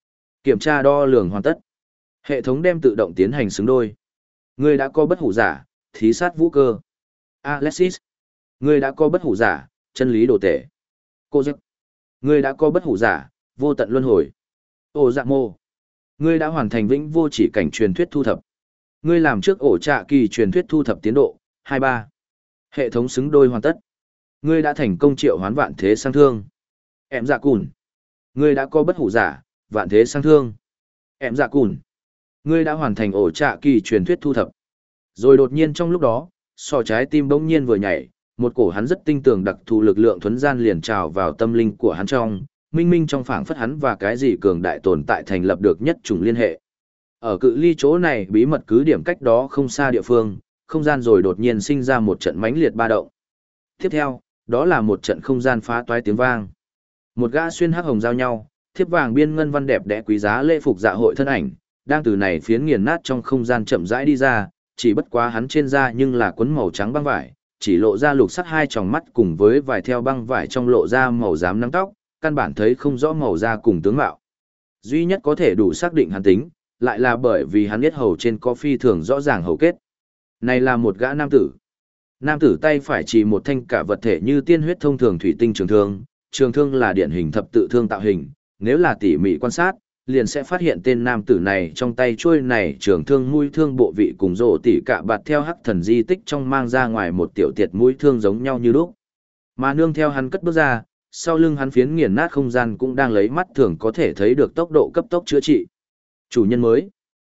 Kiểm tra đo lường hoàn tất. Hệ thống đem tự động tiến hành xứng đôi. Ngươi đã có bất hủ giả, thí sát vũ cơ. Alexis. Ngươi đã có bất hủ giả, chân lý đồ tể. Cô giấc. Ngươi đã có bất hủ giả, vô tận luân hồi. Ổ dạ mô. Ngươi đã hoàn thành vĩnh vô chỉ cảnh truyền thuyết thu thập. Ngươi làm trước ổ trạ kỳ truyền thuyết thu thập tiến độ, 23. Hệ thống xứng đôi hoàn tất. Ngươi đã thành công triệu hoán vạn thế sang thương. Em dạ cùn. Ngươi đã có bất hủ giả, vạn thế sang thương. Em dạ cùn. Ngươi đã hoàn thành ổ trạ kỳ truyền thuyết thu thập. Rồi đột nhiên trong lúc đó, trái tim bỗng nhiên vừa nhảy, một cổ hắn rất tinh tường đặc thù lực lượng thuấn gian liền trào vào tâm linh của hắn trong, minh minh trong phảng phất hắn và cái gì cường đại tồn tại thành lập được nhất trùng liên hệ. Ở cự ly chỗ này bí mật cứ điểm cách đó không xa địa phương, không gian rồi đột nhiên sinh ra một trận mãnh liệt ba động. Tiếp theo, đó là một trận không gian phá toái tiếng vang. Một gã xuyên hắc hồng giao nhau, thiếp vàng biên ngân văn đẹp đẽ quý giá lễ phục dạ hội thân ảnh, đang từ này phiến nghiền nát trong không gian chậm rãi đi ra, chỉ bất quá hắn trên da nhưng là quấn màu trắng băng vải, chỉ lộ ra lục sắc hai tròng mắt cùng với vài theo băng vải trong lộ ra màu xám nắng tóc, căn bản thấy không rõ màu da cùng tướng mạo. Duy nhất có thể đủ xác định hắn tính, lại là bởi vì hắn biết hầu trên có phi thường rõ ràng hầu kết. Này là một gã nam tử. Nam tử tay phải chỉ một thanh cả vật thể như tiên huyết thông thường thủy tinh trường thương là điển hình thập tự thương tạo hình, nếu là tỉ mỉ quan sát, liền sẽ phát hiện tên nam tử này trong tay chuôi này trường thương mũi thương bộ vị cùng rổ tỉ cả bạt theo hắc thần di tích trong mang ra ngoài một tiểu tiệt mũi thương giống nhau như lúc. Mà nương theo hắn cất bước ra, sau lưng hắn phiến nghiền nát không gian cũng đang lấy mắt thường có thể thấy được tốc độ cấp tốc chữa trị. Chủ nhân mới.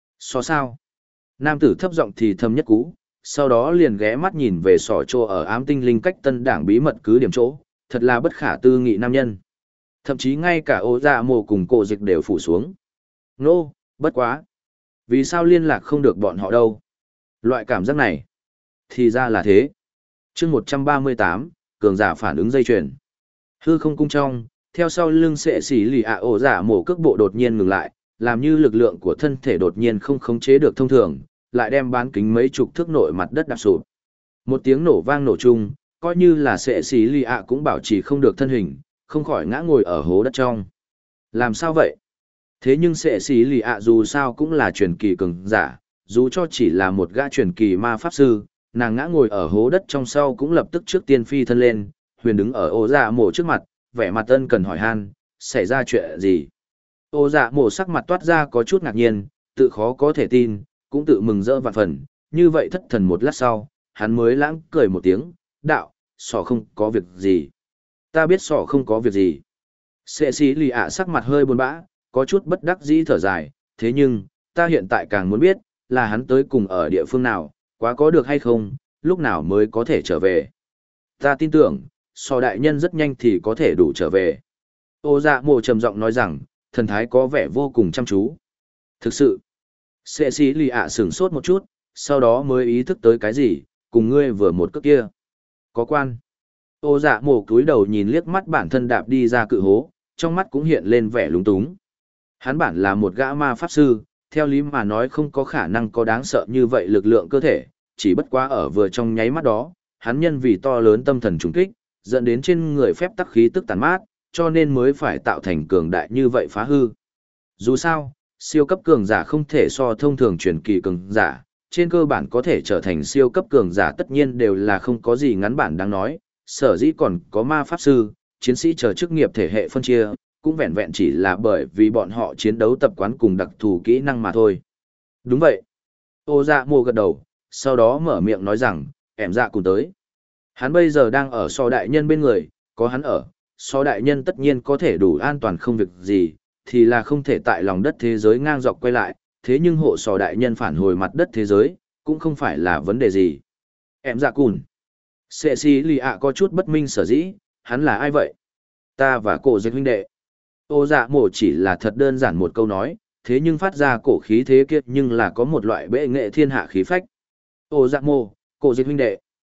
Sao? Nam tử thấp giọng thì thầm nhất cú, sau đó liền ghé mắt nhìn về sỏ trô ở ám tinh linh cách tân đảng bí mật cứ điểm chỗ, thật là bất khả tư nghị nam nhân. Thậm chí ngay cả ô dạ mồ cùng cổ dịch đều phủ xuống. Nô, bất quá. Vì sao liên lạc không được bọn họ đâu? Loại cảm giác này. Thì ra là thế. chương 138, cường giả phản ứng dây chuyền. Hư không cung trong, theo sau lưng sệ xỉ lì ạ ổ dạ mổ cước bộ đột nhiên ngừng lại, làm như lực lượng của thân thể đột nhiên không khống chế được thông thường, lại đem bán kính mấy chục thước nội mặt đất đạp sụp. Một tiếng nổ vang nổ chung, coi như là sệ xỉ lì ạ cũng bảo trì không được thân hình, không khỏi ngã ngồi ở hố đất trong. Làm sao vậy? Thế nhưng sệ xỉ lì ạ dù sao cũng là truyền kỳ cường giả, dù cho chỉ là một gã truyền kỳ ma pháp sư, nàng ngã ngồi ở hố đất trong sau cũng lập tức trước tiên phi thân lên, huyền đứng ở ô dạ mổ trước mặt, vẻ mặt ân cần hỏi han, xảy ra chuyện gì? Ô dạ mổ sắc mặt toát ra có chút ngạc nhiên, tự khó có thể tin, cũng tự mừng rỡ vạn phần, như vậy thất thần một lát sau, hắn mới lãng cười một tiếng, đạo, sỏ không có việc gì. Ta biết sỏ không có việc gì. Sệ sĩ lì ạ sắc mặt hơi buồn bã, có chút bất đắc dĩ thở dài, thế nhưng, ta hiện tại càng muốn biết, là hắn tới cùng ở địa phương nào, quá có được hay không, lúc nào mới có thể trở về. Ta tin tưởng, sỏ đại nhân rất nhanh thì có thể đủ trở về. Ô dạ mồ trầm giọng nói rằng, thần thái có vẻ vô cùng chăm chú. Thực sự, sệ sĩ lì ạ sửng sốt một chút, sau đó mới ý thức tới cái gì, cùng ngươi vừa một cước kia. Có quan. Ô dạ mồ cúi đầu nhìn liếc mắt bản thân đạp đi ra cự hố, trong mắt cũng hiện lên vẻ lúng túng. Hắn bản là một gã ma pháp sư, theo lý mà nói không có khả năng có đáng sợ như vậy lực lượng cơ thể, chỉ bất quá ở vừa trong nháy mắt đó, hắn nhân vì to lớn tâm thần trùng kích, dẫn đến trên người phép tắc khí tức tàn mát, cho nên mới phải tạo thành cường đại như vậy phá hư. Dù sao, siêu cấp cường giả không thể so thông thường truyền kỳ cường giả, trên cơ bản có thể trở thành siêu cấp cường giả tất nhiên đều là không có gì ngắn bản đáng nói, sở dĩ còn có ma pháp sư, chiến sĩ chờ chức nghiệp thể hệ phân chia, cũng vẹn vẹn chỉ là bởi vì bọn họ chiến đấu tập quán cùng đặc thù kỹ năng mà thôi. Đúng vậy. Ô dạ mồ gật đầu, sau đó mở miệng nói rằng, em dạ cùng tới. Hắn bây giờ đang ở so đại nhân bên người, có hắn ở, so đại nhân tất nhiên có thể đủ an toàn không việc gì, thì là không thể tại lòng đất thế giới ngang dọc quay lại, thế nhưng hộ so đại nhân phản hồi mặt đất thế giới, cũng không phải là vấn đề gì. Em dạ cùn. Sệ xì lì ạ có chút bất minh sở dĩ, hắn là ai vậy? Ta và cổ dịch huynh đệ. Ô dạ mổ chỉ là thật đơn giản một câu nói, thế nhưng phát ra cổ khí thế kiệt nhưng là có một loại bệ nghệ thiên hạ khí phách. Ô dạ mổ, cổ dịch huynh đệ.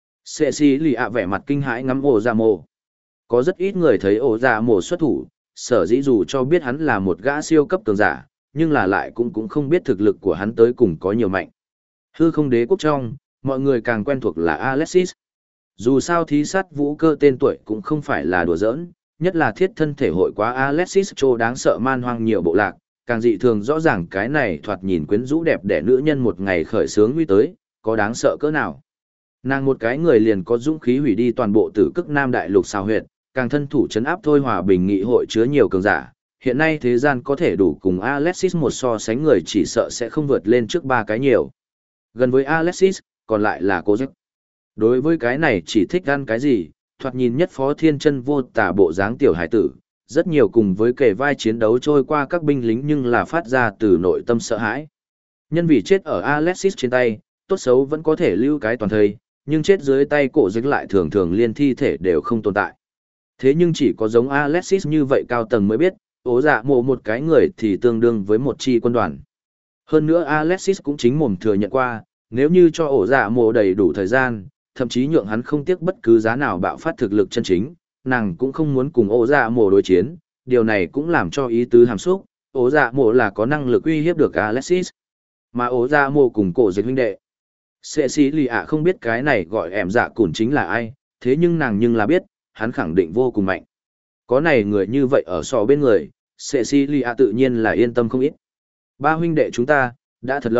Sệ xì lì ạ vẻ mặt kinh hãi ngắm ô dạ mổ. Có rất ít người thấy ô dạ mổ xuất thủ, sở dĩ dù cho biết hắn là một gã siêu cấp cường giả, nhưng là lại cũng không biết thực lực của hắn tới cùng có nhiều mạnh. Hư không đế quốc trong, mọi người càng quen thuộc là Alexis. Dù sao thí sát vũ cơ tên tuổi cũng không phải là đùa giỡn, nhất là thiết thân thể hội quá Alexis Cho đáng sợ man hoang nhiều bộ lạc, càng dị thường rõ ràng cái này thoạt nhìn quyến rũ đẹp đẽ nữ nhân một ngày khởi sướng nguy tới, có đáng sợ cỡ nào. Nàng một cái người liền có dũng khí hủy đi toàn bộ Tử Cực Nam đại lục sao huyệt, càng thân thủ trấn áp thôi hòa bình nghị hội chứa nhiều cường giả. Hiện nay thế gian có thể đủ cùng Alexis một so sánh người chỉ sợ sẽ không vượt lên trước ba cái nhiều. Gần với Alexis, còn lại là cô Jack. Đối với cái này chỉ thích ăn cái gì, thoạt nhìn nhất phó thiên chân vô tả bộ dáng tiểu hải tử, rất nhiều cùng với kề vai chiến đấu trôi qua các binh lính nhưng là phát ra từ nội tâm sợ hãi. Nhân vì chết ở Alexis trên tay, tốt xấu vẫn có thể lưu cái toàn thây, nhưng chết dưới tay cổ Jack lại thường thường liên thi thể đều không tồn tại. Thế nhưng chỉ có giống Alexis như vậy cao tầng mới biết, ố dạ mộ một cái người thì tương đương với một chi quân đoàn. Hơn nữa Alexis cũng chính mồm thừa nhận qua, nếu như cho ổ dạ mộ đầy đủ thời gian, thậm chí nhượng hắn không tiếc bất cứ giá nào bạo phát thực lực chân chính, nàng cũng không muốn cùng ổ dạ mộ đối chiến, điều này cũng làm cho ý tứ hàm xúc, ổ dạ mộ là có năng lực uy hiếp được Alexis. Mà ổ dạ mộ cùng cổ Dịch huynh đệ. Sệ sĩ lì ạ không biết cái này gọi ẻm dạ cùn chính là ai, thế nhưng nàng nhưng là biết, hắn khẳng định vô cùng mạnh. Có này người như vậy ở sò bên người, sệ sĩ lì ạ tự nhiên là yên tâm không ít. Ba huynh đệ chúng ta, đã thật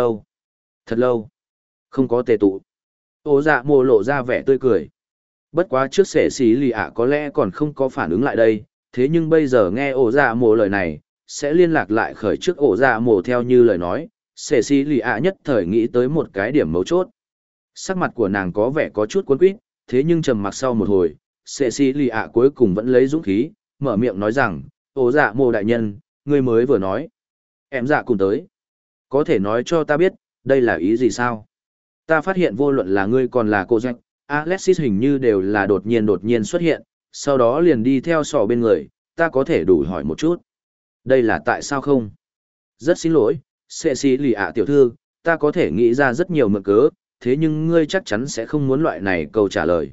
lâu, không có tề tụ. Ổ dạ mộ lộ ra vẻ tươi cười. Bất quá trước sệ sĩ lì ạ có lẽ còn không có phản ứng lại đây, thế nhưng bây giờ nghe ổ dạ mộ lời này, sẽ liên lạc lại khởi trước ổ dạ mộ theo như lời nói. Sệ sĩ lì ạ nhất thời nghĩ tới một cái điểm mấu chốt. Sắc mặt của nàng có vẻ có chút cuốn quýt, thế nhưng trầm mặc sau một hồi, sệ sĩ lì ạ cuối cùng vẫn lấy dũng khí, mở miệng nói rằng, ố dạ mộ đại nhân, ngươi mới vừa nói. Em dạ cùng tới. Có thể nói cho ta biết, đây là ý gì sao? Ta phát hiện vô luận là ngươi còn là cô Jack, Alexis hình như đều là đột nhiên xuất hiện, sau đó liền đi theo sò bên người, ta có thể đủ hỏi một chút. Đây là tại sao không? Rất xin lỗi. Sệ sĩ lì ạ tiểu thư, ta có thể nghĩ ra rất nhiều mượn cớ, thế nhưng ngươi chắc chắn sẽ không muốn loại này câu trả lời.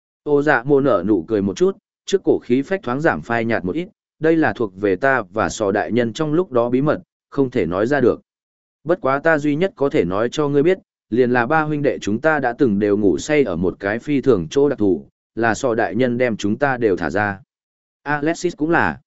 Ô dạ mô nở nụ cười một chút, trước cổ khí phách thoáng giảm phai nhạt một ít, đây là thuộc về ta và sò đại nhân trong lúc đó bí mật, không thể nói ra được. Bất quá ta duy nhất có thể nói cho ngươi biết, liền là ba huynh đệ chúng ta đã từng đều ngủ say ở một cái phi thường chỗ đặc thù, là sò đại nhân đem chúng ta đều thả ra. Alexis cũng là.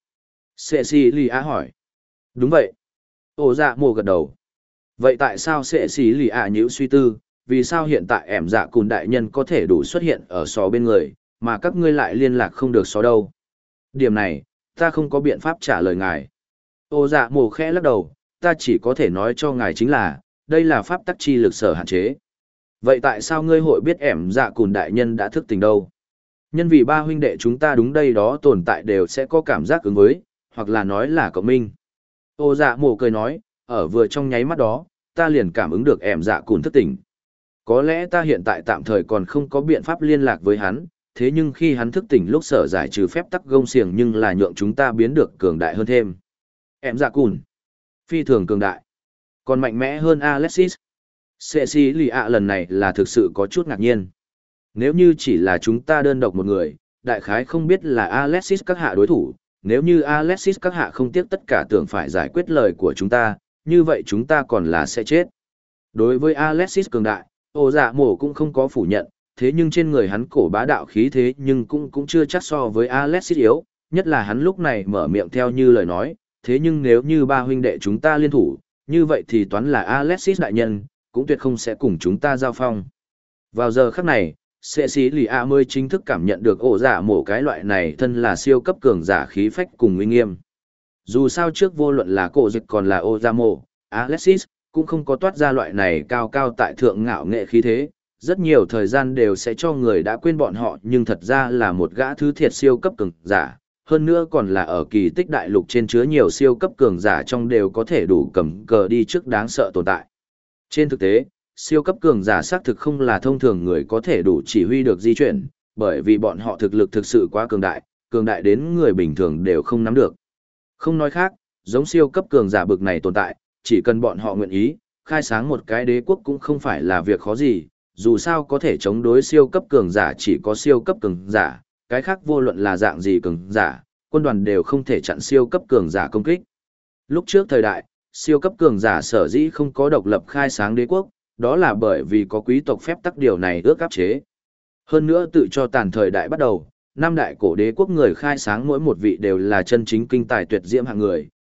Cecilia hỏi. Đúng vậy. Ô dạ mồ gật đầu. Vậy tại sao Cecilia nhíu suy tư, vì sao hiện tại ẻm dạ cùn đại nhân có thể đủ xuất hiện ở sò bên người, mà các ngươi lại liên lạc không được sò đâu? Điểm này, ta không có biện pháp trả lời ngài. Ô dạ mồ khẽ lắc đầu, ta chỉ có thể nói cho ngài chính là, đây là pháp tắc chi lực sở hạn chế. Vậy tại sao ngươi hội biết ẻm dạ cùn đại nhân đã thức tỉnh đâu? Nhân vì ba huynh đệ chúng ta đúng đây đó tồn tại đều sẽ có cảm giác ứng với, hoặc là nói là cộng minh. Ô dạ mồ cười nói, ở vừa trong nháy mắt đó, ta liền cảm ứng được ẻm dạ cùn thức tỉnh. Có lẽ ta hiện tại tạm thời còn không có biện pháp liên lạc với hắn, thế nhưng khi hắn thức tỉnh lúc sở giải trừ phép tắc gông xiềng nhưng là nhượng chúng ta biến được cường đại hơn thêm. Ẻm dạ cùn, phi thường cường đại, còn mạnh mẽ hơn Alexis. Cecilia lần này là thực sự có chút ngạc nhiên. Nếu như chỉ là chúng ta đơn độc một người, đại khái không biết là Alexis các hạ đối thủ, nếu như Alexis các hạ không tiếc tất cả tưởng phải giải quyết lời của chúng ta, như vậy chúng ta còn là sẽ chết. Đối với Alexis cường đại, Ô Dạ Mổ cũng không có phủ nhận, thế nhưng trên người hắn cổ bá đạo khí thế nhưng cũng chưa chắc so với Alexis yếu, nhất là hắn lúc này mở miệng theo như lời nói, thế nhưng nếu như ba huynh đệ chúng ta liên thủ, như vậy thì toán là Alexis đại nhân, cũng tuyệt không sẽ cùng chúng ta giao phong. Vào giờ khắc này, Cecilia mới chính thức cảm nhận được Ô Dạ Mổ cái loại này thân là siêu cấp cường giả khí phách cùng uy nghiêm. Dù sao trước vô luận là cổ dịch còn là Ô Dạ Mổ, Alexis cũng không có toát ra loại này cao cao tại thượng ngạo nghệ khí thế, rất nhiều thời gian đều sẽ cho người đã quên bọn họ nhưng thật ra là một gã thứ thiệt siêu cấp cường giả, hơn nữa còn là ở kỳ tích đại lục trên chứa nhiều siêu cấp cường giả trong đều có thể đủ cầm cờ đi trước đáng sợ tồn tại. Trên thực tế, siêu cấp cường giả xác thực không là thông thường người có thể đủ chỉ huy được di chuyển, bởi vì bọn họ thực lực thực sự quá cường đại đến người bình thường đều không nắm được. Không nói khác, giống siêu cấp cường giả bực này tồn tại, chỉ cần bọn họ nguyện ý, khai sáng một cái đế quốc cũng không phải là việc khó gì, dù sao có thể chống đối siêu cấp cường giả chỉ có siêu cấp cường giả, cái khác vô luận là dạng gì cường giả, quân đoàn đều không thể chặn siêu cấp cường giả công kích. Lúc trước thời đại, siêu cấp cường giả sở dĩ không có độc lập khai sáng đế quốc, đó là bởi vì có quý tộc phép tắc điều này ước áp chế. Hơn nữa tự cho tàn thời đại bắt đầu, năm đại cổ đế quốc người khai sáng mỗi một vị đều là chân chính kinh tài tuyệt diễm hạng người,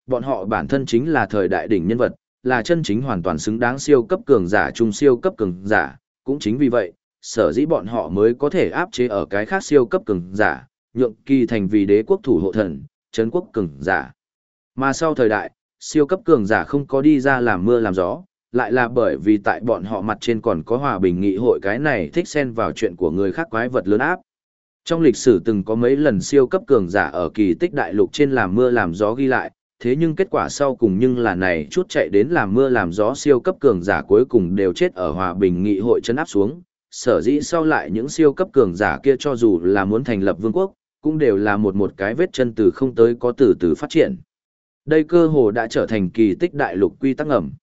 bọn họ bản thân chính là thời đại đỉnh nhân vật, là chân chính hoàn toàn xứng đáng siêu cấp cường giả trung siêu cấp cường giả, cũng chính vì vậy, sở dĩ bọn họ mới có thể áp chế ở cái khác siêu cấp cường giả, nhượng kỳ thành vì đế quốc thủ hộ thần, trấn quốc cường giả. Mà sau thời đại, siêu cấp cường giả không có đi ra làm mưa làm gió, lại là bởi vì tại bọn họ mặt trên còn có hòa bình nghị hội cái này thích xen vào chuyện của người khác quái vật lớn áp. Trong lịch sử từng có mấy lần siêu cấp cường giả ở kỳ tích đại lục trên làm mưa làm gió ghi lại, thế nhưng kết quả sau cùng nhưng là này chút chạy đến làm mưa làm gió siêu cấp cường giả cuối cùng đều chết ở hòa bình nghị hội chân áp xuống. Sở dĩ sau lại những siêu cấp cường giả kia cho dù là muốn thành lập vương quốc, cũng đều là một cái vết chân từ không tới có từ từ phát triển. Đây cơ hồ đã trở thành kỳ tích đại lục quy tắc ngầm.